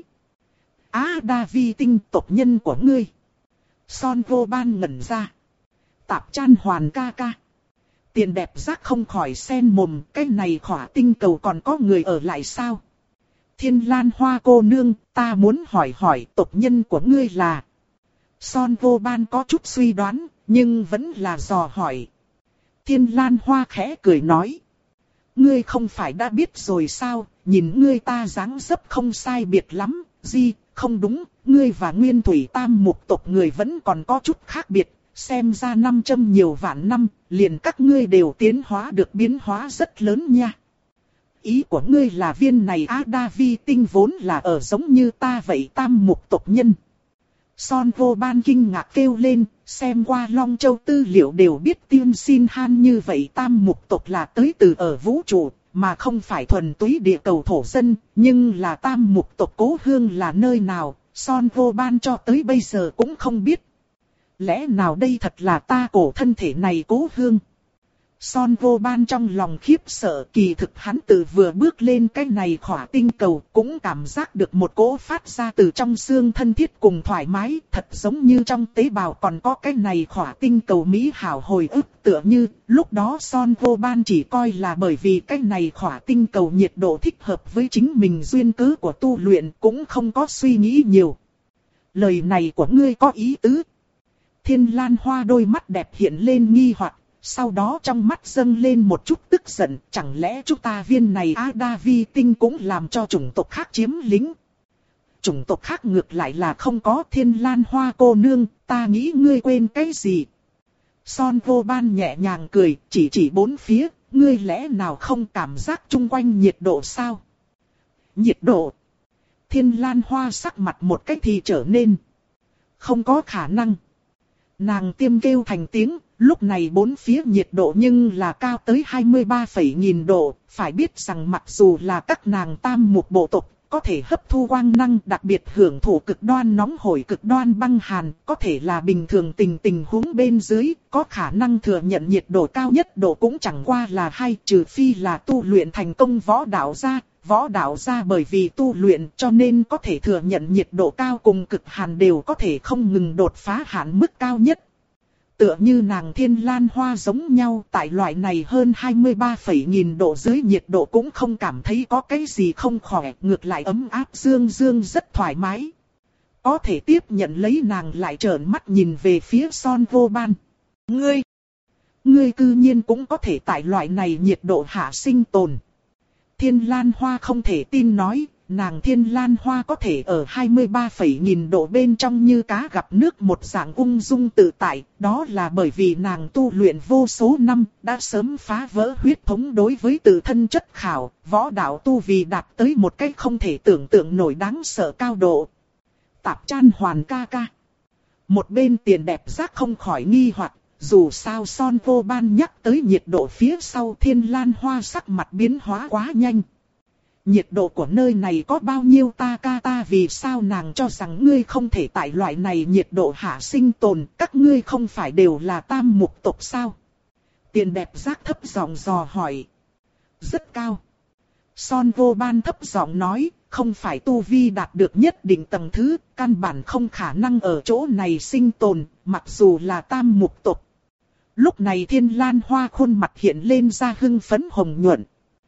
Ada Vi tinh tộc nhân của ngươi. Son vô ban ngẩn ra. Tạp Chan Hoàn ca ca. Tiền đẹp giác không khỏi sen mồm, cái này khỏa tinh cầu còn có người ở lại sao? Thiên Lan Hoa cô nương, ta muốn hỏi hỏi tộc nhân của ngươi là. Son vô ban có chút suy đoán, nhưng vẫn là dò hỏi. Thiên Lan Hoa khẽ cười nói. Ngươi không phải đã biết rồi sao, nhìn ngươi ta dáng dấp không sai biệt lắm, gì, không đúng, ngươi và Nguyên Thủy Tam Mục tộc người vẫn còn có chút khác biệt, xem ra năm trăm nhiều vạn năm, liền các ngươi đều tiến hóa được biến hóa rất lớn nha. Ý của ngươi là viên này Ada Vi tinh vốn là ở giống như ta vậy Tam Mục tộc nhân. Son vô ban kinh ngạc kêu lên, xem qua Long Châu tư liệu đều biết tiên xin han như vậy Tam Mục tộc là tới từ ở vũ trụ, mà không phải thuần túy địa cầu thổ dân, nhưng là Tam Mục tộc cố hương là nơi nào, Son vô ban cho tới bây giờ cũng không biết. Lẽ nào đây thật là ta cổ thân thể này cố hương? Son vô ban trong lòng khiếp sợ, kỳ thực hắn từ vừa bước lên cái này khỏa tinh cầu cũng cảm giác được một cỗ phát ra từ trong xương thân thiết cùng thoải mái, thật giống như trong tế bào còn có cái này khỏa tinh cầu mỹ hảo hồi ức, tựa như lúc đó Son vô ban chỉ coi là bởi vì cái này khỏa tinh cầu nhiệt độ thích hợp với chính mình duyên cớ của tu luyện, cũng không có suy nghĩ nhiều. Lời này của ngươi có ý tứ. Thiên Lan Hoa đôi mắt đẹp hiện lên nghi hoặc. Sau đó trong mắt dâng lên một chút tức giận, chẳng lẽ chúng ta viên này Ada Vi tinh cũng làm cho chủng tộc khác chiếm lĩnh? Chủng tộc khác ngược lại là không có. Thiên Lan Hoa cô nương, ta nghĩ ngươi quên cái gì? Son vô ban nhẹ nhàng cười, chỉ chỉ bốn phía, ngươi lẽ nào không cảm giác chung quanh nhiệt độ sao? Nhiệt độ? Thiên Lan Hoa sắc mặt một cách thì trở nên không có khả năng. Nàng tiêm kêu thành tiếng. Lúc này bốn phía nhiệt độ nhưng là cao tới hai mươi ba phẩy nghìn độ, phải biết rằng mặc dù là các nàng Tam Mục bộ tộc, có thể hấp thu quang năng đặc biệt hưởng thụ cực đoan nóng hổi cực đoan băng hàn, có thể là bình thường tình tình huống bên dưới, có khả năng thừa nhận nhiệt độ cao nhất độ cũng chẳng qua là hai, trừ phi là tu luyện thành công võ đạo gia. Võ đạo gia bởi vì tu luyện cho nên có thể thừa nhận nhiệt độ cao cùng cực hàn đều có thể không ngừng đột phá hạn mức cao nhất. Tựa như nàng Thiên Lan Hoa giống nhau, tại loại này hơn hai mươi ba phẩy nghìn độ dưới nhiệt độ cũng không cảm thấy có cái gì không khỏe, ngược lại ấm áp dương dương rất thoải mái. Có thể tiếp nhận lấy nàng lại trợn mắt nhìn về phía Son vô ban. Ngươi! Ngươi cư nhiên cũng có thể tại loại này nhiệt độ hạ sinh tồn. Thiên Lan Hoa không thể tin nói. Nàng Thiên Lan Hoa có thể ở hai mươi ba phẩy nghìn độ bên trong như cá gặp nước một dạng ung dung tự tại, đó là bởi vì nàng tu luyện vô số năm, đã sớm phá vỡ huyết thống đối với tự thân chất khảo, võ đạo tu vì đạt tới một cách không thể tưởng tượng nổi đáng sợ cao độ. Tạp Chan Hoàn ca ca. Một bên Tiền đẹp giác không khỏi nghi hoặc, dù sao Son vô ban nhắc tới nhiệt độ phía sau Thiên Lan Hoa sắc mặt biến hóa quá nhanh. Nhiệt độ của nơi này có bao nhiêu ta ca ta vì sao nàng cho rằng ngươi không thể tại loại này nhiệt độ hạ sinh tồn, các ngươi không phải đều là Tam Mục tộc sao? Tiền đẹp giác thấp giọng dò hỏi. Rất cao. Son vô ban thấp giọng nói, không phải tu vi đạt được nhất định tầng thứ, căn bản không khả năng ở chỗ này sinh tồn, mặc dù là Tam Mục tộc. Lúc này Thiên Lan Hoa khuôn mặt hiện lên ra hưng phấn hồng nhuận.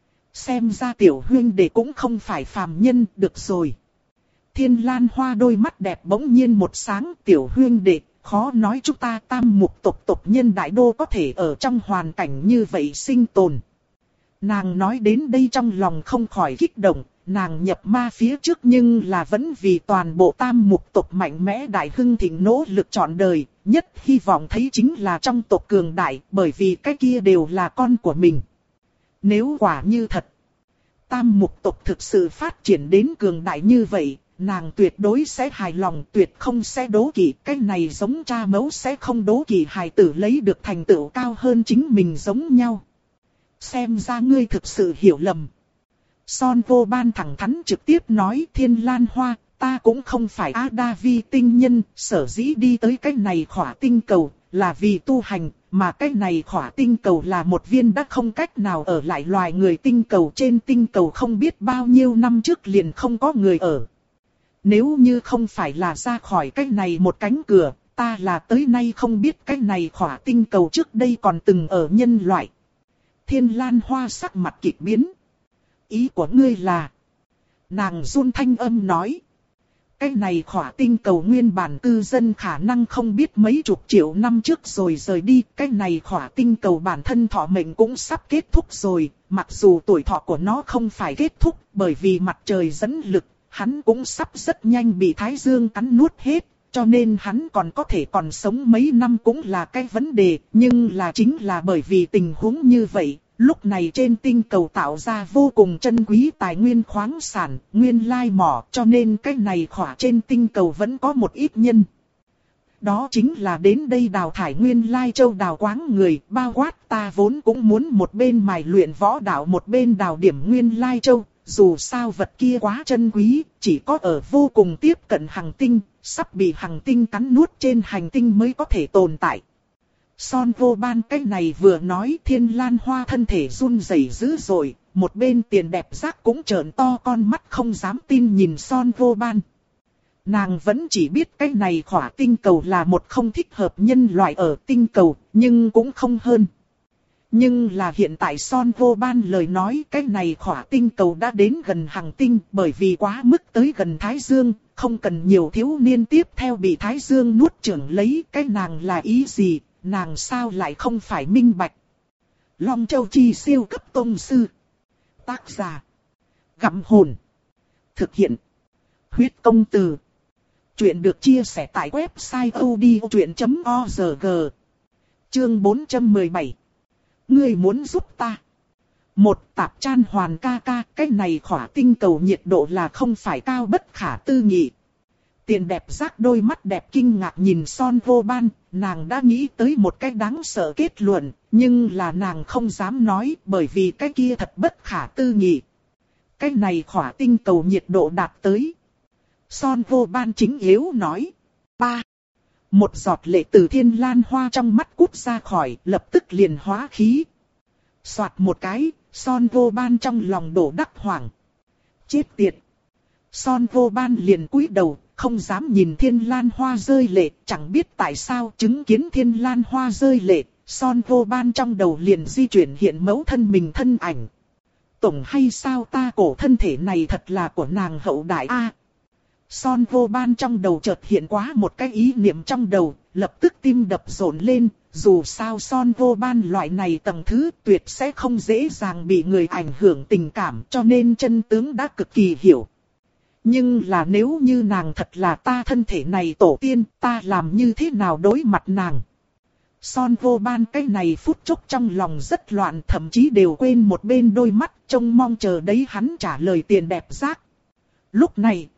Xem ra tiểu huynh đệ cũng không phải phàm nhân, được rồi. Thiên Lan Hoa đôi mắt đẹp bỗng nhiên một sáng, tiểu huynh đệ, khó nói chúng ta Tam Mục tộc tộc nhân đại đô có thể ở trong hoàn cảnh như vậy sinh tồn. Nàng nói đến đây trong lòng không khỏi kích động, nàng nhập ma phía trước nhưng là vẫn vì toàn bộ Tam Mục tộc mạnh mẽ đại hưng thịnh nỗ lực trọn đời, nhất hy vọng thấy chính là trong tộc cường đại, bởi vì cái kia đều là con của mình. Nếu quả như thật, Tam Mục tộc thực sự phát triển đến cường đại như vậy, nàng tuyệt đối sẽ hài lòng, tuyệt không sẽ đố kỵ. Cái này giống cha mẫu sẽ không đố kỵ hài tử lấy được thành tựu cao hơn chính mình giống nhau. Xem ra ngươi thực sự hiểu lầm. Son vô ban thẳng thắn trực tiếp nói, Thiên Lan Hoa, ta cũng không phải Ada Vi tinh nhân, sở dĩ đi tới cái này khỏa tinh cầu, là vì tu hành, mà cái này khỏa tinh cầu là một viên đã không cách nào ở lại loài người tinh cầu. Trên tinh cầu không biết bao nhiêu năm trước liền không có người ở. Nếu như không phải là ra khỏi cái này một cánh cửa, ta là tới nay không biết cái này khỏa tinh cầu trước đây còn từng ở nhân loại. Thiên Lan Hoa sắc mặt kịch biến. Ý của ngươi là... Nàng run thanh âm nói. Cái này khỏa tinh cầu nguyên bản cư dân khả năng không biết mấy chục triệu năm trước rồi rời đi. Cái này khỏa tinh cầu bản thân thọ mệnh cũng sắp kết thúc rồi. Mặc dù tuổi thọ của nó không phải kết thúc bởi vì mặt trời dẫn lực, hắn cũng sắp rất nhanh bị Thái Dương cắn nuốt hết. Cho nên hắn còn có thể còn sống mấy năm cũng là cái vấn đề. Nhưng là chính là bởi vì tình huống như vậy. Lúc này trên tinh cầu tạo ra vô cùng chân quý tài nguyên khoáng sản, nguyên lai mỏ, cho nên cái này khỏa trên tinh cầu vẫn có một ít nhân. Đó chính là đến đây đào thải nguyên lai châu đào quáng người, bao quát ta vốn cũng muốn một bên mài luyện võ đạo một bên đào điểm nguyên lai châu, dù sao vật kia quá chân quý, chỉ có ở vô cùng tiếp cận hành tinh, sắp bị hành tinh cắn nuốt trên hành tinh mới có thể tồn tại. Son vô ban cái này vừa nói Thiên Lan Hoa thân thể run rẩy dữ dội, một bên tiền đẹp giác cũng trợn to con mắt không dám tin nhìn Son vô ban. Nàng vẫn chỉ biết cái này khỏa tinh cầu là một không thích hợp nhân loại ở tinh cầu, nhưng cũng không hơn. Nhưng là hiện tại Son vô ban lời nói cái này khỏa tinh cầu đã đến gần hành tinh bởi vì quá mức tới gần Thái Dương, không cần nhiều thiếu niên tiếp theo bị Thái Dương nuốt chửng lấy cái nàng là ý gì. Nàng sao lại không phải minh bạch. Long Châu Chi siêu cấp tông sư. Tác giả. Gặm hồn. Thực hiện. Huyết công từ. Chuyện được chia sẻ tại website odchuyện chấm org. Chương bốn trăm mười bảy. Ngươi muốn giúp ta. Một tạp chan hoàn ca ca. Cái này khỏa tinh cầu nhiệt độ là không phải cao bất khả tư nghị. Tiền đẹp giác đôi mắt đẹp kinh ngạc nhìn Son vô ban, nàng đã nghĩ tới một cái đáng sợ kết luận, nhưng là nàng không dám nói bởi vì cái kia thật bất khả tư nghị. Cái này khỏa tinh cầu nhiệt độ đạt tới. Son vô ban chính yếu nói. Ba. Một giọt lệ từ Thiên Lan Hoa trong mắt cút ra khỏi, lập tức liền hóa khí. Soạt một cái, Son vô ban trong lòng đổ đắc hoảng. Chết tiệt. Son vô ban liền cúi đầu. Không dám nhìn Thiên Lan Hoa rơi lệ, chẳng biết tại sao chứng kiến Thiên Lan Hoa rơi lệ, Son vô ban trong đầu liền di chuyển hiện mẫu thân mình thân ảnh. Tổng hay sao ta cổ thân thể này thật là của nàng hậu đại a. À, Son vô ban trong đầu chợt hiện quá một cái ý niệm trong đầu, lập tức tim đập rộn lên, dù sao Son vô ban loại này tầng thứ tuyệt sẽ không dễ dàng bị người ảnh hưởng tình cảm cho nên chân tướng đã cực kỳ hiểu. Nhưng là nếu như nàng thật là ta thân thể này tổ tiên, ta làm như thế nào đối mặt nàng? Son vô ban cái này phút chốc trong lòng rất loạn, thậm chí đều quên một bên đôi mắt, trông mong chờ đấy hắn trả lời tiền đẹp giác. Lúc này,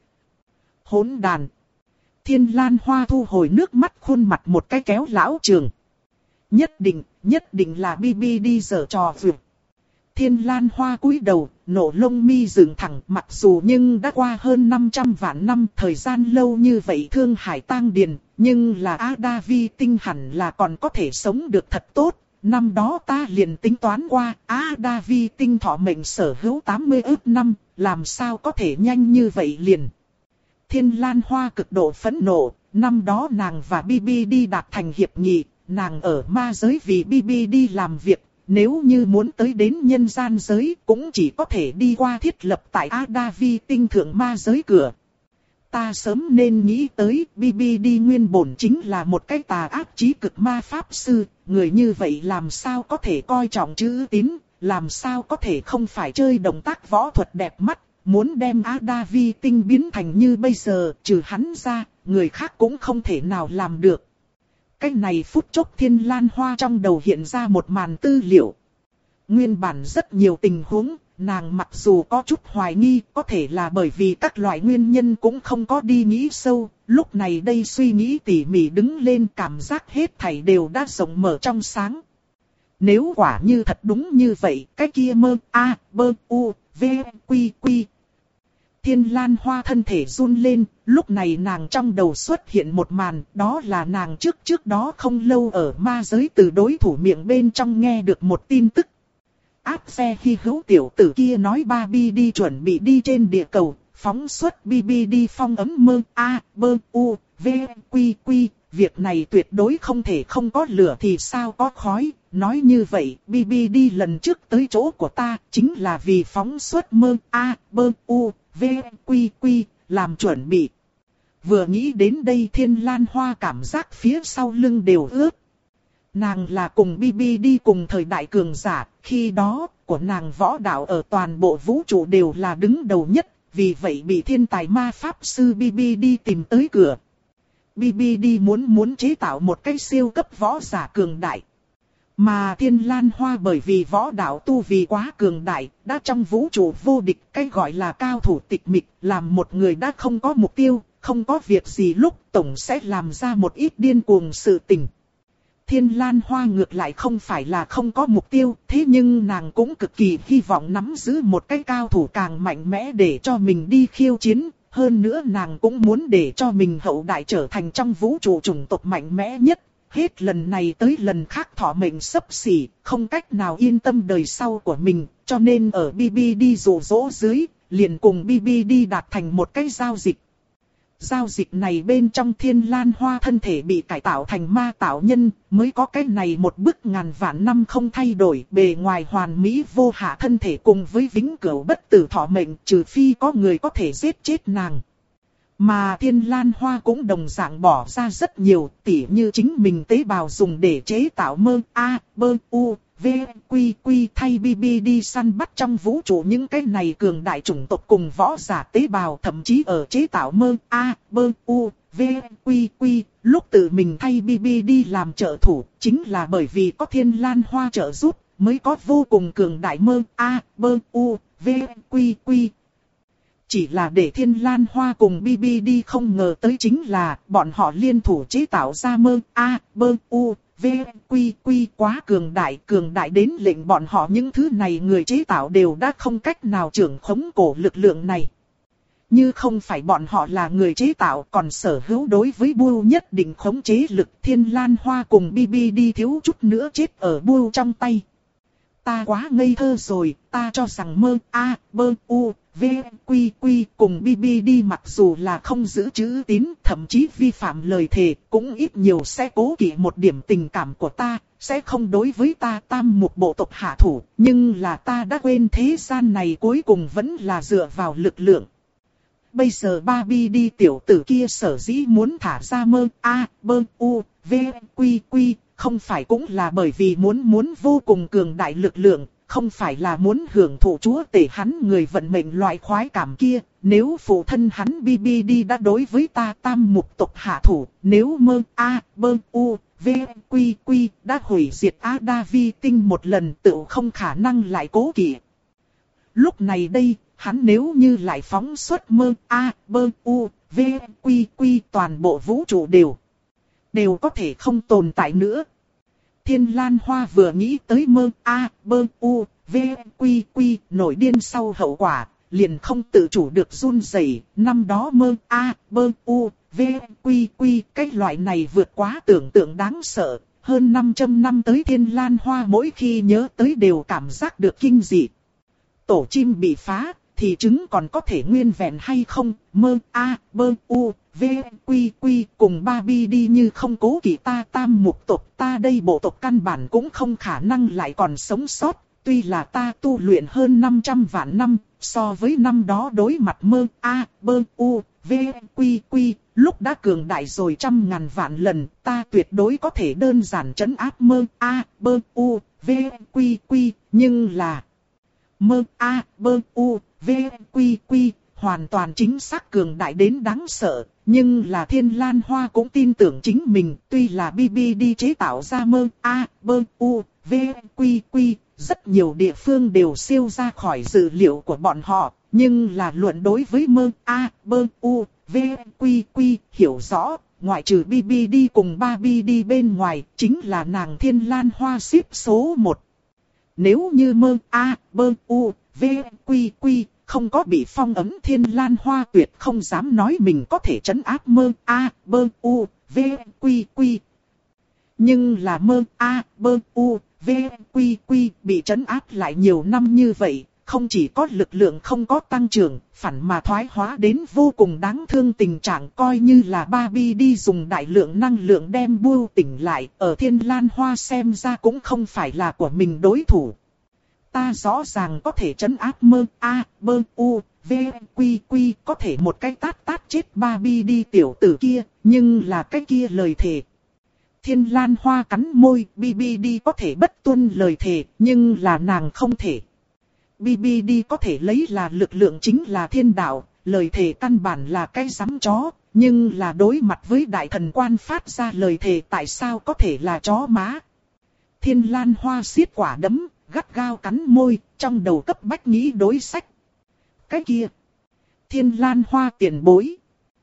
hỗn đàn. Thiên Lan Hoa thu hồi nước mắt khuôn mặt một cái kéo lão trường. Nhất định, nhất định là bê bê đi giở trò vượt. Thiên Lan Hoa cúi đầu, nổ lông mi dựng thẳng, mặc dù nhưng đã qua hơn năm trăm vạn năm, thời gian lâu như vậy Thương Hải tang điền, nhưng là Ada Vi tinh hẳn là còn có thể sống được thật tốt. Năm đó ta liền tính toán qua, Ada Vi tinh thọ mệnh sở hữu tám mươi ức năm, làm sao có thể nhanh như vậy liền. Thiên Lan Hoa cực độ phẫn nộ, năm đó nàng và bê bê đi đạt thành hiệp nghị, nàng ở ma giới vì bê bê đi làm việc. Nếu như muốn tới đến nhân gian giới cũng chỉ có thể đi qua thiết lập tại Ada Vi tinh thượng ma giới cửa. Ta sớm nên nghĩ tới bê bê đi nguyên bổn chính là một cái tà ác chí cực ma pháp sư. Người như vậy làm sao có thể coi trọng chữ tín, làm sao có thể không phải chơi động tác võ thuật đẹp mắt. Muốn đem Ada Vi tinh biến thành như bây giờ, trừ hắn ra, người khác cũng không thể nào làm được. Cái này phút chốc Thiên Lan Hoa trong đầu hiện ra một màn tư liệu. Nguyên bản rất nhiều tình huống, nàng mặc dù có chút hoài nghi, có thể là bởi vì các loại nguyên nhân cũng không có đi nghĩ sâu. Lúc này đây suy nghĩ tỉ mỉ đứng lên, cảm giác hết thảy đều đã rộng mở trong sáng. Nếu quả như thật đúng như vậy, cái kia mơ, a, bơ, u, v, quy, quy. Thiên Lan Hoa thân thể run lên, lúc này nàng trong đầu xuất hiện một màn, đó là nàng trước trước đó không lâu ở ma giới từ đối thủ miệng bên trong nghe được một tin tức. Áp xe khi hữu tiểu tử kia nói Barbie đi chuẩn bị đi trên địa cầu, phóng xuất bê bê đê phong ấm mơ A, bơ, u, v, quy, quy, việc này tuyệt đối không thể không có lửa thì sao có khói. Nói như vậy, bê bê đê lần trước tới chỗ của ta chính là vì phóng xuất mơ A, bơ, u, v, quy, quy, làm chuẩn bị. Vừa nghĩ đến đây Thiên Lan Hoa cảm giác phía sau lưng đều ướt. Nàng là cùng bê bê đê cùng thời đại cường giả, khi đó, của nàng võ đạo ở toàn bộ vũ trụ đều là đứng đầu nhất, vì vậy bị thiên tài ma pháp sư bê bê đê tìm tới cửa. bê bê đê muốn muốn chế tạo một cái siêu cấp võ giả cường đại. Mà Thiên Lan Hoa bởi vì võ đạo tu vì quá cường đại, đã trong vũ trụ vô địch, cái gọi là cao thủ tịch mịch, làm một người đã không có mục tiêu, không có việc gì lúc tổng sẽ làm ra một ít điên cuồng sự tình. Thiên Lan Hoa ngược lại không phải là không có mục tiêu, thế nhưng nàng cũng cực kỳ hy vọng nắm giữ một cái cao thủ càng mạnh mẽ để cho mình đi khiêu chiến. Hơn nữa nàng cũng muốn để cho mình hậu đại trở thành trong vũ trụ chủng tộc mạnh mẽ nhất. Hết lần này tới lần khác thọ mệnh xấp xỉ, không cách nào yên tâm đời sau của mình, cho nên ở bê bê đê dụ dỗ dưới, liền cùng bê bê đê đạt thành một cái giao dịch. Giao dịch này bên trong Thiên Lan Hoa thân thể bị cải tạo thành ma tạo nhân, mới có cái này một bức ngàn vạn năm không thay đổi bề ngoài hoàn mỹ vô hạ thân thể cùng với vĩnh cửu bất tử thọ mệnh, trừ phi có người có thể giết chết nàng. Mà Thiên Lan Hoa cũng đồng dạng bỏ ra rất nhiều, tỉ như chính mình tế bào dùng để chế tạo mơ A, bơ, u, v, quy, quy thay bê bê đê săn bắt trong vũ trụ những cái này cường đại chủng tộc cùng võ giả tế bào, thậm chí ở chế tạo mơ A, bơ, u, v, quy, quy, lúc tự mình thay bê bê đê làm trợ thủ, chính là bởi vì có Thiên Lan Hoa trợ giúp, mới có vô cùng cường đại mơ A, bơ, u, v, quy, quy. Chỉ là để Thiên Lan Hoa cùng bê bê đê không ngờ tới chính là bọn họ liên thủ chế tạo ra mơ A, bơ, u, v, quy, quy quá cường đại, cường đại đến lệnh bọn họ những thứ này người chế tạo đều đã không cách nào trưởng khống cổ lực lượng này. Như không phải bọn họ là người chế tạo còn sở hữu đối với Bưu nhất định khống chế lực, Thiên Lan Hoa cùng bê bê đê thiếu chút nữa chết ở Bưu trong tay. Ta quá ngây thơ rồi, ta cho rằng mơ A, bơ, u, v, quy, quy cùng bê bê đê mặc dù là không giữ chữ tín, thậm chí vi phạm lời thề, cũng ít nhiều sẽ cố kỵ một điểm tình cảm của ta, sẽ không đối với ta tam mục bộ tộc hạ thủ, nhưng là ta đã quên thế gian này cuối cùng vẫn là dựa vào lực lượng. Bây giờ Barbie đi tiểu tử kia sở dĩ muốn thả ra mơ A, bơ, u, v, quy, quy, không phải cũng là bởi vì muốn muốn vô cùng cường đại lực lượng, không phải là muốn hưởng thụ chúa tể hắn người vận mệnh loại khoái cảm kia. Nếu phụ thân hắn bê bê đê đã đối với ta tam mục tộc hạ thủ, nếu mơ A, bơ, u, v, quy, quy đã hủy diệt Ada Vi tinh một lần tự không khả năng lại cố kỵ. Lúc này đây, hắn nếu như lại phóng xuất mơ A, bơ, u, v, quy, quy toàn bộ vũ trụ đều, đều có thể không tồn tại nữa. Thiên Lan Hoa vừa nghĩ tới mơ A, bơ, u, v, quy, quy nổi điên sau hậu quả, liền không tự chủ được run rẩy. Năm đó mơ A, bơ, u, v, quy, quy cái loại này vượt quá tưởng tượng đáng sợ. Hơn năm trăm năm tới Thiên Lan Hoa mỗi khi nhớ tới đều cảm giác được kinh dị. Tổ chim bị phá, thì trứng còn có thể nguyên vẹn hay không? Mơ A, bơ, u, v, quy, quy cùng Barbie đi như không cố kỵ ta tam mục tộc, ta đây bộ tộc căn bản cũng không khả năng lại còn sống sót. Tuy là ta tu luyện hơn năm trăm vạn năm, so với năm đó đối mặt mơ A, bơ, u, v, quy, quy, lúc đã cường đại rồi trăm ngàn vạn lần, ta tuyệt đối có thể đơn giản trấn áp mơ A, bơ, u, v, quy, quy, nhưng là mơ A, bơ, u, v, quy, quy, hoàn toàn chính xác cường đại đến đáng sợ. Nhưng là Thiên Lan Hoa cũng tin tưởng chính mình, tuy là bê bê đê chế tạo ra mơ A, bơ, u, v, quy, quy, rất nhiều địa phương đều siêu ra khỏi dữ liệu của bọn họ, nhưng là luận đối với mơ A, bơ, u, v, quy, quy, hiểu rõ, ngoại trừ bê bê đê cùng Barbie đi bên ngoài, chính là nàng Thiên Lan Hoa xếp số một. Nếu như mơ A, bơ, u, v, quy, quy, không có bị phong ấn Thiên Lan Hoa tuyệt không dám nói mình có thể trấn áp mơ A, bơ, u, v, quy, quy. Nhưng là mơ A, bơ, u, v, quy, quy bị trấn áp lại nhiều năm như vậy, không chỉ có lực lượng không có tăng trưởng, phản mà thoái hóa đến vô cùng đáng thương tình trạng, coi như là Barbie đi dùng đại lượng năng lượng đem Bưu tỉnh lại, ở Thiên Lan Hoa xem ra cũng không phải là của mình đối thủ. Ta rõ ràng có thể trấn áp mơ A, bơ, u, v, quy, quy, có thể một cái tát tát chết Barbie đi tiểu tử kia, nhưng là cái kia lời thề. Thiên Lan Hoa cắn môi, bê bê đê có thể bất tuân lời thề, nhưng là nàng không thể. bê bê đê có thể lấy là lực lượng chính là thiên đạo, lời thề căn bản là cái rắm chó, nhưng là đối mặt với đại thần quan phát ra lời thề tại sao có thể là chó má. Thiên Lan Hoa siết quả đấm, gắt gao cắn môi, trong đầu cấp bách nghĩ đối sách. Cái kia, Thiên Lan Hoa tiền bối.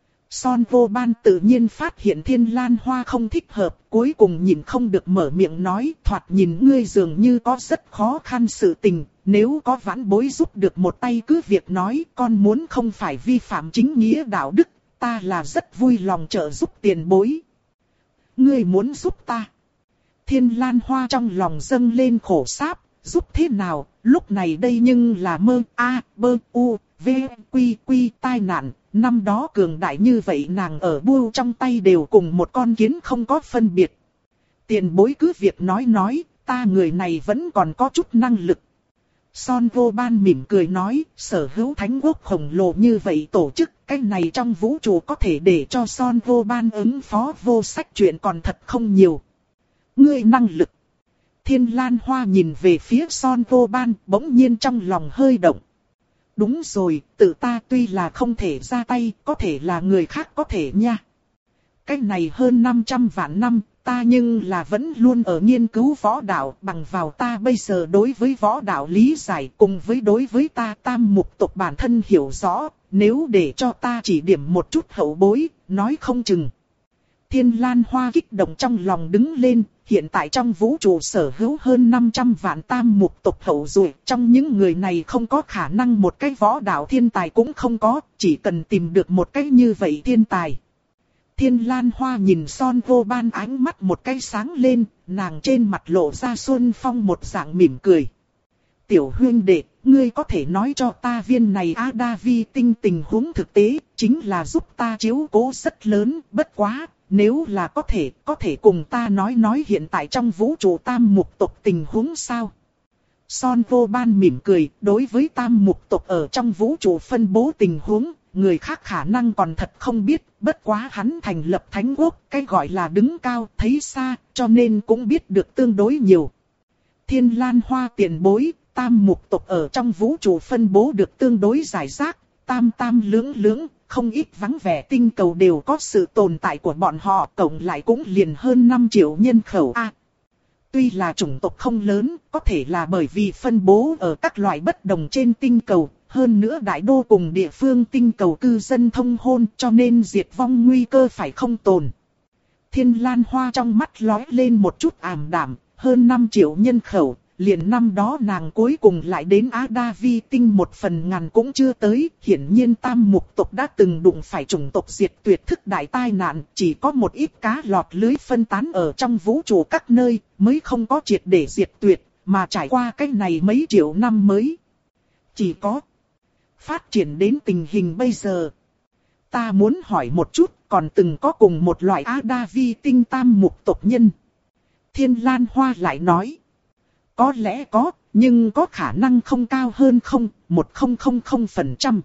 Son Vô Ban tự nhiên phát hiện Thiên Lan Hoa không thích hợp, cuối cùng nhìn không được mở miệng nói, thoạt nhìn ngươi dường như có rất khó khăn sự tình, nếu có vãn bối giúp được một tay cứ việc nói, con muốn không phải vi phạm chính nghĩa đạo đức, ta là rất vui lòng trợ giúp tiền bối. Ngươi muốn giúp ta? Thiên Lan Hoa trong lòng dâng lên khổ sáp, giúp thế nào, lúc này đây nhưng là mơ A, bơ, u, v, quy, quy tai nạn. Năm đó cường đại như vậy nàng ở Bưu trong tay đều cùng một con kiến không có phân biệt. Tiền bối cứ việc nói nói, ta người này vẫn còn có chút năng lực. Son Vô Ban mỉm cười nói, sở hữu thánh quốc khổng lồ như vậy tổ chức, cái này trong vũ trụ có thể để cho Son Vô Ban ứng phó vô sách chuyện còn thật không nhiều. Ngươi năng lực. Thiên Lan Hoa nhìn về phía Son Vô Ban, bỗng nhiên trong lòng hơi động. Đúng rồi, tự ta tuy là không thể ra tay, có thể là người khác có thể nha. Cái này hơn năm trăm vạn năm, ta nhưng là vẫn luôn ở nghiên cứu võ đạo, bằng vào ta bây giờ đối với võ đạo lý giải cùng với đối với ta tam mục tộc bản thân hiểu rõ, nếu để cho ta chỉ điểm một chút hậu bối, nói không chừng. Thiên Lan Hoa kích động trong lòng đứng lên, hiện tại trong vũ trụ sở hữu hơn năm trăm vạn tam mục tộc hậu duệ, trong những người này không có khả năng một cái võ đạo thiên tài cũng không có, chỉ cần tìm được một cái như vậy thiên tài. Thiên Lan Hoa nhìn Son Vô Ban ánh mắt một cái sáng lên, nàng trên mặt lộ ra xuân phong một dạng mỉm cười. Tiểu huynh đệ, ngươi có thể nói cho ta viên này Adavi tinh tình huống thực tế, chính là giúp ta chiếu cố rất lớn, bất quá. Nếu là có thể, có thể cùng ta nói nói hiện tại trong vũ trụ tam mục tộc tình huống sao? Son Vô Ban mỉm cười, đối với tam mục tộc ở trong vũ trụ phân bố tình huống, người khác khả năng còn thật không biết, bất quá hắn thành lập thánh quốc, cái gọi là đứng cao, thấy xa, cho nên cũng biết được tương đối nhiều. Thiên Lan Hoa tiền bối, tam mục tộc ở trong vũ trụ phân bố được tương đối giải rác, tam tam lưỡng lưỡng. Không ít vắng vẻ tinh cầu đều có sự tồn tại của bọn họ, cộng lại cũng liền hơn năm triệu nhân khẩu a. À, tuy là chủng tộc không lớn, có thể là bởi vì phân bố ở các loại bất đồng trên tinh cầu, hơn nữa đại đô cùng địa phương tinh cầu cư dân thông hôn, cho nên diệt vong nguy cơ phải không tồn. Thiên Lan Hoa trong mắt lóe lên một chút ảm đạm, hơn năm triệu nhân khẩu. Liền năm đó nàng cuối cùng lại đến Adavi tinh một phần ngàn cũng chưa tới, hiển nhiên tam mục tộc đã từng đụng phải chủng tộc diệt tuyệt thức đại tai nạn, chỉ có một ít cá lọt lưới phân tán ở trong vũ trụ các nơi, mới không có triệt để diệt tuyệt, mà trải qua cái này mấy triệu năm mới. Chỉ có phát triển đến tình hình bây giờ. Ta muốn hỏi một chút, còn từng có cùng một loại Adavi tinh tam mục tộc nhân. Thiên Lan Hoa lại nói. Có lẽ có, nhưng có khả năng không cao hơn không, một không không không phần trăm.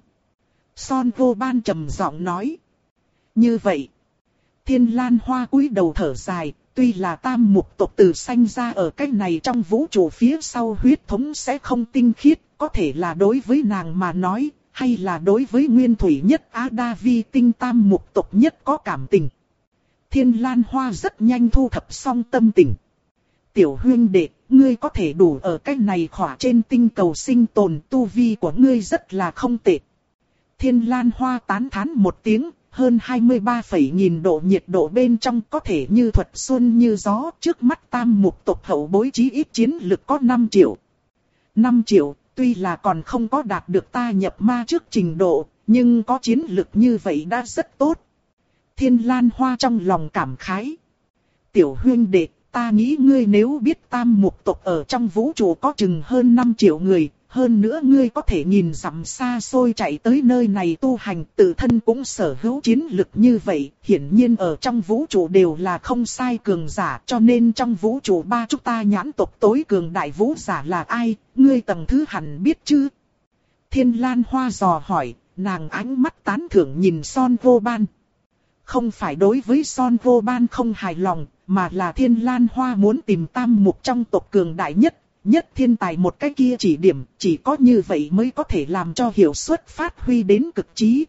Son Vô Ban trầm giọng nói. Như vậy, Thiên Lan Hoa cúi đầu thở dài, tuy là tam mục tộc từ sanh ra ở cái này trong vũ trụ phía sau huyết thống sẽ không tinh khiết, có thể là đối với nàng mà nói, hay là đối với nguyên thủy nhất Adavi tinh tam mục tộc nhất có cảm tình. Thiên Lan Hoa rất nhanh thu thập xong tâm tình. Tiểu huynh đệ, ngươi có thể đủ ở cái này khỏa trên tinh cầu sinh tồn, tu vi của ngươi rất là không tệ. Thiên Lan Hoa tán thán một tiếng, hơn hai mươi ba phẩy nghìn độ nhiệt độ bên trong có thể như thuật xuân như gió, trước mắt tam mục tộc hậu bối chí ít chiến lực có năm triệu. năm triệu, tuy là còn không có đạt được ta nhập ma trước trình độ, nhưng có chiến lực như vậy đã rất tốt. Thiên Lan Hoa trong lòng cảm khái. Tiểu huynh đệ, ta nghĩ ngươi nếu biết tam mục tộc ở trong vũ trụ có chừng hơn năm triệu người, hơn nữa ngươi có thể nhìn dặm xa xôi chạy tới nơi này tu hành, tự thân cũng sở hữu chiến lực như vậy, hiển nhiên ở trong vũ trụ đều là không sai cường giả, cho nên trong vũ trụ ba chúng ta nhãn tộc tối cường đại vũ giả là ai, ngươi tầng thứ hẳn biết chứ? Thiên Lan Hoa dò hỏi, nàng ánh mắt tán thưởng nhìn Son Vô Ban. Không phải đối với Son Vô Ban không hài lòng, mà là Thiên Lan Hoa muốn tìm tam mục trong tộc cường đại nhất, nhất thiên tài một cái kia chỉ điểm, chỉ có như vậy mới có thể làm cho hiệu suất phát huy đến cực trí.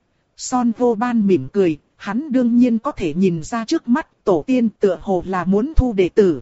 Son Vô Ban mỉm cười, hắn đương nhiên có thể nhìn ra trước mắt tổ tiên tựa hồ là muốn thu đệ tử.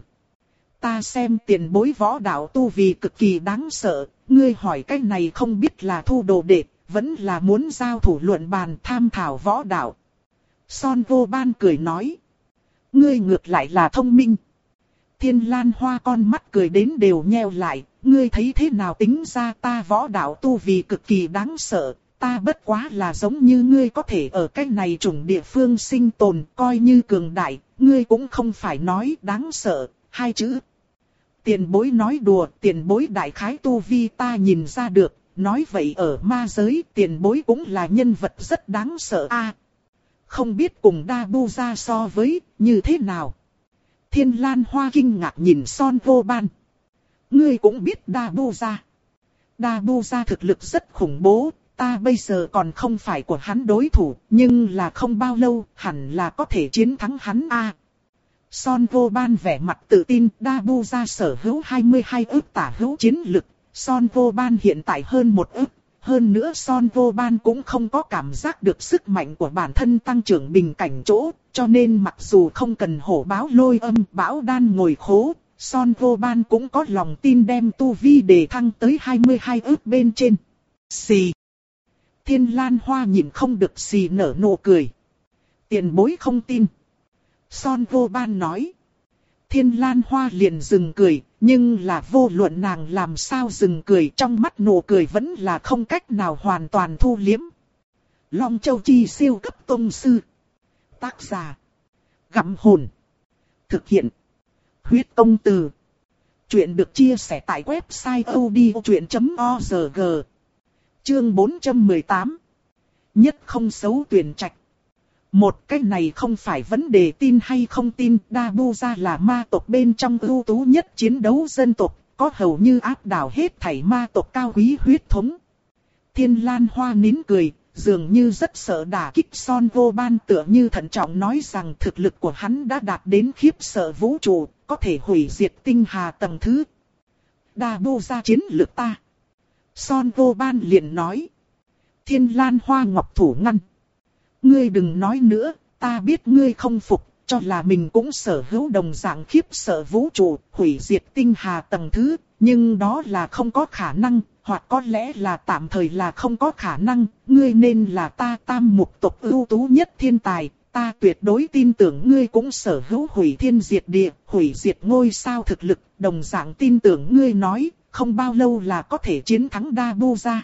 Ta xem tiền bối võ đạo tu vì cực kỳ đáng sợ, ngươi hỏi cái này không biết là thu đồ đệ, vẫn là muốn giao thủ luận bàn tham thảo võ đạo. Son Vô Ban cười nói. Ngươi ngược lại là thông minh. Thiên Lan Hoa con mắt cười đến đều nheo lại. Ngươi thấy thế nào tính ra ta võ đạo tu vì cực kỳ đáng sợ. Ta bất quá là giống như ngươi có thể ở cái này chủng địa phương sinh tồn coi như cường đại. Ngươi cũng không phải nói đáng sợ, hai chữ. Tiền bối nói đùa, tiền bối đại khái tu vi ta nhìn ra được. Nói vậy ở ma giới tiền bối cũng là nhân vật rất đáng sợ a. À, không biết cùng Đa Bu Gia so với, như thế nào? Thiên Lan Hoa kinh ngạc nhìn Son Vô Ban. Ngươi cũng biết Đa Bu Gia. Đa Bu Gia thực lực rất khủng bố, ta bây giờ còn không phải của hắn đối thủ, nhưng là không bao lâu, hẳn là có thể chiến thắng hắn a. À, Son Vô Ban vẻ mặt tự tin, Đa Bu Gia sở hữu hai mươi hai ức tả hữu chiến lực, Son Vô Ban hiện tại hơn một ức. Hơn nữa Son Vô Ban cũng không có cảm giác được sức mạnh của bản thân tăng trưởng bình cảnh chỗ, cho nên mặc dù không cần hổ báo lôi âm bão đan ngồi khố, Son Vô Ban cũng có lòng tin đem tu vi đề thăng tới hai mươi hai ức bên trên. Xì. Thiên Lan Hoa nhìn không được xì nở nụ cười. Tiền bối không tin. Son Vô Ban nói. Thiên Lan Hoa liền dừng cười, nhưng là vô luận nàng làm sao dừng cười, trong mắt nụ cười vẫn là không cách nào hoàn toàn thu liếm. Long Châu Chi siêu cấp tông sư. Tác giả. Gặm hồn. Thực hiện. Huyết công từ. Chuyện được chia sẻ tại website odchuyện chấm org. Chương bốn trăm mười tám. Nhất không xấu tuyển trạch. Một cái này không phải vấn đề tin hay không tin, Đa Bu Gia là ma tộc bên trong ưu tú nhất chiến đấu dân tộc, có hầu như áp đảo hết thảy ma tộc cao quý huyết thống. Thiên Lan Hoa nín cười, dường như rất sợ đả kích Son Vô Ban, tựa như thận trọng nói rằng thực lực của hắn đã đạt đến khiếp sợ vũ trụ, có thể hủy diệt tinh hà tầng thứ. Đa Bu Gia chiến lược ta. Son Vô Ban liền nói. Thiên Lan Hoa ngọc thủ ngăn. Ngươi đừng nói nữa, ta biết ngươi không phục, cho là mình cũng sở hữu đồng dạng khiếp sợ vũ trụ, hủy diệt tinh hà tầng thứ, nhưng đó là không có khả năng, hoặc có lẽ là tạm thời là không có khả năng, ngươi nên là ta tam mục tộc ưu tú nhất thiên tài, ta tuyệt đối tin tưởng ngươi cũng sở hữu hủy thiên diệt địa, hủy diệt ngôi sao thực lực, đồng dạng tin tưởng ngươi nói, không bao lâu là có thể chiến thắng Đa Bu Gia.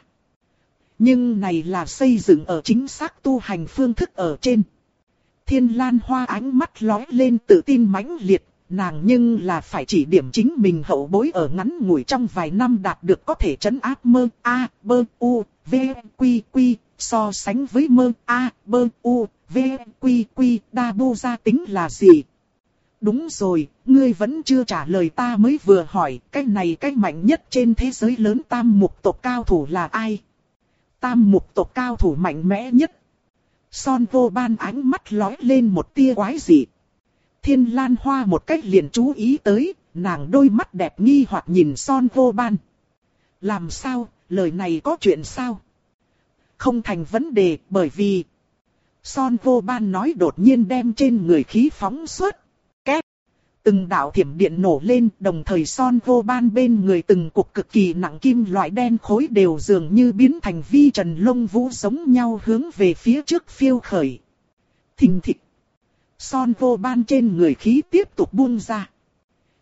Nhưng này là xây dựng ở chính xác tu hành phương thức ở trên. Thiên Lan Hoa ánh mắt lóe lên tự tin mãnh liệt, nàng nhưng là phải chỉ điểm chính mình hậu bối ở ngắn ngủi trong vài năm đạt được có thể trấn áp mơ A, bơ, u, v, quy, quy, so sánh với mơ A, bơ, u, v, quy, quy, Đa Bu Gia tính là gì? Đúng rồi, ngươi vẫn chưa trả lời ta mới vừa hỏi, cái này cái mạnh nhất trên thế giới lớn tam mục tộc cao thủ là ai? Tam mục tộc cao thủ mạnh mẽ nhất. Son Vô Ban ánh mắt lóe lên một tia quái dị. Thiên Lan Hoa một cách liền chú ý tới, nàng đôi mắt đẹp nghi hoặc nhìn Son Vô Ban. Làm sao, lời này có chuyện sao? Không thành vấn đề, bởi vì... Son Vô Ban nói đột nhiên đem trên người khí phóng xuất. Két. Từng đạo thiểm điện nổ lên, đồng thời Son Vô Ban bên người từng cục cực kỳ nặng kim loại đen khối đều dường như biến thành vi trần lông vũ giống nhau hướng về phía trước phiêu khởi. Thình thịch. Son Vô Ban trên người khí tiếp tục buông ra.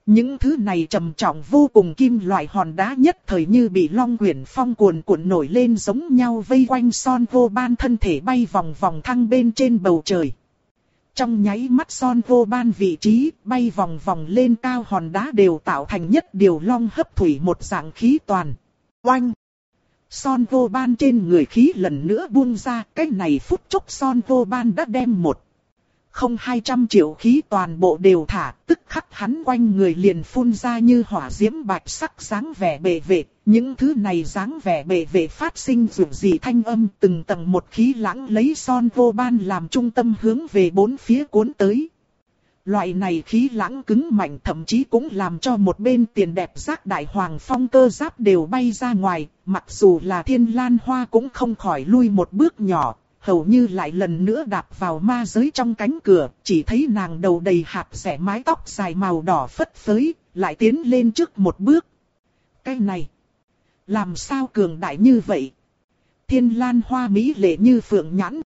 Những thứ này trầm trọng vô cùng kim loại hòn đá nhất thời như bị long quyển phong cuồn cuộn nổi lên giống nhau vây quanh Son Vô Ban thân thể bay vòng vòng thăng bên trên bầu trời. Trong nháy mắt Son Vô Ban vị trí bay vòng vòng lên cao hòn đá đều tạo thành nhất điều long hấp thủy một dạng khí toàn. Oanh! Son Vô Ban trên người khí lần nữa buông ra, cái này phút chốc Son Vô Ban đã đem một không hai trăm triệu khí toàn bộ đều thả, tức khắc hắn quanh người liền phun ra như hỏa diễm bạch sắc dáng vẻ bệ vệ. Những thứ này dáng vẻ bệ vệ phát sinh dù gì thanh âm, từng tầng một khí lãng lấy Son Vô Ban làm trung tâm hướng về bốn phía cuốn tới. Loại này khí lãng cứng mạnh thậm chí cũng làm cho một bên tiền đẹp giác đại hoàng phong cơ giáp đều bay ra ngoài, mặc dù là Thiên Lan Hoa cũng không khỏi lui một bước nhỏ. Hầu như lại lần nữa đạp vào ma giới trong cánh cửa, chỉ thấy nàng đầu đầy hạt rẻ mái tóc dài màu đỏ phất phới, lại tiến lên trước một bước. Cái này, làm sao cường đại như vậy? Thiên Lan Hoa mỹ lệ như phượng nhãn.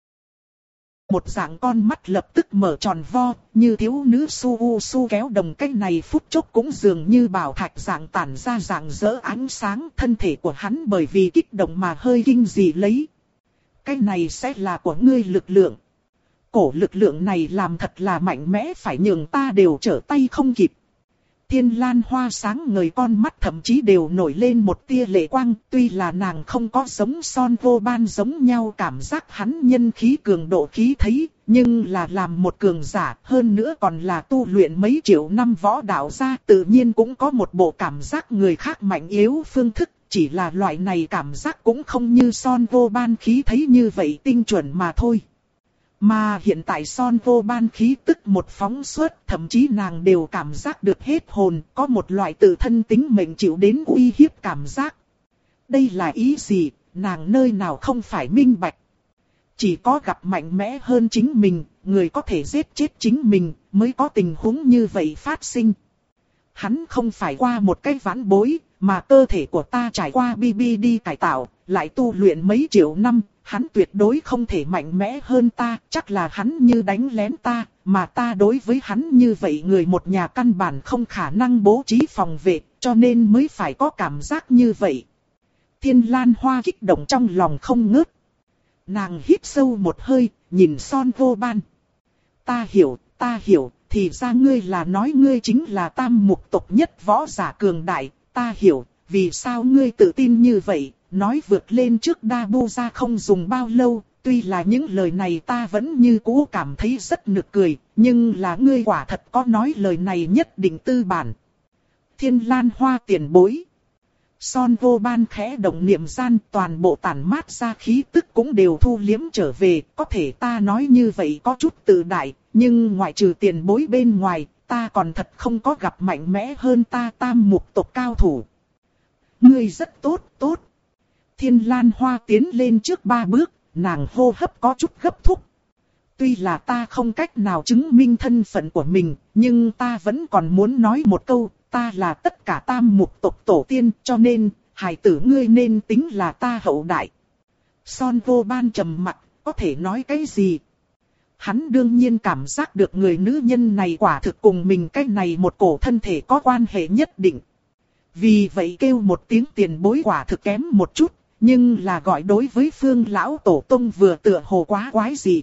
Một dạng con mắt lập tức mở tròn vo, như thiếu nữ su u su kéo đồng. Cái này phút chốc cũng dường như bảo thạch dạng tản ra dạng rỡ ánh sáng. Thân thể của hắn bởi vì kích động mà hơi kinh dị lấy. Cái này sẽ là của ngươi lực lượng. Cổ lực lượng này làm thật là mạnh mẽ, phải nhường ta đều trở tay không kịp. Thiên Lan Hoa sáng ngời con mắt thậm chí đều nổi lên một tia lệ quang. Tuy là nàng không có giống Son Vô Ban giống nhau cảm giác hắn nhân khí cường độ khí thấy, nhưng là làm một cường giả, hơn nữa còn là tu luyện mấy triệu năm võ đạo ra, tự nhiên cũng có một bộ cảm giác người khác mạnh yếu phương thức. Chỉ là loại này cảm giác cũng không như Son Vô Ban khí thấy như vậy tinh chuẩn mà thôi. Mà hiện tại Son Vô Ban khí tức một phóng xuất, thậm chí nàng đều cảm giác được hết hồn, có một loại tự thân tính mệnh chịu đến uy hiếp cảm giác. Đây là ý gì, nàng nơi nào không phải minh bạch. Chỉ có gặp mạnh mẽ hơn chính mình, người có thể giết chết chính mình, mới có tình huống như vậy phát sinh. Hắn không phải qua một cái vãn bối, mà cơ thể của ta trải qua bê bê đê cải tạo, lại tu luyện mấy triệu năm, hắn tuyệt đối không thể mạnh mẽ hơn ta, chắc là hắn như đánh lén ta, mà ta đối với hắn như vậy người một nhà căn bản không khả năng bố trí phòng vệ, cho nên mới phải có cảm giác như vậy. Thiên Lan Hoa kích động trong lòng không ngớt. Nàng hít sâu một hơi, nhìn Son Vô Ban. Ta hiểu, ta hiểu, thì ra ngươi là nói ngươi chính là tam mục tộc nhất võ giả cường đại. Ta hiểu, vì sao ngươi tự tin như vậy, nói vượt lên trước Đa Bu ra không dùng bao lâu, tuy là những lời này ta vẫn như cũ cảm thấy rất nực cười, nhưng là ngươi quả thật có nói lời này nhất định tư bản. Thiên Lan Hoa tiền bối. Son Vô Ban khẽ động niệm gian, toàn bộ tản mát ra khí tức cũng đều thu liếm trở về, có thể ta nói như vậy có chút tự đại, nhưng ngoại trừ tiền bối bên ngoài, ta còn thật không có gặp mạnh mẽ hơn ta tam mục tộc cao thủ. Ngươi rất tốt, tốt. Thiên Lan Hoa tiến lên trước ba bước, nàng hô hấp có chút gấp thúc. Tuy là ta không cách nào chứng minh thân phận của mình, nhưng ta vẫn còn muốn nói một câu, ta là tất cả tam mục tộc tổ tiên, cho nên, hài tử ngươi nên tính là ta hậu đại. Son Vô Ban trầm mặc, có thể nói cái gì? Hắn đương nhiên cảm giác được người nữ nhân này quả thực cùng mình cái này một cổ thân thể có quan hệ nhất định. Vì vậy kêu một tiếng tiền bối quả thực kém một chút, nhưng là gọi đối với Phương lão tổ tông vừa tựa hồ quá quái gì.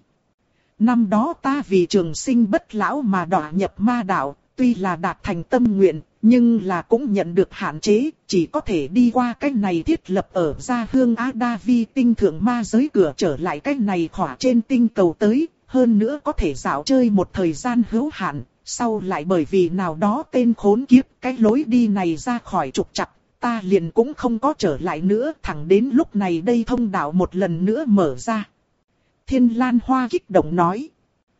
Năm đó ta vì trường sinh bất lão mà đọa nhập ma đạo, tuy là đạt thành tâm nguyện, nhưng là cũng nhận được hạn chế, chỉ có thể đi qua cái này thiết lập ở gia hương Á Đa Vi tinh thượng ma giới cửa trở lại cái này khỏa trên tinh cầu tới, hơn nữa có thể dạo chơi một thời gian hữu hạn, sau lại bởi vì nào đó tên khốn kiếp cái lối đi này ra khỏi trục trặc, ta liền cũng không có trở lại nữa, thẳng đến lúc này đây thông đạo một lần nữa mở ra. Thiên Lan Hoa kích động nói.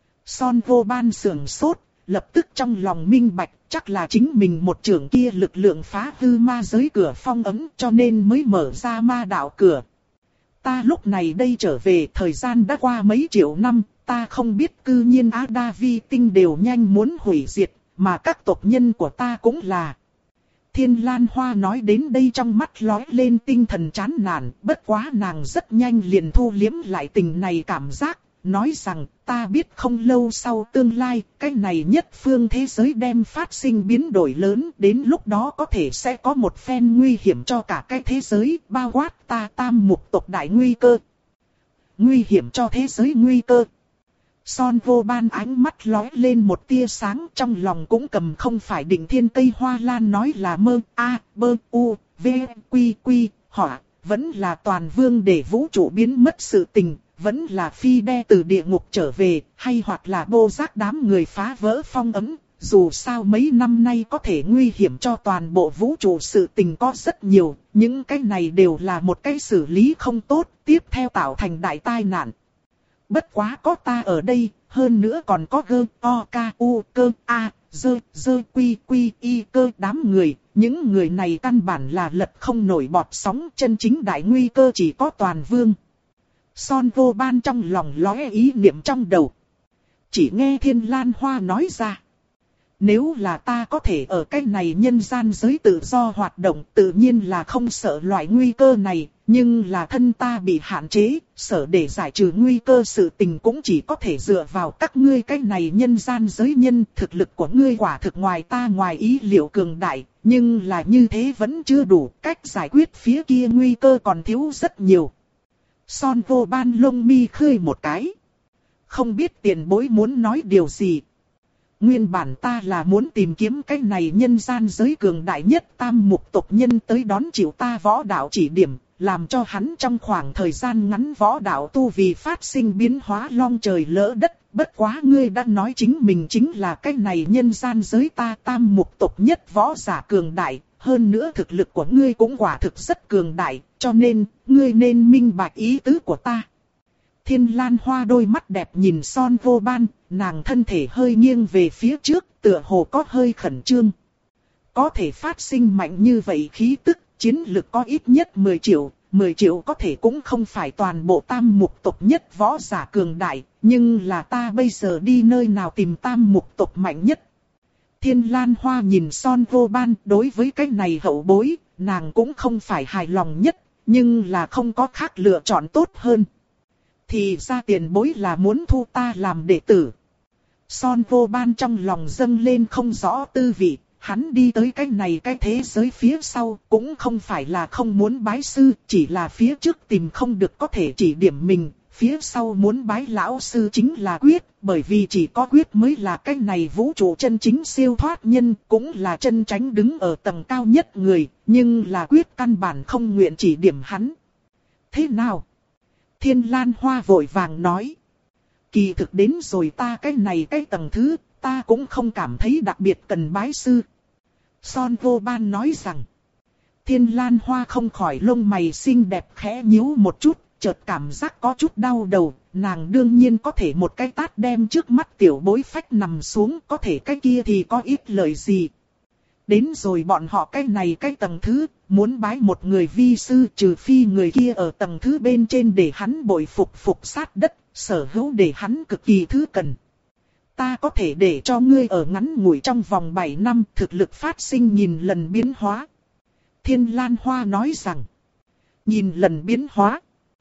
Son Vô Ban sườn sốt, lập tức trong lòng minh bạch, chắc là chính mình một trưởng kia lực lượng phá hư ma giới cửa phong ấn cho nên mới mở ra ma đạo cửa. Ta lúc này đây trở về, thời gian đã qua mấy triệu năm, ta không biết cư nhiên Á Đa Vi tinh đều nhanh muốn hủy diệt, mà các tộc nhân của ta cũng là. Thiên Lan Hoa nói đến đây trong mắt lóe lên tinh thần chán nản, bất quá nàng rất nhanh liền thu liếm lại tình này cảm giác, nói rằng ta biết không lâu sau tương lai, cái này nhất phương thế giới đem phát sinh biến đổi lớn, đến lúc đó có thể sẽ có một phen nguy hiểm cho cả cái thế giới, bao quát ta tam mục tộc đại nguy cơ. Nguy hiểm cho thế giới nguy cơ. Son Vô Ban ánh mắt lóe lên một tia sáng, trong lòng cũng cầm không phải định thiên cây hoa lan nói là mơ, a, bơ, u, v, quy, quy, họa, vẫn là toàn vương để vũ trụ biến mất sự tình, vẫn là phi đe từ địa ngục trở về, hay hoặc là bô giác đám người phá vỡ phong ấn. Dù sao mấy năm nay có thể nguy hiểm cho toàn bộ vũ trụ sự tình có rất nhiều, những cái này đều là một cái xử lý không tốt, tiếp theo tạo thành đại tai nạn. Bất quá có ta ở đây, hơn nữa còn có gơ, o, ca, u, cơ, a, dơ, dơ, quy, quy, y, cơ đám người. Những người này căn bản là lật không nổi bọt sóng, chân chính đại nguy cơ chỉ có toàn vương. Son Vô Ban trong lòng lóe ý niệm trong đầu. Chỉ nghe Thiên Lan Hoa nói ra. Nếu là ta có thể ở cái này nhân gian giới tự do hoạt động, tự nhiên là không sợ loại nguy cơ này, nhưng là thân ta bị hạn chế, sợ để giải trừ nguy cơ sự tình cũng chỉ có thể dựa vào các ngươi cái này nhân gian giới nhân. Thực lực của ngươi quả thực ngoài ta ngoài ý liệu cường đại, nhưng là như thế vẫn chưa đủ, cách giải quyết phía kia nguy cơ còn thiếu rất nhiều. Son Vô Ban lông mi khơi một cái. Không biết tiền bối muốn nói điều gì. Nguyên bản ta là muốn tìm kiếm cái này nhân gian giới cường đại nhất tam mục tộc nhân tới đón chịu ta võ đạo chỉ điểm, làm cho hắn trong khoảng thời gian ngắn võ đạo tu vì phát sinh biến hóa long trời lỡ đất. Bất quá ngươi đã nói chính mình chính là cái này nhân gian giới ta tam mục tộc nhất võ giả cường đại, hơn nữa thực lực của ngươi cũng quả thực rất cường đại, cho nên ngươi nên minh bạch ý tứ của ta. Thiên Lan Hoa đôi mắt đẹp nhìn Son Vô Ban, nàng thân thể hơi nghiêng về phía trước, tựa hồ có hơi khẩn trương. Có thể phát sinh mạnh như vậy khí tức, chiến lực có ít nhất mười triệu, mười triệu có thể cũng không phải toàn bộ tam mục tộc nhất võ giả cường đại, nhưng là ta bây giờ đi nơi nào tìm tam mục tộc mạnh nhất. Thiên Lan Hoa nhìn Son Vô Ban, đối với cái này hậu bối, nàng cũng không phải hài lòng nhất, nhưng là không có khác lựa chọn tốt hơn. Thì ra tiền bối là muốn thu ta làm đệ tử. Son Vô Ban trong lòng dâng lên không rõ tư vị, hắn đi tới cái này cái thế giới phía sau cũng không phải là không muốn bái sư, chỉ là phía trước tìm không được có thể chỉ điểm mình, phía sau muốn bái lão sư chính là quyết, bởi vì chỉ có quyết mới là cái này vũ trụ chân chính siêu thoát nhân, cũng là chân chánh đứng ở tầng cao nhất người, nhưng là quyết căn bản không nguyện chỉ điểm hắn. Thế nào? Thiên Lan Hoa vội vàng nói. Kỳ thực đến rồi ta cái này cái tầng thứ, ta cũng không cảm thấy đặc biệt cần bái sư. Son Vô Ban nói rằng. Thiên Lan Hoa không khỏi lông mày xinh đẹp khẽ nhíu một chút, chợt cảm giác có chút đau đầu. Nàng đương nhiên có thể một cái tát đem trước mắt tiểu bối phách nằm xuống, có thể cái kia thì có ít lời gì. Đến rồi bọn họ cái này cái tầng thứ, muốn bái một người vi sư trừ phi người kia ở tầng thứ bên trên để hắn bội phục phục sát đất, sở hữu để hắn cực kỳ thứ cần. Ta có thể để cho ngươi ở ngắn ngủi trong vòng bảy năm thực lực phát sinh nhìn lần biến hóa. Thiên Lan Hoa nói rằng, nhìn lần biến hóa.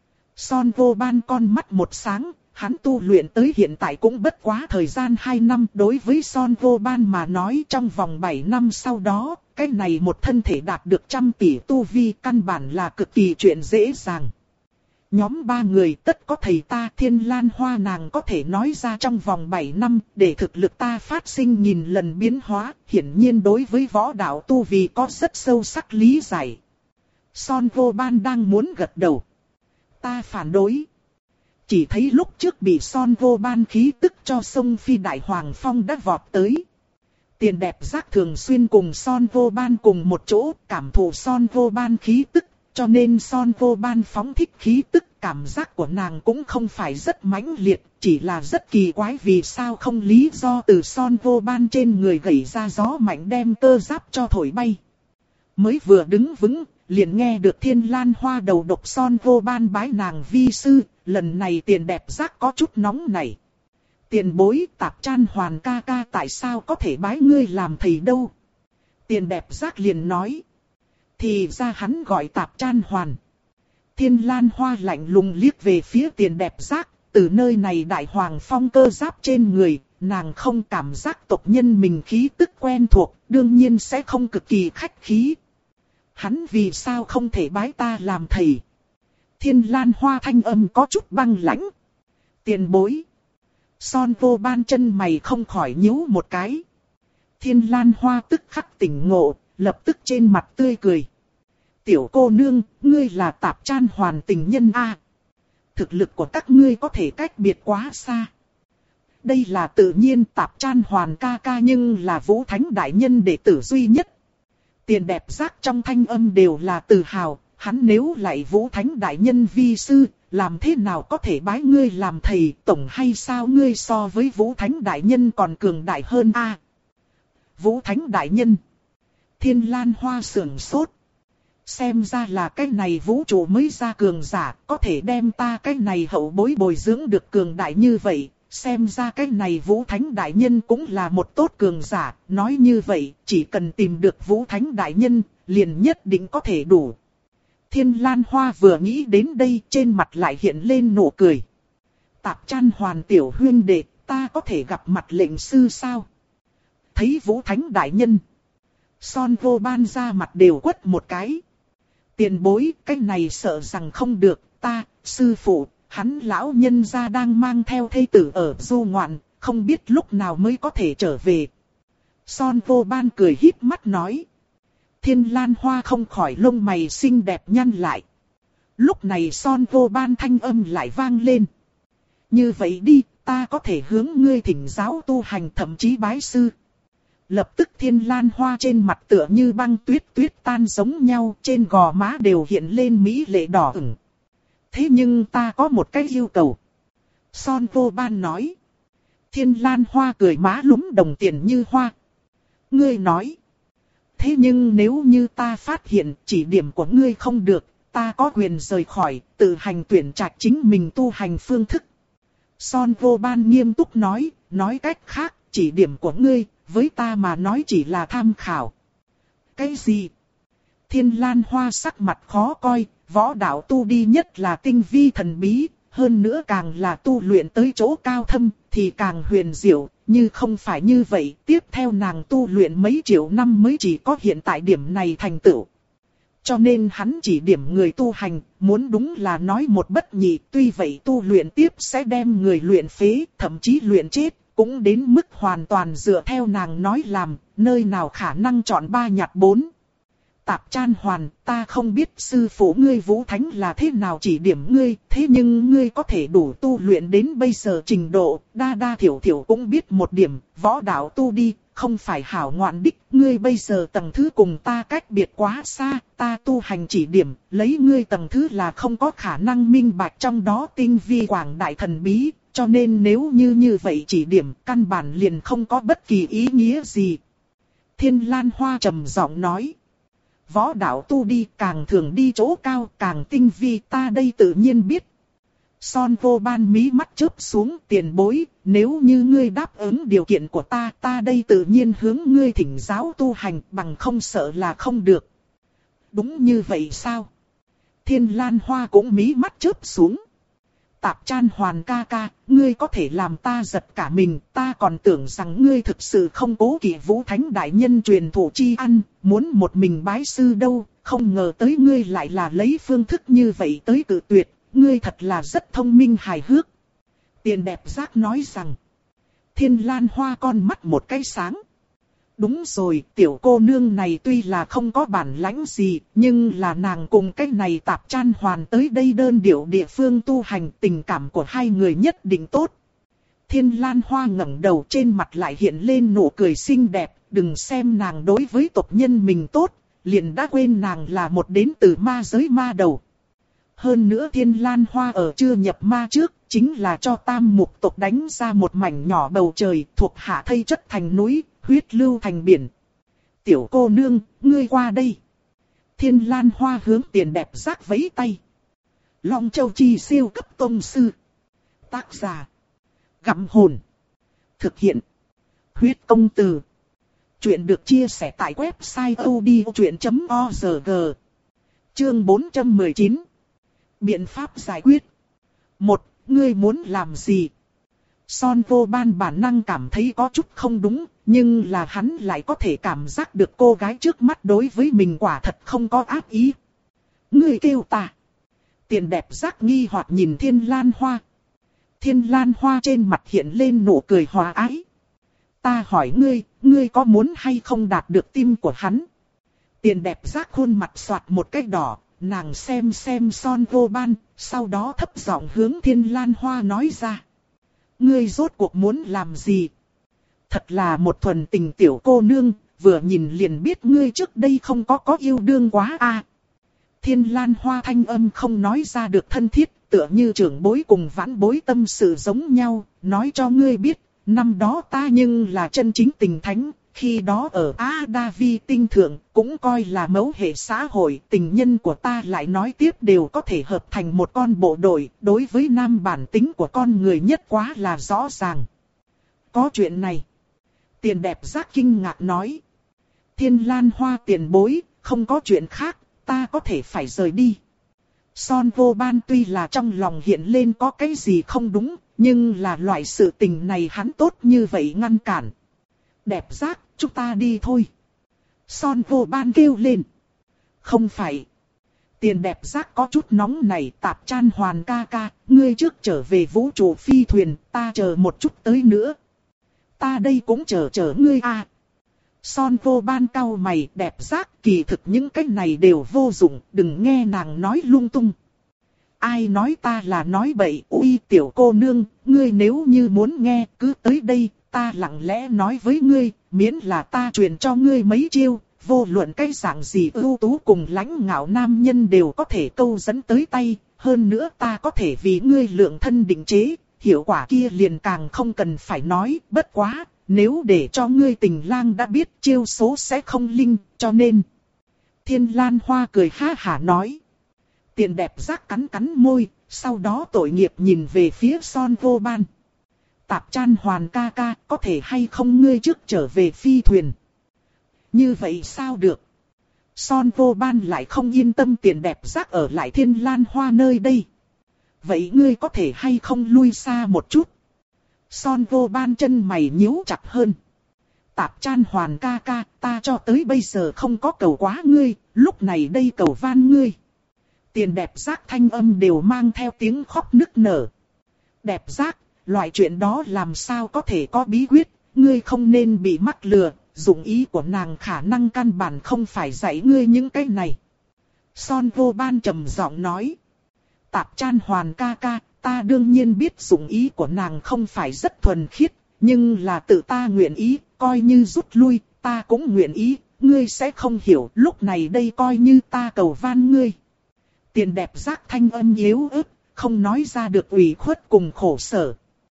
Son Vô Ban con mắt một sáng. Hắn tu luyện tới hiện tại cũng bất quá thời gian hai năm, đối với Son Vô Ban mà nói trong vòng bảy năm sau đó, cái này một thân thể đạt được trăm tỷ tu vi căn bản là cực kỳ chuyện dễ dàng. Nhóm ba người tất có thầy ta Thiên Lan Hoa nàng có thể nói ra trong vòng bảy năm để thực lực ta phát sinh nhìn lần biến hóa, hiển nhiên đối với võ đạo tu vi có rất sâu sắc lý giải. Son Vô Ban đang muốn gật đầu. Ta phản đối. Chỉ thấy lúc trước bị Son Vô Ban khí tức cho sông Phi Đại Hoàng Phong đã vọt tới. Tiền đẹp giác thường xuyên cùng Son Vô Ban cùng một chỗ cảm thụ Son Vô Ban khí tức, cho nên Son Vô Ban phóng thích khí tức cảm giác của nàng cũng không phải rất mãnh liệt, chỉ là rất kỳ quái vì sao không lý do từ Son Vô Ban trên người gảy ra gió mạnh đem cơ giáp cho thổi bay. Mới vừa đứng vững, liền nghe được Thiên Lan Hoa đầu độc Son Vô Ban bái nàng vi sư, lần này tiền đẹp giác có chút nóng nảy. Tiền bối Tạp Chan Hoàn ca ca tại sao có thể bái ngươi làm thầy đâu? Tiền đẹp giác liền nói. Thì ra hắn gọi Tạp Chan Hoàn. Thiên Lan Hoa lạnh lùng liếc về phía tiền đẹp giác, từ nơi này đại hoàng phong cơ giáp trên người, nàng không cảm giác tộc nhân mình khí tức quen thuộc, đương nhiên sẽ không cực kỳ khách khí. Hắn vì sao không thể bái ta làm thầy? Thiên Lan Hoa thanh âm có chút băng lãnh. Tiền bối. Son Vô Ban chân mày không khỏi nhíu một cái. Thiên Lan Hoa tức khắc tỉnh ngộ, lập tức trên mặt tươi cười. Tiểu cô nương, ngươi là Tạp Chan Hoàn tình nhân a. Thực lực của các ngươi có thể cách biệt quá xa. Đây là tự nhiên, Tạp Chan Hoàn ca ca nhưng là Vũ Thánh đại nhân đệ tử duy nhất. Tiền đẹp giác trong thanh âm đều là tự hào, hắn nếu lại Vũ Thánh đại nhân vi sư, làm thế nào có thể bái ngươi làm thầy, tổng hay sao ngươi so với Vũ Thánh đại nhân còn cường đại hơn a? À, Vũ Thánh đại nhân. Thiên Lan Hoa sưởng sốt. Xem ra là cái này vũ trụ mới ra cường giả, có thể đem ta cái này hậu bối bồi dưỡng được cường đại như vậy. Xem ra cái này Vũ Thánh đại nhân cũng là một tốt cường giả, nói như vậy, chỉ cần tìm được Vũ Thánh đại nhân, liền nhất định có thể đủ. Thiên Lan Hoa vừa nghĩ đến đây, trên mặt lại hiện lên nụ cười. Tạp Chan Hoàn tiểu huyên đệ, ta có thể gặp mặt lệnh sư sao? Thấy Vũ Thánh đại nhân, Son Vô Ban ra mặt đều quất một cái. Tiền bối, cái này sợ rằng không được, ta, sư phụ, hắn lão nhân gia đang mang theo thê tử ở du ngoạn, không biết lúc nào mới có thể trở về. Son Vô Ban cười híp mắt nói. Thiên Lan Hoa không khỏi lông mày xinh đẹp nhăn lại. Lúc này Son Vô Ban thanh âm lại vang lên. Như vậy đi, ta có thể hướng ngươi thỉnh giáo tu hành thậm chí bái sư. Lập tức Thiên Lan Hoa trên mặt tựa như băng tuyết tuyết tan giống nhau, trên gò má đều hiện lên mỹ lệ đỏ ửng. Thế nhưng ta có một cái yêu cầu. Son Vô Ban nói. Thiên Lan Hoa cười má lúm đồng tiền như hoa. Ngươi nói. Thế nhưng nếu như ta phát hiện chỉ điểm của ngươi không được, ta có quyền rời khỏi, tự hành tuyển trạch chính mình tu hành phương thức. Son Vô Ban nghiêm túc nói, nói cách khác, chỉ điểm của ngươi, với ta mà nói chỉ là tham khảo. Cái gì? Thiên Lan Hoa sắc mặt khó coi, võ đạo tu đi nhất là tinh vi thần bí, hơn nữa càng là tu luyện tới chỗ cao thâm, thì càng huyền diệu, như không phải như vậy, tiếp theo nàng tu luyện mấy triệu năm mới chỉ có hiện tại điểm này thành tựu. Cho nên hắn chỉ điểm người tu hành, muốn đúng là nói một bất nhị, tuy vậy tu luyện tiếp sẽ đem người luyện phế, thậm chí luyện chết, cũng đến mức hoàn toàn dựa theo nàng nói làm, nơi nào khả năng chọn ba nhặt bốn. Tạp Chan Hoàn, ta không biết sư phụ ngươi Vũ Thánh là thế nào chỉ điểm ngươi, thế nhưng ngươi có thể đủ tu luyện đến bây giờ trình độ, đa đa thiểu thiểu cũng biết một điểm, võ đạo tu đi, không phải hảo ngoạn đích, ngươi bây giờ tầng thứ cùng ta cách biệt quá xa, ta tu hành chỉ điểm, lấy ngươi tầng thứ là không có khả năng minh bạch trong đó tinh vi quảng đại thần bí, cho nên nếu như như vậy chỉ điểm, căn bản liền không có bất kỳ ý nghĩa gì. Thiên Lan Hoa trầm giọng nói. Võ đạo tu đi càng thường đi chỗ cao càng tinh vi ta đây tự nhiên biết. Son Vô Ban mí mắt chớp xuống tiền bối, nếu như ngươi đáp ứng điều kiện của ta, ta đây tự nhiên hướng ngươi thỉnh giáo tu hành bằng không sợ là không được. Đúng như vậy sao? Thiên Lan Hoa cũng mí mắt chớp xuống. Tạp Chan Hoàn ca ca, ngươi có thể làm ta giật cả mình, ta còn tưởng rằng ngươi thực sự không cố kỵ Vũ Thánh đại nhân truyền thụ chi ăn, muốn một mình bái sư đâu, không ngờ tới ngươi lại là lấy phương thức như vậy tới cự tuyệt, ngươi thật là rất thông minh hài hước. Tiền đẹp giác nói rằng, Thiên Lan Hoa con mắt một cái sáng. Đúng rồi, tiểu cô nương này tuy là không có bản lãnh gì, nhưng là nàng cùng cái này Tạp Chan Hoàn tới đây đơn điệu địa phương tu hành, tình cảm của hai người nhất định tốt. Thiên Lan Hoa ngẩng đầu, trên mặt lại hiện lên nụ cười xinh đẹp, đừng xem nàng đối với tộc nhân mình tốt, liền đã quên nàng là một đến từ ma giới ma đầu. Hơn nữa Thiên Lan Hoa ở chưa nhập ma trước, chính là cho Tam Mục tộc đánh ra một mảnh nhỏ bầu trời, thuộc hạ thây chất thành núi, huyết lưu thành biển. Tiểu cô nương, ngươi qua đây. Thiên Lan Hoa hướng Tiền đẹp giác vẫy tay. Long Châu Chi siêu cấp tông sư. Tác giả. Gặm hồn. Thực hiện. Huyết công từ. Chuyện được chia sẻ tại website odchuyện chấm org. Chương bốn trăm mười chín. Biện pháp giải quyết. Một. ngươi muốn làm gì? Son vô ban bản năng cảm thấy có chút không đúng, nhưng là hắn lại có thể cảm giác được cô gái trước mắt đối với mình quả thật không có ác ý. Ngươi kêu ta. Tiền đẹp giác nghi hoặc nhìn Thiên Lan Hoa. Thiên Lan Hoa trên mặt hiện lên nụ cười hòa ái. Ta hỏi ngươi, ngươi có muốn hay không đạt được tim của hắn? Tiền đẹp giác khuôn mặt xoạt một cái đỏ, nàng xem xem Son vô ban, sau đó thấp giọng hướng Thiên Lan Hoa nói ra. Ngươi rốt cuộc muốn làm gì? Thật là một thuần tình tiểu cô nương, vừa nhìn liền biết ngươi trước đây không có có yêu đương quá a. À. Thiên Lan Hoa thanh âm không nói ra được thân thiết, tựa như trưởng bối cùng vãn bối tâm sự giống nhau, nói cho ngươi biết, năm đó ta nhưng là chân chính tình thánh, khi đó ở A Đa Vi tinh thượng, cũng coi là mẫu hệ xã hội, tình nhân của ta lại nói tiếp đều có thể hợp thành một con bộ đội, đối với nam bản tính của con người nhất quá là rõ ràng. Có chuyện này. Tiền đẹp giác kinh ngạc nói. Thiên Lan Hoa tiền bối, không có chuyện khác, ta có thể phải rời đi. Son vô ban tuy là trong lòng hiện lên có cái gì không đúng, nhưng là loại sự tình này hắn tốt như vậy ngăn cản. Đẹp giác, chúng ta đi thôi. Son vô ban kêu lên. Không phải. Tiền đẹp giác có chút nóng này, Tạp Chan Hoàn ca ca, ngươi trước trở về vũ trụ phi thuyền, ta chờ một chút tới nữa. Ta đây cũng chờ chờ ngươi à. Son vô ban cau mày, đẹp giác, kỳ thực những cái này đều vô dụng, đừng nghe nàng nói lung tung. Ai nói ta là nói bậy, uy tiểu cô nương, ngươi nếu như muốn nghe, cứ tới đây, ta lặng lẽ nói với ngươi, miễn là ta truyền cho ngươi mấy chiêu, vô luận cái dạng gì ưu tú cùng lãnh ngạo nam nhân đều có thể câu dẫn tới tay, hơn nữa ta có thể vì ngươi lượng thân định chế, hiệu quả kia liền càng không cần phải nói, bất quá, nếu để cho ngươi tình lang đã biết chiêu số sẽ không linh, cho nên. Thiên Lan Hoa cười ha hả nói. Tiền đẹp giác cắn cắn môi, sau đó tội nghiệp nhìn về phía Son vô ban. Tạp Chan Hoàn ca ca, có thể hay không ngươi trước trở về phi thuyền? Như vậy sao được? Son vô ban lại không yên tâm tiền đẹp giác ở lại Thiên Lan Hoa nơi đây. Vậy ngươi có thể hay không lui xa một chút? Son vô ban chân mày nhíu chặt hơn. Tạp Chan Hoàn ca ca, ta cho tới bây giờ không có cầu quá ngươi, lúc này đây cầu van ngươi. Tiền đẹp giác thanh âm đều mang theo tiếng khóc nức nở. Đẹp giác, loại chuyện đó làm sao có thể có bí quyết, ngươi không nên bị mắc lừa, dụng ý của nàng khả năng căn bản không phải dạy ngươi những cái này. Son vô ban trầm giọng nói. Tạp Chan Hoàn ca ca, ta đương nhiên biết dụng ý của nàng không phải rất thuần khiết, nhưng là tự ta nguyện ý, coi như rút lui, ta cũng nguyện ý, ngươi sẽ không hiểu, lúc này đây coi như ta cầu van ngươi. Tiền đẹp giác thanh âm yếu ớt, không nói ra được ủy khuất cùng khổ sở.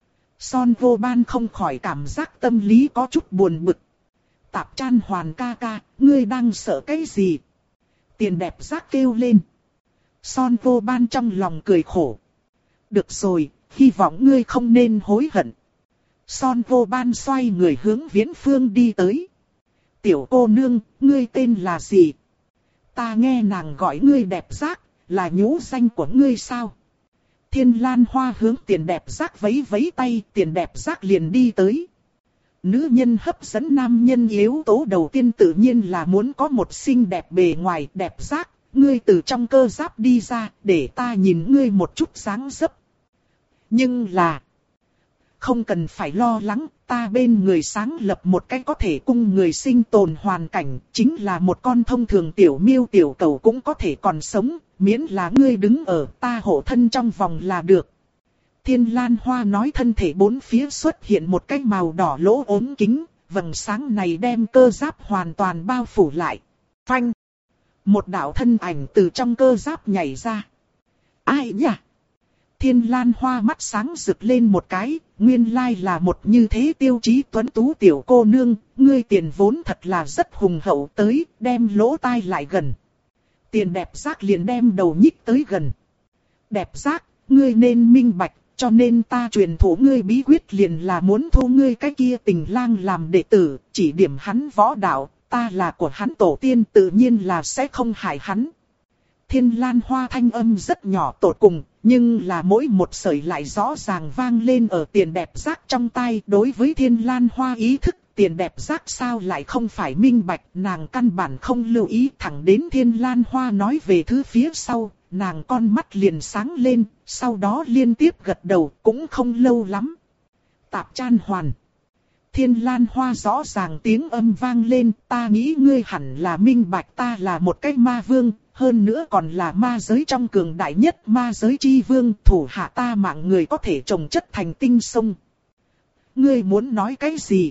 Son vô ban không khỏi cảm giác tâm lý có chút buồn bực. Tạp Chan Hoàn ca ca, ngươi đang sợ cái gì? Tiền đẹp giác kêu lên. Son vô ban trong lòng cười khổ. Được rồi, hy vọng ngươi không nên hối hận. Son vô ban xoay người hướng Viễn Phương đi tới. Tiểu cô nương, ngươi tên là gì? Ta nghe nàng gọi ngươi đẹp giác, là nhũ danh của ngươi sao? Thiên Lan Hoa hướng tiền đẹp giác vẫy vẫy tay, tiền đẹp giác liền đi tới. Nữ nhân hấp dẫn nam nhân yếu tố đầu tiên tự nhiên là muốn có một xinh đẹp bề ngoài đẹp giác. Ngươi từ trong cơ giáp đi ra, để ta nhìn ngươi một chút dáng dấp. Nhưng là, không cần phải lo lắng, ta bên người sáng lập một cái có thể cung người sinh tồn hoàn cảnh, chính là một con thông thường tiểu miêu tiểu cầu cũng có thể còn sống, miễn là ngươi đứng ở ta hộ thân trong vòng là được. Thiên Lan Hoa nói thân thể bốn phía xuất hiện một cái màu đỏ lỗ ốm kính, vầng sáng này đem cơ giáp hoàn toàn bao phủ lại. Phanh! Một đạo thân ảnh từ trong cơ giáp nhảy ra. Ai nhỉ? Thiên Lan Hoa mắt sáng rực lên một cái, nguyên lai là một như thế tiêu chí tuấn tú tiểu cô nương, ngươi tiền vốn thật là rất hùng hậu tới, đem lỗ tai lại gần. Tiền đẹp giác liền đem đầu nhích tới gần. Đẹp giác, ngươi nên minh bạch, cho nên ta truyền thụ ngươi bí quyết liền là muốn thu ngươi cái kia tình lang làm đệ tử, chỉ điểm hắn võ đạo, ta là của hắn tổ tiên tự nhiên là sẽ không hại hắn. Thiên Lan Hoa thanh âm rất nhỏ tột cùng, Nhưng là mỗi một sợi lại rõ ràng vang lên ở Tiền Đẹp Giác trong tai. Đối với Thiên Lan Hoa ý thức, Tiền Đẹp Giác sao lại không phải minh bạch, nàng căn bản không lưu ý, thẳng đến Thiên Lan Hoa nói về thứ phía sau, nàng con mắt liền sáng lên, sau đó liên tiếp gật đầu, cũng không lâu lắm. Tạp Chan Hoàn. Thiên Lan Hoa rõ ràng tiếng âm vang lên, ta nghĩ ngươi hẳn là minh bạch ta là một cái ma vương, hơn nữa còn là ma giới trong cường đại nhất ma giới chi vương, thủ hạ ta mạng người có thể trồng chất thành tinh sông. Ngươi muốn nói cái gì?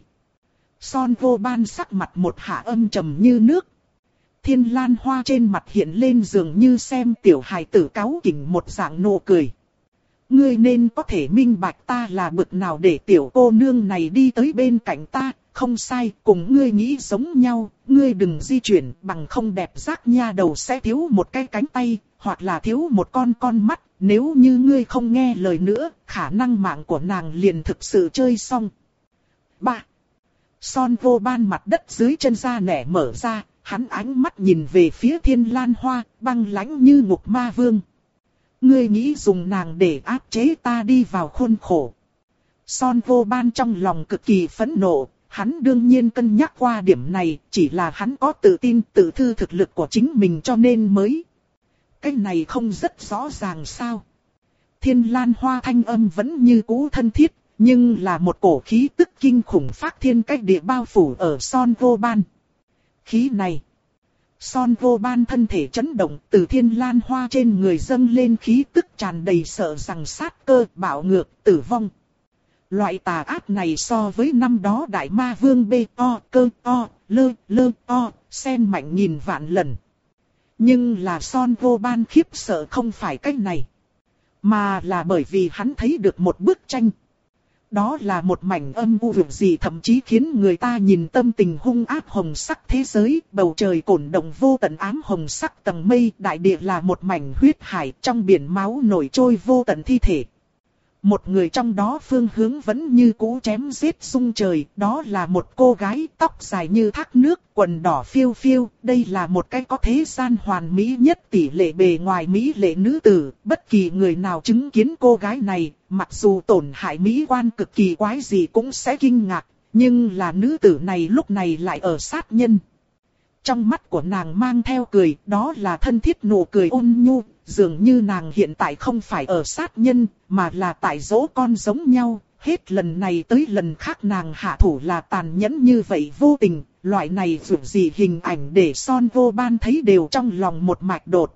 Son Vô Ban sắc mặt một hạ âm trầm như nước. Thiên Lan Hoa trên mặt hiện lên dường như xem tiểu hài tử cáu kỉnh một dạng nụ cười. Ngươi nên có thể minh bạch ta là bực nào để tiểu cô nương này đi tới bên cạnh ta, không sai, cùng ngươi nghĩ giống nhau, ngươi đừng di chuyển, bằng không Đẹp Giác nha đầu sẽ thiếu một cái cánh tay, hoặc là thiếu một con con mắt, nếu như ngươi không nghe lời nữa, khả năng mạng của nàng liền thực sự chơi xong. ba. Son Vô Ban mặt đất dưới chân ra nẻ mở ra, hắn ánh mắt nhìn về phía Thiên Lan Hoa, băng lãnh như ngục ma vương. Ngươi nghĩ dùng nàng để áp chế ta đi vào khuôn khổ. Son Vô Ban trong lòng cực kỳ phẫn nộ, hắn đương nhiên cân nhắc qua điểm này, chỉ là hắn có tự tin tự thư thực lực của chính mình cho nên mới. Cái này không rất rõ ràng sao. Thiên Lan Hoa thanh âm vẫn như cũ thân thiết, nhưng là một cổ khí tức kinh khủng phát thiên cách địa bao phủ ở Son Vô Ban. Khí này. Son Vô Ban thân thể chấn động, từ Thiên Lan Hoa trên người dâng lên khí tức tràn đầy sợ rằng sát cơ, bạo ngược, tử vong. Loại tà ác này so với năm đó đại ma vương bê o, cơ o, lơ, lơ o, sen mạnh nghìn vạn lần. Nhưng là Son Vô Ban khiếp sợ không phải cách này, mà là bởi vì hắn thấy được một bức tranh. Đó là một mảnh âm u vực gì thậm chí khiến người ta nhìn tâm tình hung ác hồng sắc thế giới, bầu trời cổn động vô tận ám hồng sắc tầng mây, đại địa là một mảnh huyết hải, trong biển máu nổi trôi vô tận thi thể. Một người trong đó phương hướng vẫn như cũ chém giết rung trời, đó là một cô gái tóc dài như thác nước, quần đỏ phiêu phiêu, đây là một cái có thế gian hoàn mỹ nhất tỷ lệ bề ngoài mỹ lệ nữ tử, bất kỳ người nào chứng kiến cô gái này, mặc dù tổn hại mỹ quan cực kỳ quái gì cũng sẽ kinh ngạc, nhưng là nữ tử này lúc này lại ở sát nhân. Trong mắt của nàng mang theo cười, đó là thân thiết nụ cười ôn nhu, dường như nàng hiện tại không phải ở sát nhân, mà là tại dỗ con giống nhau. Hết lần này tới lần khác nàng hạ thủ là tàn nhẫn như vậy vô tình, loại này dù gì hình ảnh để Son Vô Ban thấy đều trong lòng một mạch đột.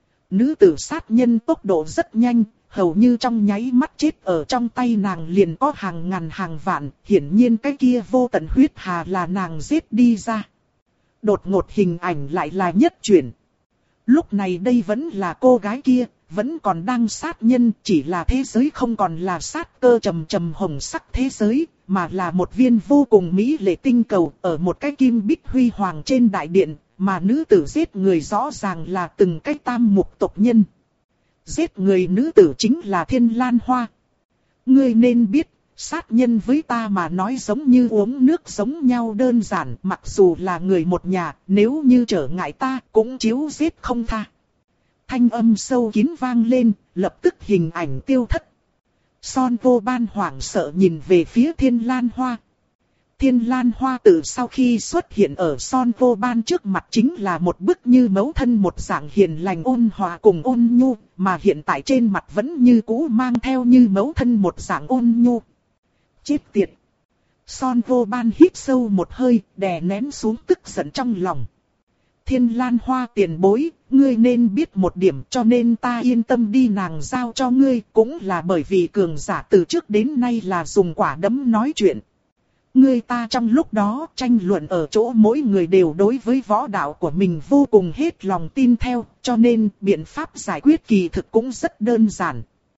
Nữ tử sát nhân tốc độ rất nhanh, hầu như trong nháy mắt chết ở trong tay nàng liền có hàng ngàn hàng vạn, hiển nhiên cái kia vô tận huyết hà là nàng giết đi ra. Đột ngột hình ảnh lại là nhất chuyển. Lúc này đây vẫn là cô gái kia, vẫn còn đang sát nhân, chỉ là thế giới không còn là sát cơ trầm trầm hồng sắc thế giới, mà là một viên vô cùng mỹ lệ tinh cầu ở một cái kim bích huy hoàng trên đại điện, mà nữ tử giết người rõ ràng là từng cái tam mục tộc nhân. Giết người nữ tử chính là Thiên Lan Hoa. Ngươi nên biết, sát nhân với ta mà nói giống như uống nước giống nhau đơn giản, mặc dù là người một nhà, nếu như trở ngại ta cũng chiếu giết không tha. Thanh âm sâu kín vang lên, lập tức hình ảnh tiêu thất. Son Vô Ban hoảng sợ nhìn về phía Thiên Lan Hoa. Thiên Lan Hoa từ sau khi xuất hiện ở Son Vô Ban trước mặt chính là một bức như mẫu thân một dạng hiền lành ôn hòa cùng ôn nhu, mà hiện tại trên mặt vẫn như cũ mang theo như mẫu thân một dạng ôn nhu. Chết tiệt! Son Vô Ban hít sâu một hơi, đè nén xuống tức giận trong lòng. Thiên Lan Hoa tiền bối, ngươi nên biết một điểm, cho nên ta yên tâm đi nàng giao cho ngươi, cũng là bởi vì cường giả từ trước đến nay là dùng quả đấm nói chuyện. Ngươi ta trong lúc đó tranh luận ở chỗ mỗi người đều đối với võ đạo của mình vô cùng hết lòng tin theo, cho nên biện pháp giải quyết kỳ thực cũng rất đơn giản.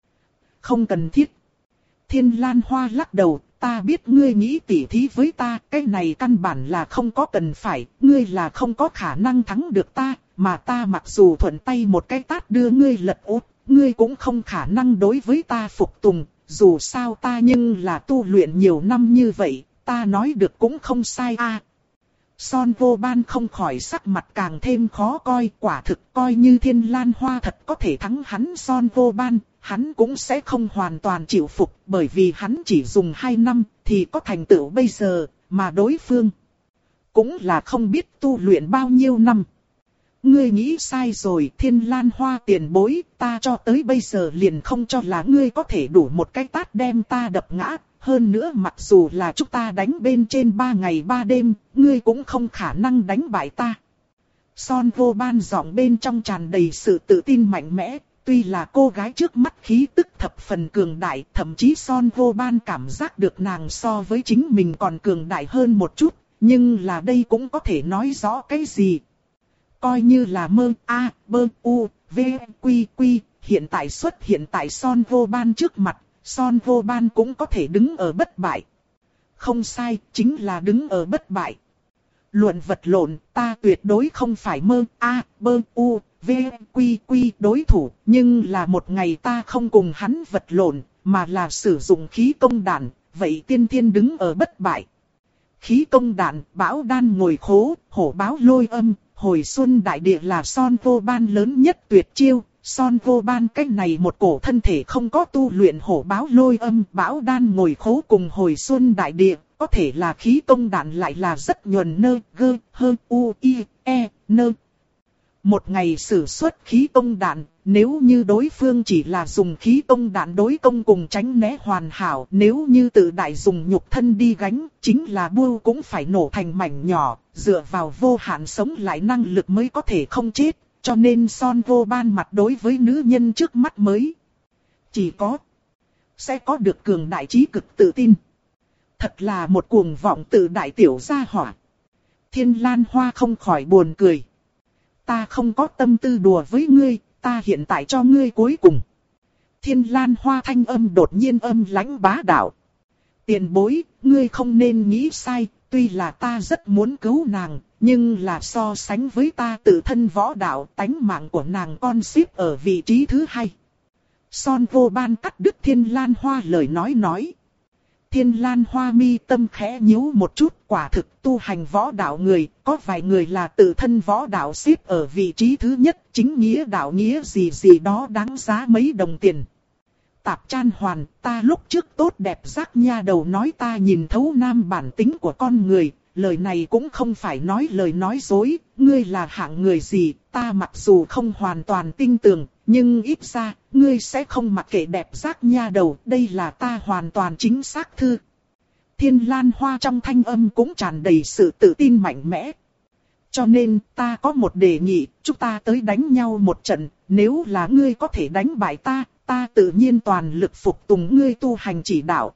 Không cần thiết. Thiên Lan Hoa lắc đầu, ta biết ngươi nghĩ tỉ thí với ta, cái này căn bản là không có cần phải, ngươi là không có khả năng thắng được ta, mà ta mặc dù thuận tay một cái tát đưa ngươi lật úp, ngươi cũng không khả năng đối với ta phục tùng, dù sao ta nhưng là tu luyện nhiều năm như vậy, ta nói được cũng không sai a. À, Son Vô Ban không khỏi sắc mặt càng thêm khó coi, quả thực coi như Thiên Lan Hoa thật có thể thắng hắn Son Vô Ban, hắn cũng sẽ không hoàn toàn chịu phục, bởi vì hắn chỉ dùng hai năm thì có thành tựu bây giờ, mà đối phương cũng là không biết tu luyện bao nhiêu năm. Ngươi nghĩ sai rồi, Thiên Lan Hoa tiền bối, ta cho tới bây giờ liền không cho là ngươi có thể đủ một cái tát đem ta đập ngã. Hơn nữa mặc dù là chúng ta đánh bên trên ba ngày ba đêm, ngươi cũng không khả năng đánh bại ta. Son Vô Ban giọng bên trong tràn đầy sự tự tin mạnh mẽ, tuy là cô gái trước mắt khí tức thập phần cường đại, thậm chí Son Vô Ban cảm giác được nàng so với chính mình còn cường đại hơn một chút, nhưng là đây cũng có thể nói rõ cái gì. Coi như là mơ a, bơ u, v, quy quy, hiện tại xuất hiện tại Son Vô Ban trước mặt, Son Vô Ban cũng có thể đứng ở bất bại. Không sai, chính là đứng ở bất bại. Luận vật lộn, ta tuyệt đối không phải mơ a, bơ u, v, quy quy đối thủ, nhưng là một ngày ta không cùng hắn vật lộn, mà là sử dụng khí công đạn, vậy tiên thiên đứng ở bất bại. Khí công đạn, bão đan ngồi khố, hổ báo lôi âm, hồi xuân đại địa là Son Vô Ban lớn nhất tuyệt chiêu. Son Vô Ban cách này một cổ thân thể không có tu luyện hổ báo lôi âm, bão đan ngồi khố cùng hồi xuân đại địa, có thể là khí công đạn lại là rất nhuần nơ, gơ, hơ, u, i, e, nơ. Một ngày sử xuất khí công đạn, nếu như đối phương chỉ là dùng khí công đạn đối công cùng tránh né hoàn hảo, nếu như tự đại dùng nhục thân đi gánh, chính là bưu cũng phải nổ thành mảnh nhỏ, dựa vào vô hạn sống lại năng lực mới có thể không chết. Cho nên Son Vô Ban mặt đối với nữ nhân trước mắt mới chỉ có sẽ có được cường đại trí cực tự tin. Thật là một cuồng vọng tự đại tiểu gia hỏa. Thiên Lan Hoa không khỏi buồn cười. Ta không có tâm tư đùa với ngươi, ta hiện tại cho ngươi cuối cùng. Thiên Lan Hoa thanh âm đột nhiên âm lãnh bá đạo. Tiền bối, ngươi không nên nghĩ sai, tuy là ta rất muốn cứu nàng, nhưng là so sánh với ta tự thân võ đạo, tánh mạng của nàng con xếp ở vị trí thứ hai. Son Vô Ban cắt đứt Thiên Lan Hoa lời nói nói. Thiên Lan Hoa mi tâm khẽ nhíu một chút, quả thực tu hành võ đạo người, có vài người là tự thân võ đạo xếp ở vị trí thứ nhất, chính nghĩa đạo nghĩa gì gì đó đáng giá mấy đồng tiền. Tạp Chan Hoàn, ta lúc trước tốt đẹp giác nha đầu nói ta nhìn thấu nam bản tính của con người, lời này cũng không phải nói lời nói dối, ngươi là hạng người gì, ta mặc dù không hoàn toàn tin tưởng, nhưng ít ra, ngươi sẽ không mặc kệ đẹp giác nha đầu, đây là ta hoàn toàn chính xác thư. Thiên Lan Hoa trong thanh âm cũng tràn đầy sự tự tin mạnh mẽ. Cho nên, ta có một đề nghị, chúng ta tới đánh nhau một trận, nếu là ngươi có thể đánh bại ta, ta tự nhiên toàn lực phục tùng ngươi tu hành chỉ đạo.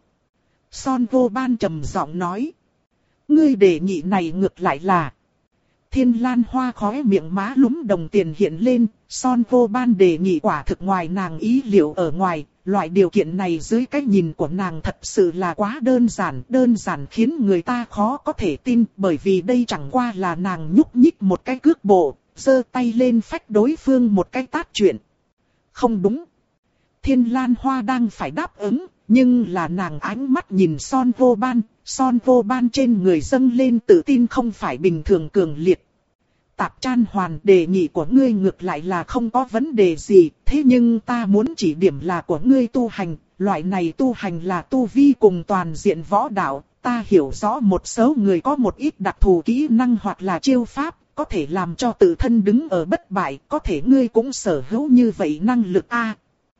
Son Vô Ban trầm giọng nói. Ngươi đề nghị này ngược lại là. Thiên Lan Hoa khóe miệng má lúm đồng tiền hiện lên, Son Vô Ban đề nghị quả thực ngoài nàng ý liệu ở ngoài, loại điều kiện này dưới cái nhìn của nàng thật sự là quá đơn giản, đơn giản khiến người ta khó có thể tin, bởi vì đây chẳng qua là nàng nhúc nhích một cái cước bộ, giơ tay lên phách đối phương một cái tát chuyện. Không đúng. Thiên Lan Hoa đang phải đáp ứng, nhưng là nàng ánh mắt nhìn Son Vô Ban, Son Vô Ban trên người dâng lên tự tin không phải bình thường cường liệt. Tạp Chan Hoàn, đề nghị của ngươi ngược lại là không có vấn đề gì, thế nhưng ta muốn chỉ điểm là của ngươi tu hành, loại này tu hành là tu vi cùng toàn diện võ đạo, ta hiểu rõ một số người có một ít đặc thù kỹ năng hoặc là chiêu pháp, có thể làm cho tự thân đứng ở bất bại, có thể ngươi cũng sở hữu như vậy năng lực a.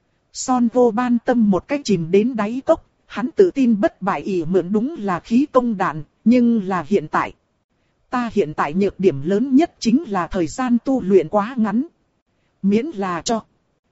Son Vô Ban tâm một cách chìm đến đáy cốc, hắn tự tin bất bại ỷ mượn đúng là khí công đạn, nhưng là hiện tại. Ta hiện tại nhược điểm lớn nhất chính là thời gian tu luyện quá ngắn. Miễn là cho.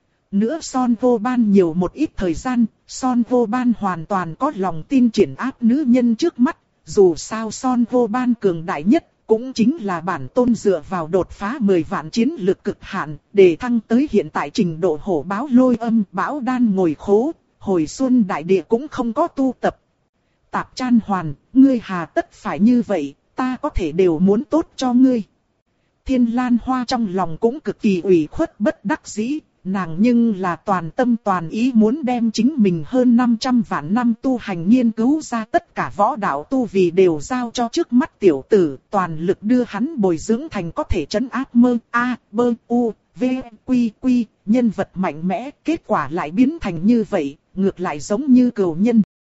Nữa Son Vô Ban nhiều một ít thời gian, Son Vô Ban hoàn toàn có lòng tin triển áp nữ nhân trước mắt. Dù sao Son Vô Ban cường đại nhất, cũng chính là bản tôn dựa vào đột phá mười vạn chiến lực cực hạn, để thăng tới hiện tại trình độ hổ báo lôi âm, bão đan ngồi khố, hồi xuân đại địa cũng không có tu tập. Tạp Chan Hoàn, ngươi hà tất phải như vậy, ta có thể đều muốn tốt cho ngươi. Thiên Lan Hoa trong lòng cũng cực kỳ ủy khuất bất đắc dĩ, nàng nhưng là toàn tâm toàn ý muốn đem chính mình hơn năm trăm vạn năm tu hành nghiên cứu ra tất cả võ đạo tu vì đều giao cho trước mắt tiểu tử, toàn lực đưa hắn bồi dưỡng thành có thể trấn áp mơ a, bơ u, V, Quy, Quy, nhân vật mạnh mẽ, kết quả lại biến thành như vậy, ngược lại giống như cừu nhân.